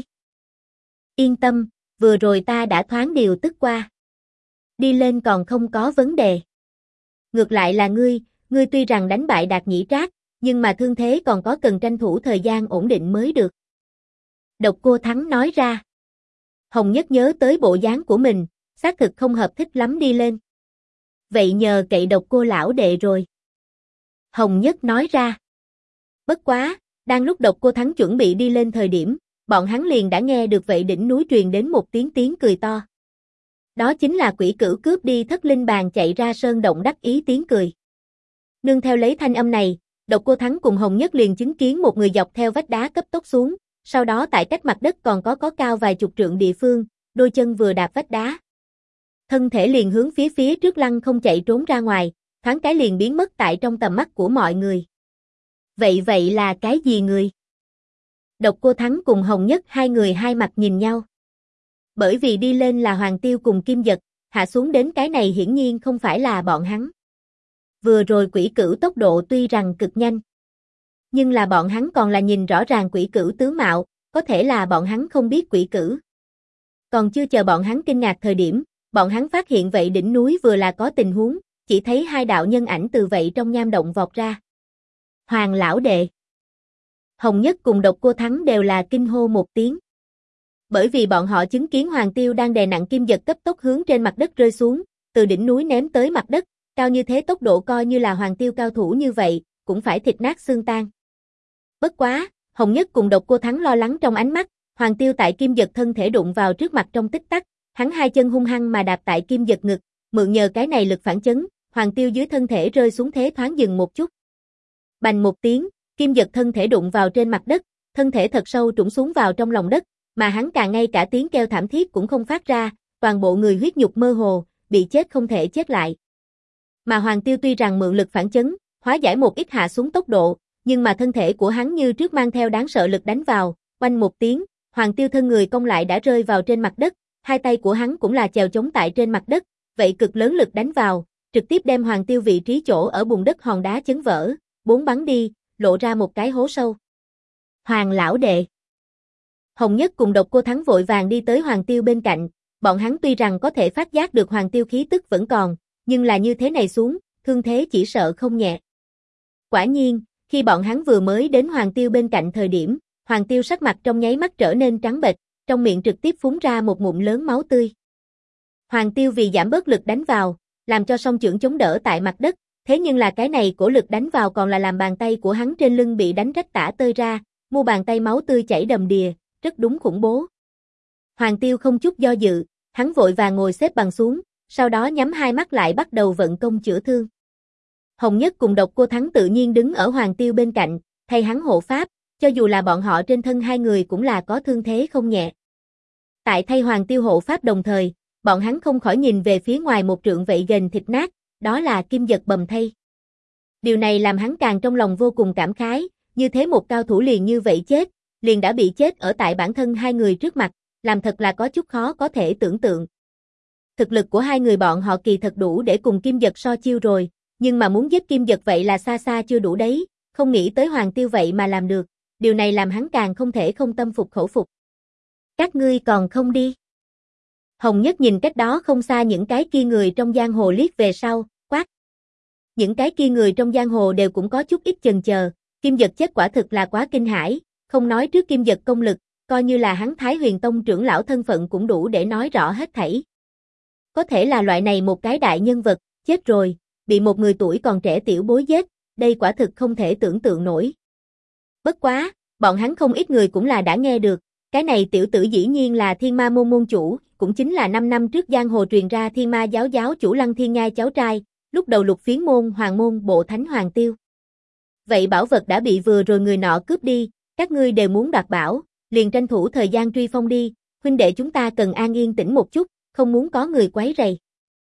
Yên tâm, vừa rồi ta đã thoáng điều tức qua. Đi lên còn không có vấn đề. Ngược lại là ngươi tuy rằng đánh bại Đạt Nhĩ Trác, nhưng mà thương thế còn có cần tranh thủ thời gian ổn định mới được. Độc Cô Thắng nói ra. Hồng Nhất nhớ tới bộ dáng của mình, xác thực không hợp thích lắm đi lên. Vậy nhờ cậy Độc Cô lão đệ rồi. Hồng Nhất nói ra. Bất quá, đang lúc Độc Cô Thắng chuẩn bị đi lên thời điểm, bọn hắn liền đã nghe được vậy đỉnh núi truyền đến một tiếng cười to. Đó chính là Quỷ Cửu cướp đi Thất Linh Bàn chạy ra sơn động đắc ý tiếng cười. Nương theo lấy thanh âm này, Độc Cô Thắng cùng Hồng Nhất liền chứng kiến một người dọc theo vách đá cấp tốc xuống, sau đó tại cách mặt đất còn có cao vài chục trượng địa phương, đôi chân vừa đạp vách đá. Thân thể liền hướng phía trước lăn không chạy trốn ra ngoài, thoáng cái liền biến mất tại trong tầm mắt của mọi người. Vậy là cái gì người? Độc Cô Thắng cùng Hồng Nhất hai người hai mặt nhìn nhau. Bởi vì đi lên là Hoàng Tiêu cùng Kim Dật, hạ xuống đến cái này hiển nhiên không phải là bọn hắn. Vừa rồi Quỷ Cửu tốc độ tuy rằng cực nhanh, nhưng là bọn hắn còn là nhìn rõ ràng Quỷ Cửu tướng mạo, có thể là bọn hắn không biết Quỷ Cửu. Còn chưa chờ bọn hắn kinh ngạc thời điểm, bọn hắn phát hiện vậy đỉnh núi vừa là có tình huống, chỉ thấy hai đạo nhân ảnh từ vậy trong nham động vọt ra. Hoàng lão đệ. Hồng Nhất cùng Độc Cô Thắng đều là kinh hô một tiếng. Bởi vì bọn họ chứng kiến Hoàng Tiêu đang đè nặng Kim Dật cấp tốc hướng trên mặt đất rơi xuống, từ đỉnh núi ném tới mặt đất, cao như thế tốc độ coi như là Hoàng Tiêu cao thủ như vậy, cũng phải thịt nát xương tan. Bất quá, Hồng Nhất cùng Độc Cô Thắng lo lắng trong ánh mắt, Hoàng Tiêu tại Kim Dật thân thể đụng vào trước mặt trong tích tắc, hắn hai chân hung hăng mà đạp tại Kim Dật ngực, mượn nhờ cái này lực phản chấn, Hoàng Tiêu dưới thân thể rơi xuống thế thoáng dừng một chút. Bành một tiếng, Kim Dật thân thể đụng vào trên mặt đất, thân thể thật sâu trũng xuống vào trong lòng đất, mà hắn càng ngay cả tiếng kêu thảm thiết cũng không phát ra, toàn bộ người huyết nhục mơ hồ, bị chết không thể chết lại. Mà Hoàng Tiêu tuy rằng mượn lực phản chấn, hóa giải một ít hạ xuống tốc độ, nhưng mà thân thể của hắn như trước mang theo đáng sợ lực đánh vào, oanh một tiếng, Hoàng Tiêu thân người cong lại đã rơi vào trên mặt đất, hai tay của hắn cũng là chèo chống tại trên mặt đất, vậy cực lớn lực đánh vào, trực tiếp đem Hoàng Tiêu vị trí chỗ ở bùn đất hòn đá chấn vỡ, bốn bắn đi, lộ ra một cái hố sâu. Hoàng lão đệ. Hồng Nhất cùng Độc Cô Thắng vội vàng đi tới Hoàng Tiêu bên cạnh, bọn hắn tuy rằng có thể phát giác được Hoàng Tiêu khí tức vẫn còn, nhưng là như thế này xuống, thương thế chỉ sợ không nhẹ. Quả nhiên, khi bọn hắn vừa mới đến Hoàng Tiêu bên cạnh thời điểm, Hoàng Tiêu sắc mặt trong nháy mắt trở nên trắng bệch, trong miệng trực tiếp phun ra một ngụm lớn máu tươi. Hoàng Tiêu vì giảm bớt lực đánh vào, làm cho song chưởng chống đỡ tại mặt đất, thế nhưng là cái này cổ lực đánh vào còn là làm bàn tay của hắn trên lưng bị đánh rách tả tơi ra, mu bàn tay máu tươi chảy đầm đìa, rất đúng khủng bố. Hoàng Tiêu không chút do dự, hắn vội vàng ngồi xếp bằng xuống, sau đó nhắm hai mắt lại bắt đầu vận công chữa thương. Hồng Nhất cùng Độc Cô Thắng tự nhiên đứng ở Hoàng Tiêu bên cạnh, thay hắn hộ pháp, cho dù là bọn họ trên thân hai người cũng là có thương thế không nhẹ. Tại thay Hoàng Tiêu hộ pháp đồng thời, bọn hắn không khỏi nhìn về phía ngoài một trượng vậy gềnh thịt nát, đó là Kim Dật bầm thây. Điều này làm hắn càng trong lòng vô cùng cảm khái, như thế một cao thủ liền như vậy chết, liền đã bị chết ở tại bản thân hai người trước mặt, làm thật là có chút khó có thể tưởng tượng. Thực lực của hai người bọn họ kỳ thật đủ để cùng Kim Dật so chiêu rồi, nhưng mà muốn giết Kim Dật vậy là xa xa chưa đủ đấy, không nghĩ tới Hoàng Tiêu vậy mà làm được, điều này làm hắn càng không thể không tâm phục khẩu phục. Các ngươi còn không đi. Hồng Nhất nhìn cách đó không xa những cái kia người trong giang hồ liếc về sau, quát. Những cái kia người trong giang hồ đều cũng có chút ít chần chờ, Kim Dật chết quả thực là quá kinh hãi, không nói trước Kim Dật công lực, coi như là hắn Thái Huyền Tông trưởng lão thân phận cũng đủ để nói rõ hết thảy. Có thể là loại này một cái đại nhân vật, chết rồi, bị một người tuổi còn trẻ tiểu bối giết, đây quả thực không thể tưởng tượng nổi. Bất quá, bọn hắn không ít người cũng là đã nghe được, cái này tiểu tử dĩ nhiên là Thiên Ma môn môn chủ, cũng chính là 5 năm trước giang hồ truyền ra Thiên Ma giáo giáo chủ Lăng Thiên Nhai cháu trai, lúc đầu Lục Phiến môn hoàng môn bộ thánh Hoàng Tiêu. Vậy bảo vật đã bị vừa rồi người nọ cướp đi, các ngươi đều muốn đoạt bảo, liền tranh thủ thời gian truy phong đi, huynh đệ chúng ta cần an yên tĩnh một chút, không muốn có người quấy rầy.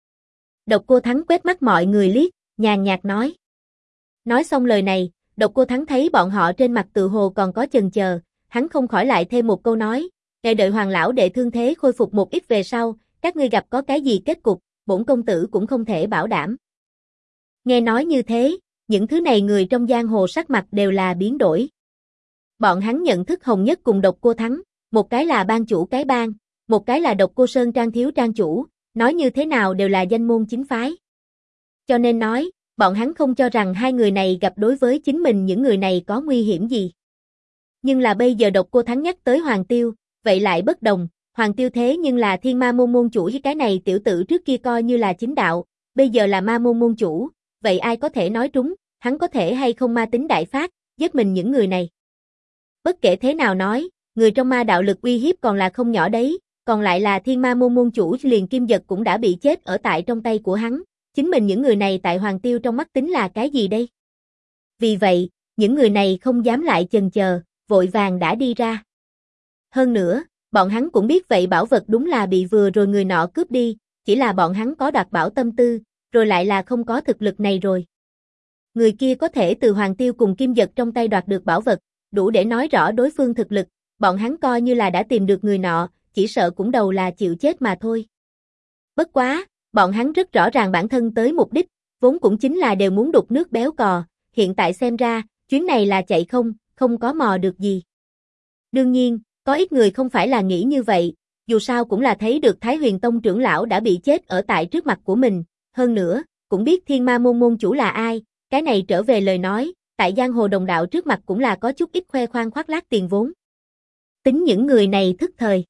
Độc Cô Thắng quét mắt mọi người liếc, nhàn nhạt nói. Nói xong lời này, Độc Cô Thắng thấy bọn họ trên mặt tự hồ còn có chần chờ, hắn không khỏi lại thêm một câu nói, đợi Hoàng lão đệ thương thế khôi phục một ít về sau, các ngươi gặp có cái gì kết cục, bổn công tử cũng không thể bảo đảm. Nghe nói như thế, những thứ này người trong giang hồ sắc mặt đều là biến đổi. Bọn hắn nhận thức Hồng Nhất cùng Độc Cô Thắng, một cái là ban chủ cái bang, một cái là Độc Cô Sơn Trang thiếu trang chủ, nói như thế nào đều là danh môn chính phái. Cho nên nói, bọn hắn không cho rằng hai người này gặp đối với chính mình những người này có nguy hiểm gì. Nhưng là bây giờ Độc Cô Thắng nhắc tới Hoàng Tiêu, vậy lại bất đồng, Hoàng Tiêu thế nhưng là Thiên Ma môn môn chủ, với cái này tiểu tử trước kia coi như là chính đạo, bây giờ là ma môn môn chủ, vậy ai có thể nói trúng, hắn có thể hay không ma tính đại phát, giết mình những người này. Bất kể thế nào nói, người trong ma đạo lực uy hiếp còn là không nhỏ đấy, còn lại là Thiên Ma môn môn chủ liền Kim Dật cũng đã bị chết ở tại trong tay của hắn, chính mình những người này tại Hoàng Tiêu trong mắt tính là cái gì đây? Vì vậy, những người này không dám lại chần chờ, vội vàng đã đi ra. Hơn nữa, bọn hắn cũng biết vậy bảo vật đúng là bị vừa rồi người nọ cướp đi, chỉ là bọn hắn có đoạt bảo tâm tư, rồi lại là không có thực lực này rồi. Người kia có thể từ Hoàng Tiêu cùng Kim Dật trong tay đoạt được bảo vật, đủ để nói rõ đối phương thực lực, bọn hắn coi như là đã tìm được người nọ, chỉ sợ cũng đầu là chịu chết mà thôi. Bất quá, bọn hắn rất rõ ràng bản thân tới mục đích, vốn cũng chính là đều muốn đục nước béo cò, hiện tại xem ra, chuyến này là chạy không có mò được gì. Đương nhiên, có ít người không phải là nghĩ như vậy, dù sao cũng là thấy được Thái Huyền Tông trưởng lão đã bị chết ở tại trước mặt của mình, hơn nữa, cũng biết Thiên Ma môn môn chủ là ai, cái này trở về lời nói, tại giang hồ đồng đạo trước mặt cũng là có chút ít khoe khoang khoác lác tiền vốn. Tính những người này thức thời.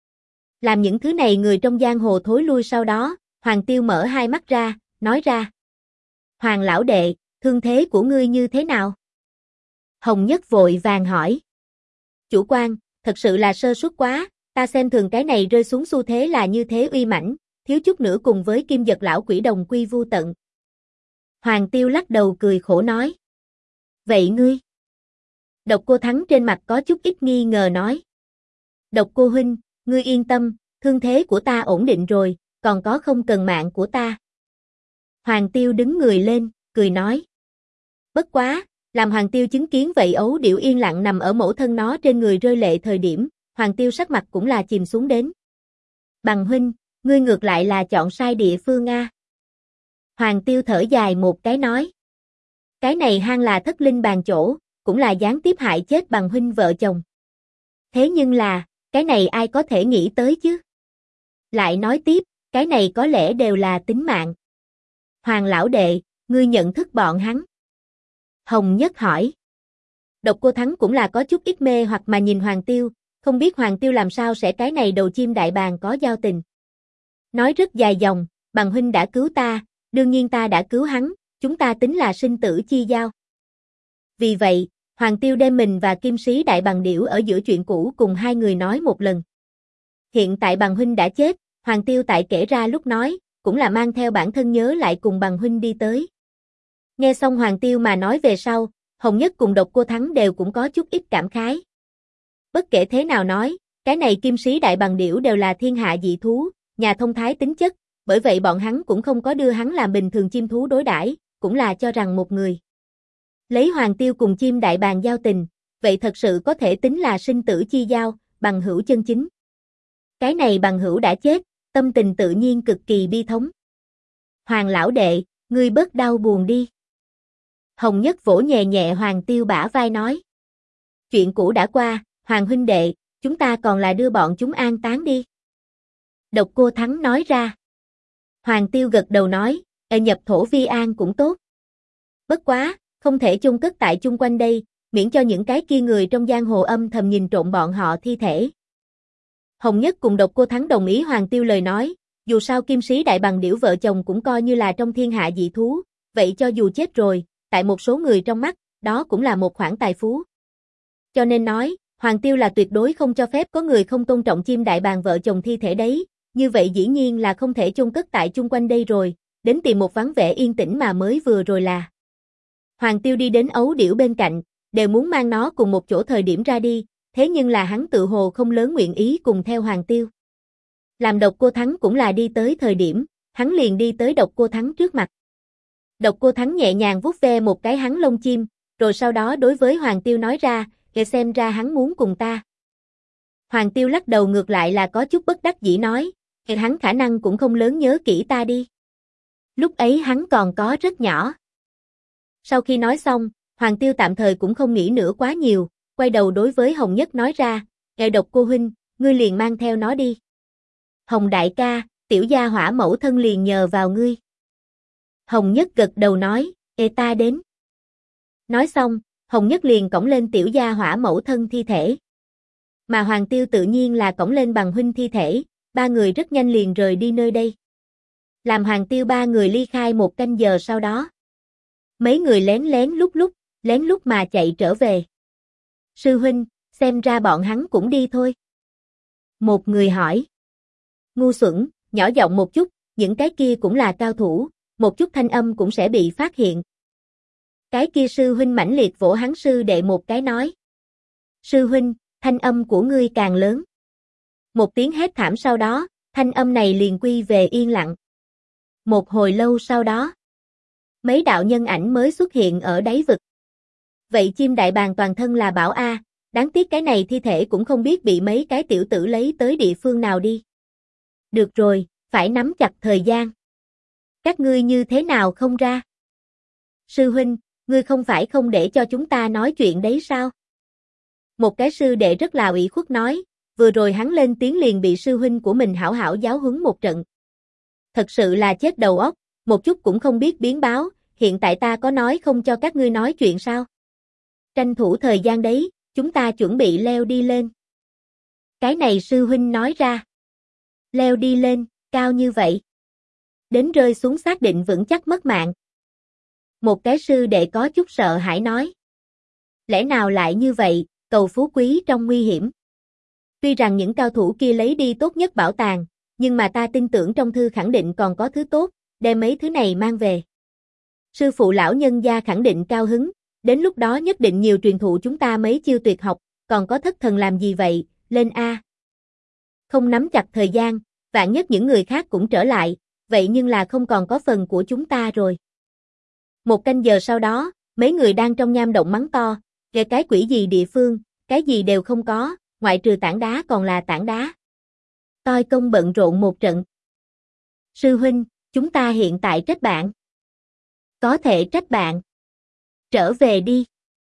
Làm những thứ này người trong giang hồ thối lui sau đó, Hoàng Tiêu mở hai mắt ra, nói ra. Hoàng lão đệ, thương thế của ngươi như thế nào? Hồng Nhất vội vàng hỏi. Chủ quan, thật sự là sơ suất quá, ta xem thường cái này rơi xuống xu thế là như thế uy mãnh, thiếu chút nữa cùng với Kim Dật lão quỷ đồng quy vu tận. Hoàng Tiêu lắc đầu cười khổ nói. Vậy ngươi? Độc Cô Thắng trên mặt có chút ít nghi ngờ nói. Độc Cô huynh, ngươi yên tâm, thương thế của ta ổn định rồi, còn có không cần mạng của ta. Hoàng Tiêu đứng người lên, cười nói. Bất quá, làm Hoàng Tiêu chứng kiến vậy ấu điểu yên lặng nằm ở mẫu thân nó trên người rơi lệ thời điểm, Hoàng Tiêu sắc mặt cũng là chìm xuống đến. Bằng huynh, ngươi ngược lại là chọn sai địa phương a. Hoàng Tiêu thở dài một cái nói. Cái này hang là thất linh bàn chỗ, cũng là gián tiếp hại chết bằng huynh vợ chồng. Thế nhưng là, cái này ai có thể nghĩ tới chứ? Lại nói tiếp, cái này có lẽ đều là tính mạng. Hoàng lão đệ, ngươi nhận thức bọn hắn. Hồng Nhất hỏi. Độc Cô Thắng cũng là có chút ít mê hoặc mà nhìn Hoàng Tiêu, không biết Hoàng Tiêu làm sao sẽ cái này đầu chim đại bàng có giao tình. Nói rất dài dòng, bằng huynh đã cứu ta, đương nhiên ta đã cứu hắn, chúng ta tính là sinh tử chi giao. Vì vậy, Hoàng Tiêu đem mình và Kim Sĩ Đại Bằng Điểu ở giữa chuyện cũ cùng hai người nói một lần. Hiện tại bằng huynh đã chết, Hoàng Tiêu tại kể ra lúc nói, cũng là mang theo bản thân nhớ lại cùng bằng huynh đi tới. Nghe xong Hoàng Tiêu mà nói về sau, Hồng Nhất cùng Độc Cô Thắng đều cũng có chút ít cảm khái. Bất kể thế nào nói, cái này Kim Sĩ Đại Bằng Điểu đều là thiên hạ dị thú, nhà thông thái tính chất, bởi vậy bọn hắn cũng không có đưa hắn làm bình thường chim thú đối đãi, cũng là cho rằng một người. Lấy Hoàng Tiêu cùng chim đại bàng giao tình, vậy thật sự có thể tính là sinh tử chi giao, bằng hữu chân chính. Cái này bằng hữu đã chết, tâm tình tự nhiên cực kỳ bi thống. Hoàng lão đệ, ngươi bớt đau buồn đi. Hồng Nhất vỗ nhẹ nhẹ Hoàng Tiêu bả vai nói. Chuyện cũ đã qua, Hoàng huynh đệ, chúng ta còn là đưa bọn chúng an táng đi. Độc Cô Thắng nói ra. Hoàng Tiêu gật đầu nói, nhập thổ vi an cũng tốt. Bất quá, không thể chôn cất tại chung quanh đây, miễn cho những cái kia người trong giang hồ âm thầm nhìn trộm bọn họ thi thể. Hồng Nhất cùng Độc Cô Thắng đồng ý Hoàng Tiêu lời nói, dù sao Kim Sĩ Đại Bằng Điểu vợ chồng cũng coi như là trong thiên hạ dị thú, vậy cho dù chết rồi, tại một số người trong mắt, đó cũng là một khoản tài phú. Cho nên nói, Hoàng Tiêu là tuyệt đối không cho phép có người không tôn trọng chim đại bàng vợ chồng thi thể đấy, như vậy dĩ nhiên là không thể chôn cất tại chung quanh đây rồi, đến tìm một vắng vẻ yên tĩnh mà mới vừa rồi là. Hoàng Tiêu đi đến ấu điểu bên cạnh, đều muốn mang nó cùng một chỗ thời điểm ra đi, thế nhưng là hắn tự hồ không lớn nguyện ý cùng theo Hoàng Tiêu. Làm Độc Cô Thắng cũng là đi tới thời điểm, hắn liền đi tới Độc Cô Thắng trước mặt. Độc Cô Thắng nhẹ nhàng vuốt ve một cái hắn lông chim, rồi sau đó đối với Hoàng Tiêu nói ra, kể xem ra hắn muốn cùng ta. Hoàng Tiêu lắc đầu ngược lại là có chút bất đắc dĩ nói, hắn khả năng cũng không lớn nhớ kỹ ta đi. Lúc ấy hắn còn có rất nhỏ. Sau khi nói xong, Hoàng Tiêu tạm thời cũng không nghĩ nữa quá nhiều, quay đầu đối với Hồng Nhất nói ra, Độc Cô huynh, ngươi liền mang theo nó đi. Hồng đại ca, tiểu gia hỏa mẫu thân liền nhờ vào ngươi. Hồng Nhất gật đầu nói, ta đến. Nói xong, Hồng Nhất liền cõng lên tiểu gia hỏa mẫu thân thi thể. Mà Hoàng Tiêu tự nhiên là cõng lên Bằng huynh thi thể, ba người rất nhanh liền rời đi nơi đây. Làm Hoàng Tiêu ba người ly khai một canh giờ sau đó. Mấy người lén lén lút mà chạy trở về. Sư huynh, xem ra bọn hắn cũng đi thôi. Một người hỏi. Ngu xuẩn, nhỏ giọng một chút, những cái kia cũng là cao thủ, một chút thanh âm cũng sẽ bị phát hiện. Cái kia sư huynh mãnh liệt vỗ hắn sư đệ một cái nói. Sư huynh, thanh âm của ngươi càng lớn. Một tiếng hét thảm sau đó, thanh âm này liền quy về yên lặng. Một hồi lâu sau đó, mấy đạo nhân ảnh mới xuất hiện ở đáy vực. Vậy chim đại bàng toàn thân là bảo a, đáng tiếc cái này thi thể cũng không biết bị mấy cái tiểu tử lấy tới địa phương nào đi. Được rồi, phải nắm chặt thời gian. Các ngươi như thế nào không ra? Sư huynh, ngươi không phải không để cho chúng ta nói chuyện đấy sao? Một cái sư đệ rất là ủy khuất nói, vừa rồi hắn lên tiếng liền bị sư huynh của mình hảo hảo giáo huấn một trận. Thật sự là chết đầu óc, một chút cũng không biết biến báo, hiện tại ta có nói không cho các ngươi nói chuyện sao? Tranh thủ thời gian đấy, chúng ta chuẩn bị leo đi lên. Cái này sư huynh nói ra. Leo đi lên, cao như vậy. Đến rơi xuống xác định vững chắc mất mạng. Một cái sư đệ có chút sợ hãi nói. Lẽ nào lại như vậy, cầu phú quý trong nguy hiểm. Tuy rằng những cao thủ kia lấy đi tốt nhất bảo tàng, nhưng mà ta tin tưởng trong thư khẳng định còn có thứ tốt, đem mấy thứ này mang về. Sư phụ lão nhân gia khẳng định cao hứng, đến lúc đó nhất định nhiều truyền thụ chúng ta mấy chiêu tuyệt học, còn có thất thần làm gì vậy, lên A. Không nắm chặt thời gian, vạn nhất những người khác cũng trở lại, vậy nhưng là không còn có phần của chúng ta rồi. Một canh giờ sau đó, mấy người đang trong nham động mắng to, kể cái quỷ gì địa phương, cái gì đều không có, ngoại trừ tảng đá còn là tảng đá. Toi công bận rộn một trận. Sư huynh, chúng ta hiện tại trách bạn. Có thể trách bạn. Trở về đi.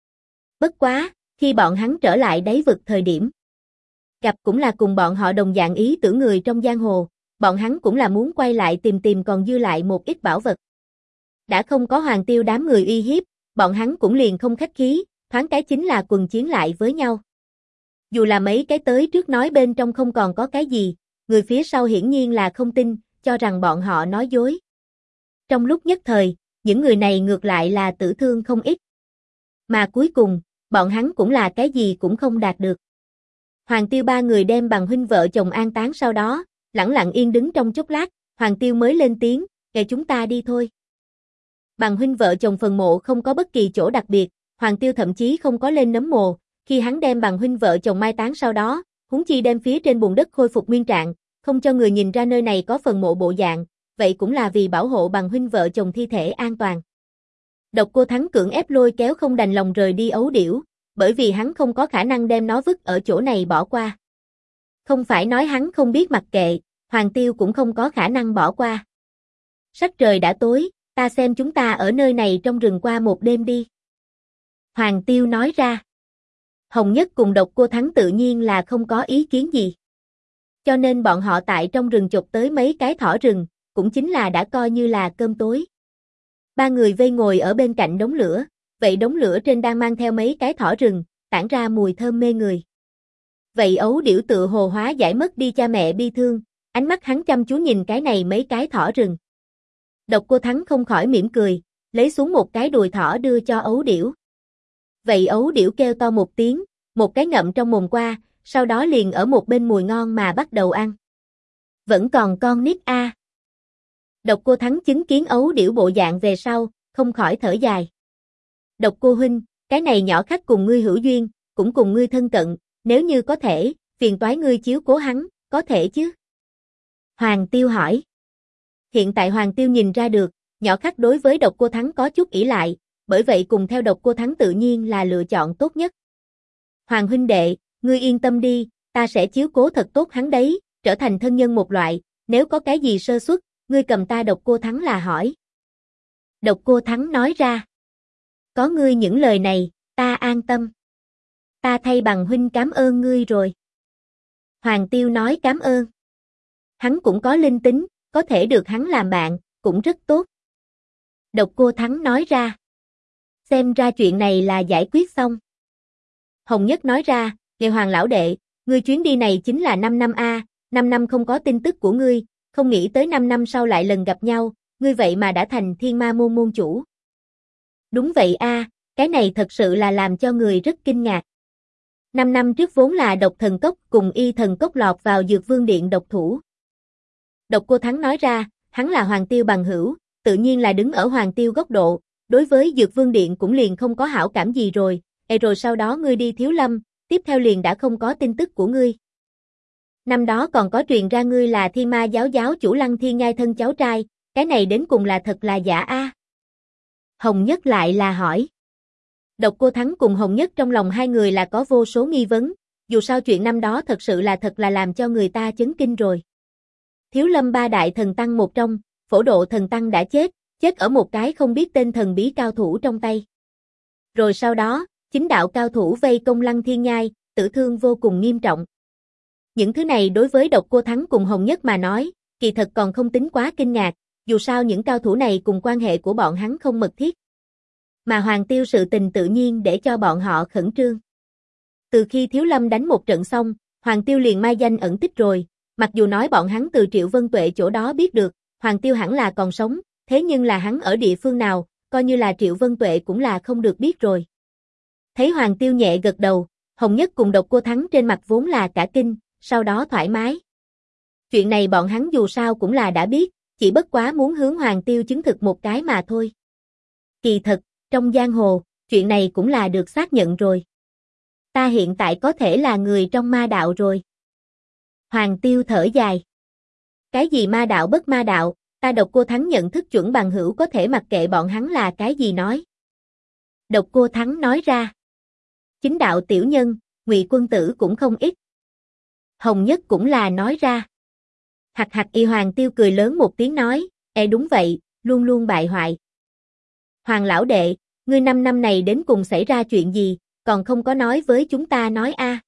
Bất quá, khi bọn hắn trở lại đáy vực thời điểm. Gặp cũng là cùng bọn họ đồng dạng ý tưởng người trong giang hồ, bọn hắn cũng là muốn quay lại tìm còn dư lại một ít bảo vật. Đã không có Hoàng Tiêu đám người uy hiếp, bọn hắn cũng liền không khách khí, thoáng cái chính là quần chiến lại với nhau. Dù là mấy cái tới trước nói bên trong không còn có cái gì, người phía sau hiển nhiên là không tin, cho rằng bọn họ nói dối. Trong lúc nhất thời, những người này ngược lại là tử thương không ít. Mà cuối cùng, bọn hắn cũng là cái gì cũng không đạt được. Hoàng Tiêu ba người đem Bằng huynh vợ chồng an táng sau đó, lặng lặng yên đứng trong chốc lát, Hoàng Tiêu mới lên tiếng, "Kệ chúng ta đi thôi." Bằng huynh vợ chồng phần mộ không có bất kỳ chỗ đặc biệt, Hoàng Tiêu thậm chí không có lên nấm mồ, khi hắn đem Bằng huynh vợ chồng mai táng sau đó, huống chi đem phía trên bùn đất khôi phục nguyên trạng, không cho người nhìn ra nơi này có phần mộ bộ dạng, vậy cũng là vì bảo hộ Bằng huynh vợ chồng thi thể an toàn. Độc Cô Thắng cưỡng ép lôi kéo không đành lòng rời đi ấu điểu, bởi vì hắn không có khả năng đem nó vứt ở chỗ này bỏ qua. Không phải nói hắn không biết mặc kệ, Hoàng Tiêu cũng không có khả năng bỏ qua. Sắc trời đã tối, ta xem chúng ta ở nơi này trong rừng qua một đêm đi. Hoàng Tiêu nói ra. Hồng Nhất cùng Độc Cô Thắng tự nhiên là không có ý kiến gì. cho nên bọn họ tại trong rừng chộp tới mấy cái thỏ rừng, cũng chính là đã coi như là cơm tối. Ba người vây ngồi ở bên cạnh đống lửa, vậy đống lửa trên đang mang theo mấy cái thỏ rừng, tản ra mùi thơm mê người. Vậy ấu điểu tựa hồ hóa giải mất đi cha mẹ bi thương, ánh mắt hắn chăm chú nhìn cái này mấy cái thỏ rừng. Độc Cô Thắng không khỏi mỉm cười, lấy xuống một cái đùi thỏ đưa cho ấu điểu. Vậy ấu điểu kêu to một tiếng, một cái ngậm trong mồm qua, sau đó liền ở một bên mùi ngon mà bắt đầu ăn. Vẫn còn con nít a. Độc Cô Thắng chứng kiến ấu điểu bộ dạng về sau, không khỏi thở dài. Độc Cô huynh, cái này nhỏ khách cùng ngươi hữu duyên, cũng cùng ngươi thân cận, nếu như có thể, phiền toái ngươi chiếu cố hắn, có thể chứ? Hoàng Tiêu hỏi. Hiện tại Hoàng Tiêu nhìn ra được, nhỏ khách đối với Độc Cô Thắng có chút ỷ lại, bởi vậy cùng theo Độc Cô Thắng tự nhiên là lựa chọn tốt nhất. Hoàng huynh đệ, ngươi yên tâm đi, ta sẽ chiếu cố thật tốt hắn đấy, trở thành thân nhân một loại, nếu có cái gì sơ suất, ngươi cầm ta Độc Cô Thắng là hỏi. Độc Cô Thắng nói ra. Có ngươi những lời này, ta an tâm. Ta thay bằng huynh cảm ơn ngươi rồi. Hoàng Tiêu nói cảm ơn. Hắn cũng có linh tính, có thể được hắn làm bạn, cũng rất tốt. Độc Cô Thắng nói ra. Xem ra chuyện này là giải quyết xong. Hồng Nhất nói ra, nghe Hoàng lão đệ, ngươi chuyến đi này chính là 5 năm a, 5 năm không có tin tức của ngươi, không nghĩ tới 5 năm sau lại lần gặp nhau, ngươi vậy mà đã thành Thiên Ma môn môn chủ. Đúng vậy a, cái này thật sự là làm cho người rất kinh ngạc. 5 năm trước vốn là Độc Thần Cốc cùng Y Thần Cốc lọt vào Dược Vương Điện độc thủ. Độc Cô Thắng nói ra, hắn là Hoàng Tiêu bằng hữu, tự nhiên là đứng ở Hoàng Tiêu góc độ, đối với Dược Vương Điện cũng liền không có hảo cảm gì rồi, rồi sau đó ngươi đi Thiếu Lâm, tiếp theo liền đã không có tin tức của ngươi. Năm đó còn có truyền ra ngươi là Thiên Ma giáo giáo chủ Lăng Thiên Nhai thân cháu trai, cái này đến cùng là thật là giả a? Hồng Nhất lại là hỏi. Độc Cô Thắng cùng Hồng Nhất trong lòng hai người là có vô số nghi vấn, dù sao chuyện năm đó thật sự là thật là làm cho người ta chấn kinh rồi. Thiếu Lâm ba đại thần tăng một trong, Phổ Độ thần tăng đã chết, chết ở một cái không biết tên thần bí cao thủ trong tay. Rồi sau đó, chính đạo cao thủ vây công Lăng Thiên Nhai, tử thương vô cùng nghiêm trọng. Những thứ này đối với Độc Cô Thắng cùng Hồng Nhất mà nói, kỳ thật còn không tính quá kinh ngạc, dù sao những cao thủ này cùng quan hệ của bọn hắn không mật thiết. Mà Hoàng Tiêu sự tình tự nhiên để cho bọn họ khẩn trương. Từ khi Thiếu Lâm đánh một trận xong, Hoàng Tiêu liền mai danh ẩn tích rồi, mặc dù nói bọn hắn từ Triệu Vân Tuệ chỗ đó biết được, Hoàng Tiêu hẳn là còn sống, thế nhưng là hắn ở địa phương nào, coi như là Triệu Vân Tuệ cũng là không được biết rồi. Thấy Hoàng Tiêu nhẹ gật đầu, Hồng Nhất cùng Độc Cô Thắng trên mặt vốn là cả kinh, sau đó thoải mái. Chuyện này bọn hắn dù sao cũng là đã biết, chỉ bất quá muốn hướng Hoàng Tiêu chứng thực một cái mà thôi. Kỳ thật, trong giang hồ, chuyện này cũng là được xác nhận rồi. Ta hiện tại có thể là người trong ma đạo rồi. Hoàng Tiêu thở dài. Cái gì ma đạo bất ma đạo, ta Độc Cô Thắng nhận thức chuẩn bằng hữu có thể mặc kệ bọn hắn là cái gì nói. Độc Cô Thắng nói ra. Chính đạo tiểu nhân, Ngụy quân tử cũng không ít. Hồng Nhất cũng là nói ra. Hạc hạc y Hoàng Tiêu cười lớn một tiếng nói, đúng vậy, luôn luôn bại hoại. Hoàng lão đệ, ngươi 5 năm này đến cùng xảy ra chuyện gì, còn không có nói với chúng ta nói a?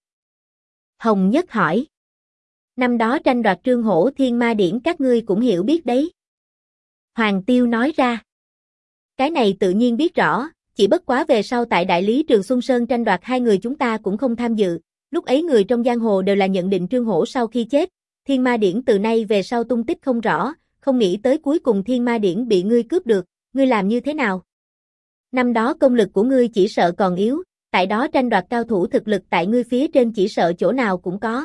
Hồng Nhất hỏi. Năm đó tranh đoạt Trương Hổ Thiên Ma Điển các ngươi cũng hiểu biết đấy. Hoàng Tiêu nói ra. Cái này tự nhiên biết rõ, chỉ bất quá về sau tại đại lý Trường Xuân Sơn tranh đoạt hai người chúng ta cũng không tham dự, lúc ấy người trong giang hồ đều là nhận định Trương Hổ sau khi chết, Thiên Ma Điển từ nay về sau tung tích không rõ, không nghĩ tới cuối cùng Thiên Ma Điển bị ngươi cướp được, ngươi làm như thế nào? Năm đó công lực của ngươi chỉ sợ còn yếu, tại đó tranh đoạt cao thủ thực lực tại ngươi phía trên chỉ sợ chỗ nào cũng có.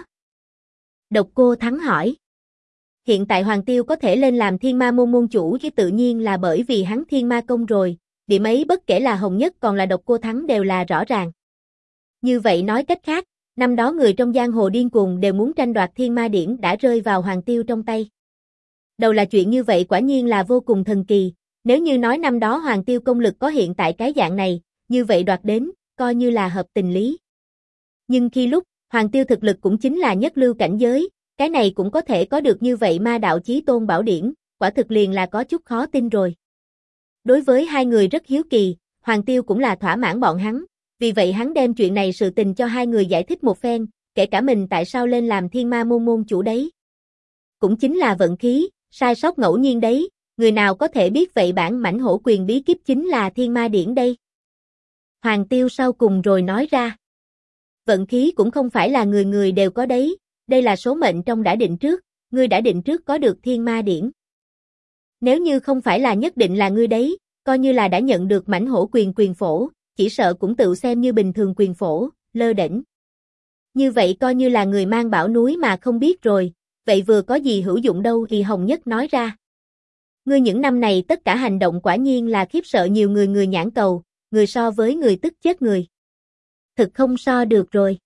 Độc Cô Thắng hỏi. Hiện tại Hoàng Tiêu có thể lên làm Thiên Ma môn môn chủ chứ tự nhiên là bởi vì hắn Thiên Ma công rồi, điểm ấy bất kể là Hồng Nhất còn là Độc Cô Thắng đều là rõ ràng. Như vậy nói cách khác, năm đó người trong giang hồ điên cuồng đều muốn tranh đoạt Thiên Ma Điển đã rơi vào Hoàng Tiêu trong tay. Đầu là chuyện như vậy quả nhiên là vô cùng thần kỳ, nếu như nói năm đó Hoàng Tiêu công lực có hiện tại cái dạng này, như vậy đoạt đến, coi như là hợp tình lý. Nhưng khi lúc, Hoàng Tiêu thực lực cũng chính là nhất lưu cảnh giới, cái này cũng có thể có được như vậy ma đạo chí tôn bảo điển, quả thực liền là có chút khó tin rồi. Đối với hai người rất hiếu kỳ, Hoàng Tiêu cũng là thỏa mãn bọn hắn, vì vậy hắn đem chuyện này sự tình cho hai người giải thích một phen, kể cả mình tại sao lên làm Thiên Ma môn môn chủ đấy. Cũng chính là vận khí, sai sót ngẫu nhiên đấy, người nào có thể biết vậy bản mãnh hổ quyền bí kíp chính là Thiên Ma điển đây. Hoàng Tiêu sau cùng rồi nói ra. Vận khí cũng không phải là người người đều có đấy, đây là số mệnh trong đã định trước, ngươi đã định trước có được Thiên Ma điển. Nếu như không phải là nhất định là ngươi đấy, coi như là đã nhận được mãnh hổ quyền phổ, chỉ sợ cũng tự xem như bình thường quyền phổ, lơ đễnh. Như vậy coi như là người mang bảo núi mà không biết rồi, vậy vừa có gì hữu dụng đâu thì Hồng Nhất nói ra. Ngươi những năm này tất cả hành động quả nhiên là khiếp sợ nhiều người nhãn cầu, người so với người tức chết người. Thực không so được rồi.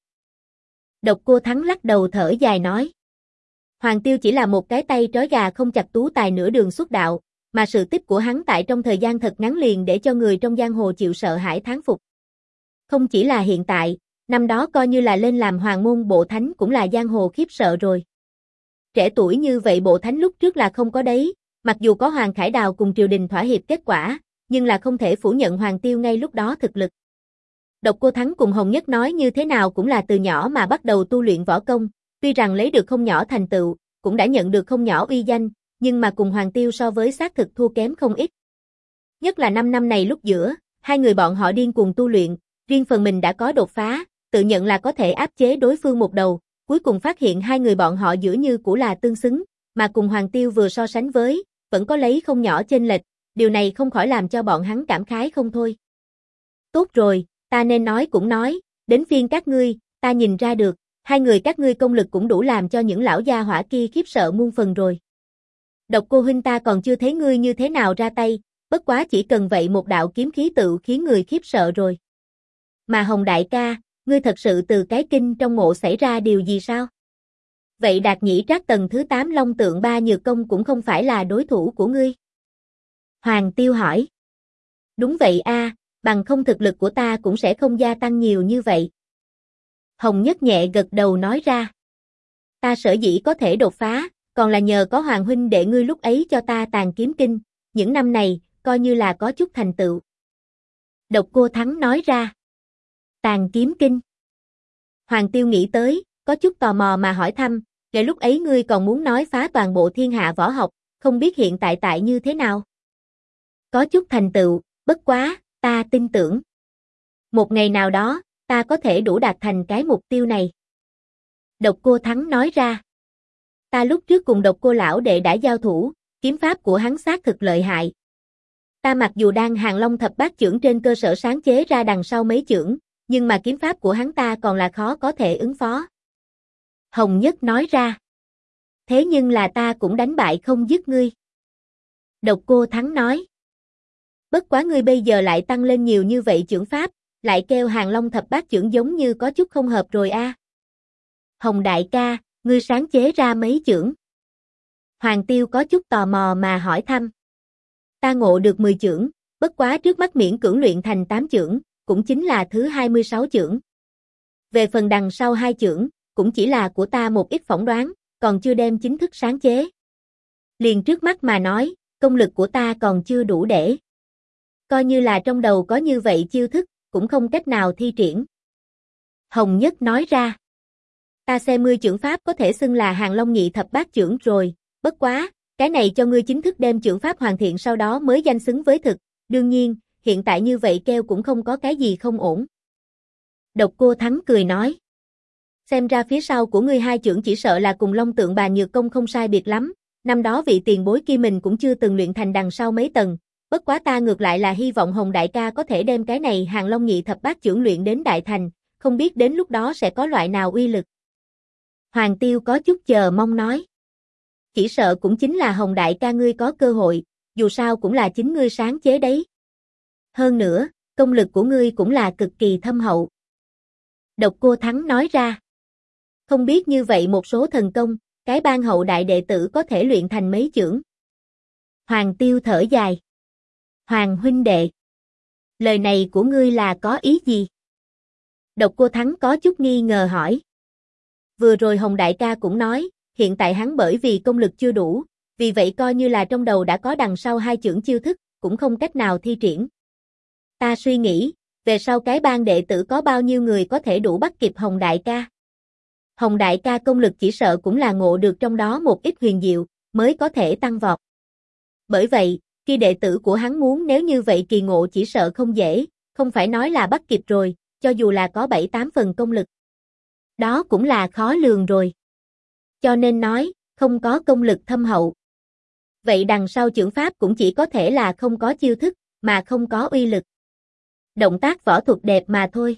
Độc Cô Thắng lắc đầu thở dài nói. Hoàng Tiêu chỉ là một cái tay trói gà không chặt tú tài nửa đường xuất đạo, mà sự tích của hắn tại trong thời gian thật ngắn liền để cho người trong giang hồ chịu sợ hãi thán phục. Không chỉ là hiện tại, năm đó coi như là lên làm hoàng môn bộ thánh cũng là giang hồ khiếp sợ rồi. Trẻ tuổi như vậy bộ thánh lúc trước là không có đấy, mặc dù có Hoàng Khải Đào cùng triều đình thỏa hiệp kết quả, nhưng là không thể phủ nhận Hoàng Tiêu ngay lúc đó thực lực. Độc Cô Thắng cùng Hồng Nhất nói như thế nào cũng là từ nhỏ mà bắt đầu tu luyện võ công, tuy rằng lấy được không nhỏ thành tựu, cũng đã nhận được không nhỏ uy danh, nhưng mà cùng Hoàng Tiêu so với xác thực thua kém không ít. Nhất là 5 năm này lúc giữa, hai người bọn họ điên cuồng tu luyện, riêng phần mình đã có đột phá, tự nhận là có thể áp chế đối phương một đầu, cuối cùng phát hiện hai người bọn họ giữa như cũ là tương xứng, mà cùng Hoàng Tiêu vừa so sánh với, vẫn có lấy không nhỏ chênh lệch, điều này không khỏi làm cho bọn hắn cảm khái không thôi. Tốt rồi, ta nên nói cũng nói, đến phiên các ngươi, ta nhìn ra được, hai người các ngươi công lực cũng đủ làm cho những lão gia hỏa kia khiếp sợ muôn phần rồi. Độc Cô huynh ta còn chưa thấy ngươi như thế nào ra tay, bất quá chỉ cần vậy một đạo kiếm khí tự khiến người khiếp sợ rồi. Mà Hồng đại ca, ngươi thật sự từ cái kinh trong mộ xảy ra điều gì sao? Vậy Đạt Nhĩ Trác tầng thứ 8 Long Tượng Ba Nhược Công cũng không phải là đối thủ của ngươi. Hoàng Tiêu hỏi. Đúng vậy a, bằng không thực lực của ta cũng sẽ không gia tăng nhiều như vậy. Hồng Nhất nhẹ gật đầu nói ra. Ta sở dĩ có thể đột phá, còn là nhờ có Hoàng huynh đệ ngươi lúc ấy cho ta Tàn Kiếm Kinh, những năm này, coi như là có chút thành tựu. Độc Cô Thắng nói ra. Tàn Kiếm Kinh. Hoàng Tiêu nghĩ tới, có chút tò mò mà hỏi thăm, để lúc ấy ngươi còn muốn nói phá toàn bộ thiên hạ võ học, không biết hiện tại như thế nào? Có chút thành tựu, bất quá, ta tin tưởng. Một ngày nào đó, ta có thể đủ đạt thành cái mục tiêu này. Độc Cô Thắng nói ra. Ta lúc trước cùng Độc Cô lão đệ đã giao thủ, kiếm pháp của hắn xác thực lợi hại. Ta mặc dù đang Hàng Long thập bát chưởng trên cơ sở sáng chế ra đằng sau mấy chưởng, nhưng mà kiếm pháp của hắn ta còn là khó có thể ứng phó. Hồng Nhất nói ra. Thế nhưng là ta cũng đánh bại không dứt ngươi. Độc Cô Thắng nói. Bất quá ngươi bây giờ lại tăng lên nhiều như vậy chưởng pháp, lại kêu Hàng Long thập bát chưởng giống như có chút không hợp rồi a. Hồng đại ca, ngươi sáng chế ra mấy chưởng? Hoàng Tiêu có chút tò mò mà hỏi thăm. Ta ngộ được 10 chưởng, bất quá trước mắt miễn cưỡng luyện thành 8 chưởng, cũng chính là thứ 26 chưởng. Về phần đằng sau 2 chưởng, cũng chỉ là của ta một ít phỏng đoán, còn chưa đem chính thức sáng chế. Liền trước mắt mà nói, công lực của ta còn chưa đủ để. Coi như là trong đầu có như vậy chiêu thức, cũng không cách nào thi triển. Hồng Nhất nói ra. Ta xem ngươi chưởng pháp có thể xưng là Hàng Long nhị thập bát chưởng rồi, bất quá, cái này cho ngươi chính thức đem chưởng pháp hoàn thiện sau đó mới danh xứng với thực, đương nhiên, hiện tại như vậy kêu cũng không có cái gì không ổn. Độc Cô Thắng cười nói. Xem ra phía sau của ngươi hai chưởng chỉ sợ là cùng Long Tượng Bà Nhược Công không sai biệt lắm, năm đó vị tiền bối kia mình cũng chưa từng luyện thành đằng sau mấy tầng, bất quá ta ngược lại là hy vọng Hồng đại ca có thể đem cái này Hàng Long nhị thập bát chưởng luyện đến đại thành, không biết đến lúc đó sẽ có loại nào uy lực. Hoàng Tiêu có chút chờ mong nói. Chỉ sợ cũng chính là Hồng đại ca ngươi có cơ hội, dù sao cũng là chính ngươi sáng chế đấy. Hơn nữa, công lực của ngươi cũng là cực kỳ thâm hậu. Độc Cô Thắng nói ra. Không biết như vậy một số thần công, cái ban hậu đại đệ tử có thể luyện thành mấy chưởng. Hoàng Tiêu thở dài. Hoàng huynh đệ. Lời này của ngươi là có ý gì? Độc Cô Thắng có chút nghi ngờ hỏi. Vừa rồi Hồng đại ca cũng nói, hiện tại hắn bởi vì công lực chưa đủ, vì vậy coi như là trong đầu đã có đằng sau hai chưởng chiêu thức, cũng không cách nào thi triển. Ta suy nghĩ, về sau cái ban đệ tử có bao nhiêu người có thể đủ bắt kịp Hồng đại ca? Hồng đại ca công lực chỉ sợ cũng là ngộ được trong đó một ít huyền diệu, mới có thể tăng vọt. Bởi vậy, khi đệ tử của hắn muốn nếu như vậy kỳ ngộ chỉ sợ không dễ, không phải nói là bắt kịp rồi, cho dù là có 7-8 phần công lực. Đó cũng là khó lường rồi. Cho nên nói, không có công lực thâm hậu. Vậy đằng sau chưởng pháp cũng chỉ có thể là không có chiêu thức, mà không có uy lực. Động tác võ thuật đẹp mà thôi.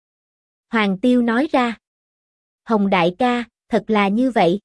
Hoàng Tiêu nói ra. Hồng đại ca, thật là như vậy.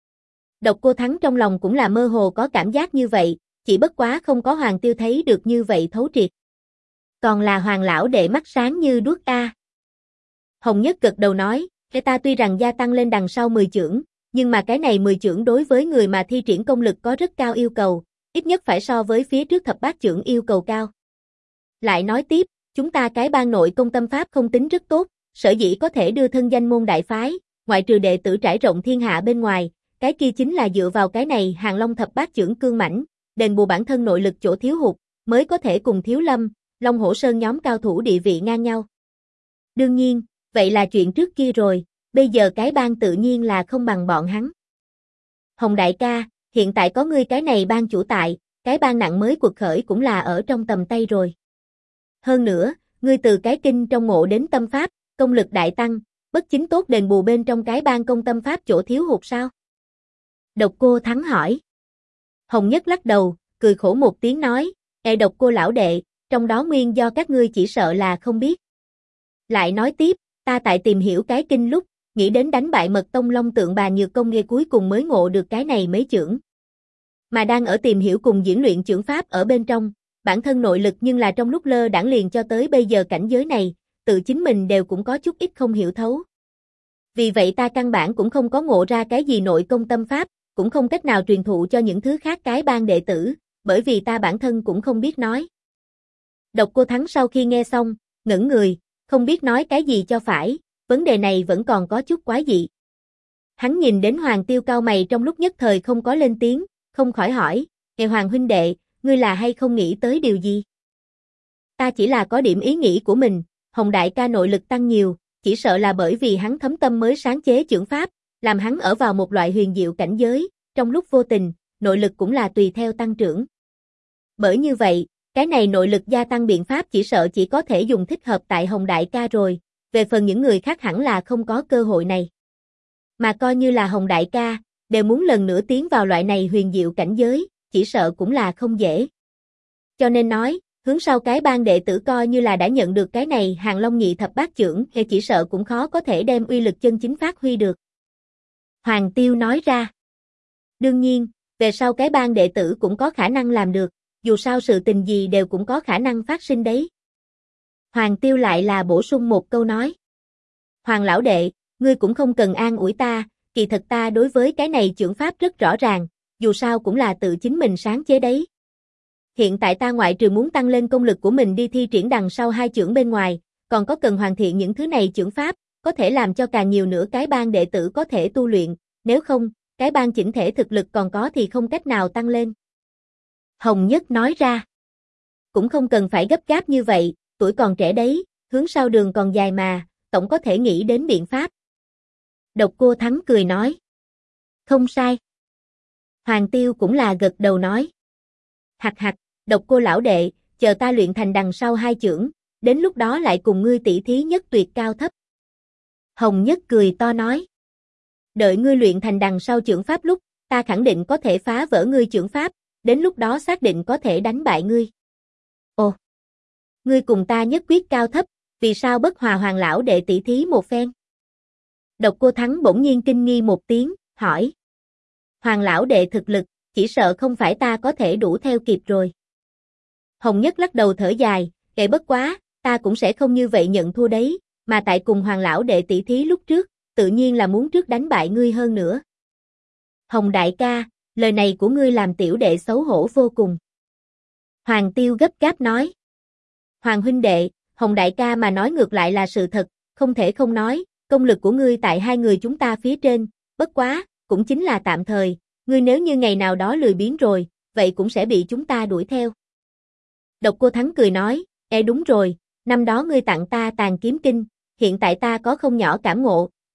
Độc Cô Thắng trong lòng cũng là mơ hồ có cảm giác như vậy, chỉ bất quá không có Hoàng Tiêu thấy được như vậy thấu triệt. Còn là Hoàng lão đệ mắt sáng như đuốc a. Hồng Nhất gật đầu nói, ta tuy rằng gia tăng lên đằng sau 10 chưởng, nhưng mà cái này 10 chưởng đối với người mà thi triển công lực có rất cao yêu cầu, ít nhất phải so với phía trước thập bát chưởng yêu cầu cao. Lại nói tiếp, chúng ta cái bang nội công tâm pháp không tính rất tốt, sở dĩ có thể đưa thân danh môn đại phái, ngoại trừ đệ tử trải rộng thiên hạ bên ngoài, cái kia chính là dựa vào cái này Hàng Long thập bát chưởng cương mãnh, đền bù bản thân nội lực chỗ thiếu hụt, mới có thể cùng Thiếu Lâm, Long Hổ Sơn nhóm cao thủ địa vị ngang nhau. Đương nhiên, vậy là chuyện trước kia rồi, bây giờ cái bang tự nhiên là không bằng bọn hắn. Hồng đại ca, hiện tại có ngươi cái này bang chủ tại, cái bang nặng mới cuộc khởi cũng là ở trong tầm tay rồi. Hơn nữa, ngươi từ cái kinh trong ngộ đến tâm pháp, công lực đại tăng, bất chính tốt đền bù bên trong cái bang công tâm pháp chỗ thiếu hụt sao? Độc Cô Thắng hỏi. Hồng Nhất lắc đầu, cười khổ một tiếng nói, Độc Cô lão đệ, trong đó nguyên do các ngươi chỉ sợ là không biết. Lại nói tiếp, ta tại tìm hiểu cái kinh lúc, nghĩ đến đánh bại Mật Tông Long Tượng Bà Nhược công nghe cuối cùng mới ngộ được cái này mấy chưởng. Mà đang ở tìm hiểu cùng diễn luyện chưởng pháp ở bên trong, bản thân nội lực nhưng là trong lúc lơ đãng liền cho tới bây giờ cảnh giới này, tự chính mình đều cũng có chút ít không hiểu thấu. Vì vậy ta căn bản cũng không có ngộ ra cái gì nội công tâm pháp, cũng không cách nào truyền thụ cho những thứ khác cái bang đệ tử, bởi vì ta bản thân cũng không biết nói. Độc Cô Thắng sau khi nghe xong, ngẩn người, không biết nói cái gì cho phải, vấn đề này vẫn còn có chút quái dị. Hắn nhìn đến Hoàng Tiêu cao mày trong lúc nhất thời không có lên tiếng, không khỏi hỏi, Hoàng huynh đệ, ngươi là hay không nghĩ tới điều gì? Ta chỉ là có điểm ý nghĩ của mình, Hồng đại ca nội lực tăng nhiều, chỉ sợ là bởi vì hắn thấm tâm mới sáng chế chưởng pháp, làm hắn ở vào một loại huyền diệu cảnh giới, trong lúc vô tình, nội lực cũng là tùy theo tăng trưởng. Bởi như vậy, cái này nội lực gia tăng biện pháp chỉ sợ chỉ có thể dùng thích hợp tại Hồng đại ca rồi, về phần những người khác hẳn là không có cơ hội này. Mà coi như là Hồng đại ca, đều muốn lần nữa tiến vào loại này huyền diệu cảnh giới, chỉ sợ cũng là không dễ. Cho nên nói, hướng sau cái bang đệ tử coi như là đã nhận được cái này Hàng Long nhị thập bát chưởng, thì chỉ sợ cũng khó có thể đem uy lực chân chính phát huy được. Hoàng Tiêu nói ra. Đương nhiên, về sau cái bang đệ tử cũng có khả năng làm được, dù sao sự tình gì đều cũng có khả năng phát sinh đấy. Hoàng Tiêu lại là bổ sung một câu nói. Hoàng lão đệ, ngươi cũng không cần an ủi ta, kỳ thật ta đối với cái này chưởng pháp rất rõ ràng, dù sao cũng là tự chính mình sáng chế đấy. Hiện tại ta ngoại trừ muốn tăng lên công lực của mình đi thi triển đằng sau hai chưởng bên ngoài, còn có cần hoàn thiện những thứ này chưởng pháp, có thể làm cho càng nhiều nữa cái bang đệ tử có thể tu luyện, nếu không, cái bang chỉnh thể thực lực còn có thì không cách nào tăng lên. Hồng Nhất nói ra. Cũng không cần phải gấp gáp như vậy, tuổi còn trẻ đấy, hướng sau đường còn dài mà, tổng có thể nghĩ đến biện pháp. Độc Cô Thắng cười nói. Không sai. Hoàng Tiêu cũng là gật đầu nói. Hặc hặc, Độc Cô lão đệ, chờ ta luyện thành đằng sau hai chưởng, đến lúc đó lại cùng ngươi tỷ thí nhất tuyệt cao thấp. Hồng Nhất cười to nói. Đợi ngươi luyện thành đằng sau chưởng pháp lúc, ta khẳng định có thể phá vỡ ngươi chưởng pháp, đến lúc đó xác định có thể đánh bại ngươi. Ồ, ngươi cùng ta nhất quyết cao thấp, vì sao bất hòa Hoàng lão đệ tỷ thí một phen? Độc Cô Thắng bỗng nhiên kinh nghi một tiếng, hỏi. Hoàng lão đệ thực lực, chỉ sợ không phải ta có thể đủ theo kịp rồi. Hồng Nhất lắc đầu thở dài, bất quá, ta cũng sẽ không như vậy nhận thua đấy, mà tại cùng Hoàng lão đệ tỷ thí lúc trước, tự nhiên là muốn trước đánh bại ngươi hơn nữa. Hồng đại ca, lời này của ngươi làm tiểu đệ xấu hổ vô cùng. Hoàng Tiêu gấp gáp nói. Hoàng huynh đệ, Hồng đại ca mà nói ngược lại là sự thật, không thể không nói, công lực của ngươi tại hai người chúng ta phía trên, bất quá, cũng chính là tạm thời, ngươi nếu như ngày nào đó lười biếng rồi, vậy cũng sẽ bị chúng ta đuổi theo. Độc Cô Thắng cười nói, đúng rồi, năm đó ngươi tặng ta Tàn Kiếm Kinh, hiện tại ta có không nhỏ cảm ngộ,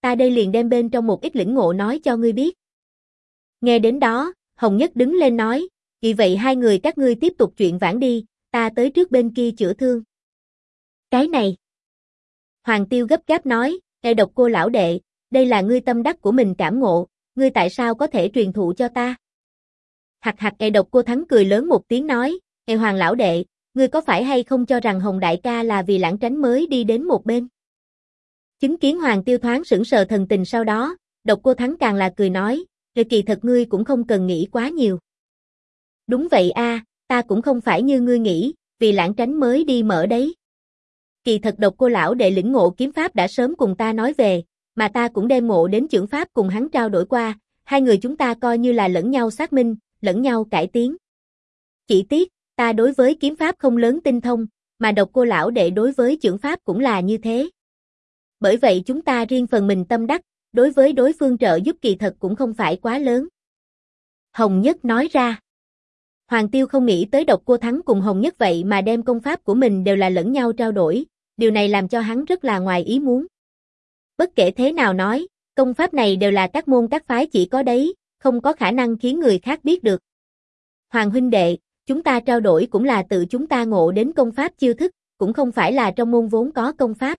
ta đây liền đem bên trong một ít lĩnh ngộ nói cho ngươi biết. Nghe đến đó, Hồng Nhất đứng lên nói, vì vậy hai người các ngươi tiếp tục chuyện vãn đi, ta tới trước bên kia chữa thương. Cái này. Hoàng Tiêu gấp gáp nói, Độc Cô lão đệ, đây là ngươi tâm đắc của mình cảm ngộ, ngươi tại sao có thể truyền thụ cho ta? Hạc hạc. Độc Cô Thắng cười lớn một tiếng nói, Hoàng lão đệ, ngươi có phải hay không cho rằng Hồng đại ca là vì lãng tránh mới đi đến một bên? Chứng kiến Hoàng Tiêu thoáng sững sờ thần tình sau đó, Độc Cô Thắng càng là cười nói, kỳ thật ngươi cũng không cần nghĩ quá nhiều. Đúng vậy a, ta cũng không phải như ngươi nghĩ, vì lãng tránh mới đi mở đấy. Kỳ thật Độc Cô lão đệ lĩnh ngộ kiếm pháp đã sớm cùng ta nói về, mà ta cũng đem ngộ đến chưởng pháp cùng hắn trao đổi qua, hai người chúng ta coi như là lẫn nhau xác minh, lẫn nhau cải tiến. Chỉ tiếc, ta đối với kiếm pháp không lớn tinh thông, mà Độc Cô lão đệ đối với chưởng pháp cũng là như thế. Bởi vậy chúng ta riêng phần mình tâm đắc, đối với đối phương trợ giúp kỳ thật cũng không phải quá lớn. Hồng Nhất nói ra. Hoàng Tiêu không nghĩ tới Độc Cô Thắng cùng Hồng Nhất vậy mà đem công pháp của mình đều là lẫn nhau trao đổi, điều này làm cho hắn rất là ngoài ý muốn. Bất kể thế nào nói, công pháp này đều là các môn các phái chỉ có đấy, không có khả năng khiến người khác biết được. Hoàng huynh đệ, chúng ta trao đổi cũng là tự chúng ta ngộ đến công pháp chiêu thức, cũng không phải là trong môn vốn có công pháp.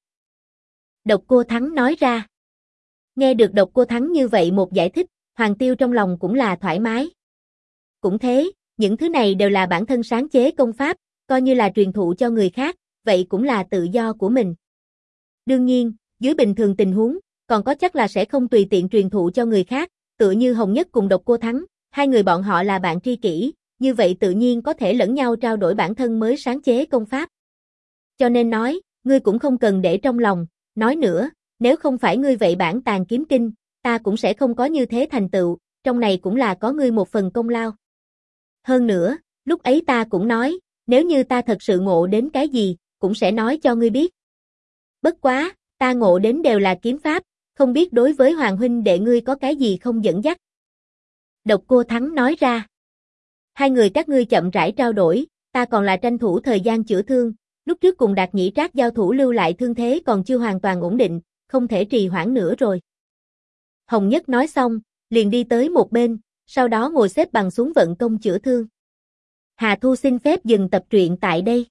Độc Cô Thắng nói ra. Nghe được Độc Cô Thắng như vậy một giải thích, Hoàng Tiêu trong lòng cũng là thoải mái. Cũng thế, những thứ này đều là bản thân sáng chế công pháp, coi như là truyền thụ cho người khác, vậy cũng là tự do của mình. Đương nhiên, dưới bình thường tình huống, còn có chắc là sẽ không tùy tiện truyền thụ cho người khác, tựa như Hồng Nhất cùng Độc Cô Thắng, hai người bọn họ là bạn tri kỷ, như vậy tự nhiên có thể lẫn nhau trao đổi bản thân mới sáng chế công pháp. Cho nên nói, ngươi cũng không cần để trong lòng, nói nữa, nếu không phải ngươi vậy bản tàng kiếm kinh, ta cũng sẽ không có như thế thành tựu, trong này cũng là có ngươi một phần công lao. Hơn nữa, lúc ấy ta cũng nói, nếu như ta thật sự ngộ đến cái gì, cũng sẽ nói cho ngươi biết. Bất quá, ta ngộ đến đều là kiếm pháp, không biết đối với Hoàng huynh đệ ngươi có cái gì không dẫn dắt. Độc Cô Thắng nói ra. Hai người các ngươi chậm rãi trao đổi, ta còn là tranh thủ thời gian chữa thương, lúc trước cùng Đạt Nhĩ Trác giao thủ lưu lại thương thế còn chưa hoàn toàn ổn định, không thể trì hoãn nữa rồi. Hồng Nhất nói xong, liền đi tới một bên, sau đó ngồi xếp bằng xuống vận công chữa thương. Hà Thu xin phép dừng tập truyện tại đây.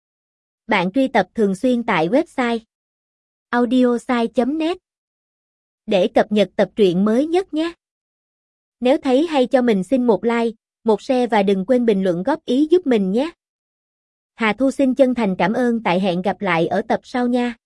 Bạn truy tập thường xuyên tại website audiosai.net để cập nhật tập truyện mới nhất nhé. Nếu thấy hay cho mình xin một like, một share và đừng quên bình luận góp ý giúp mình nhé. Hà Thu xin chân thành cảm ơn, tại hẹn gặp lại ở tập sau nha.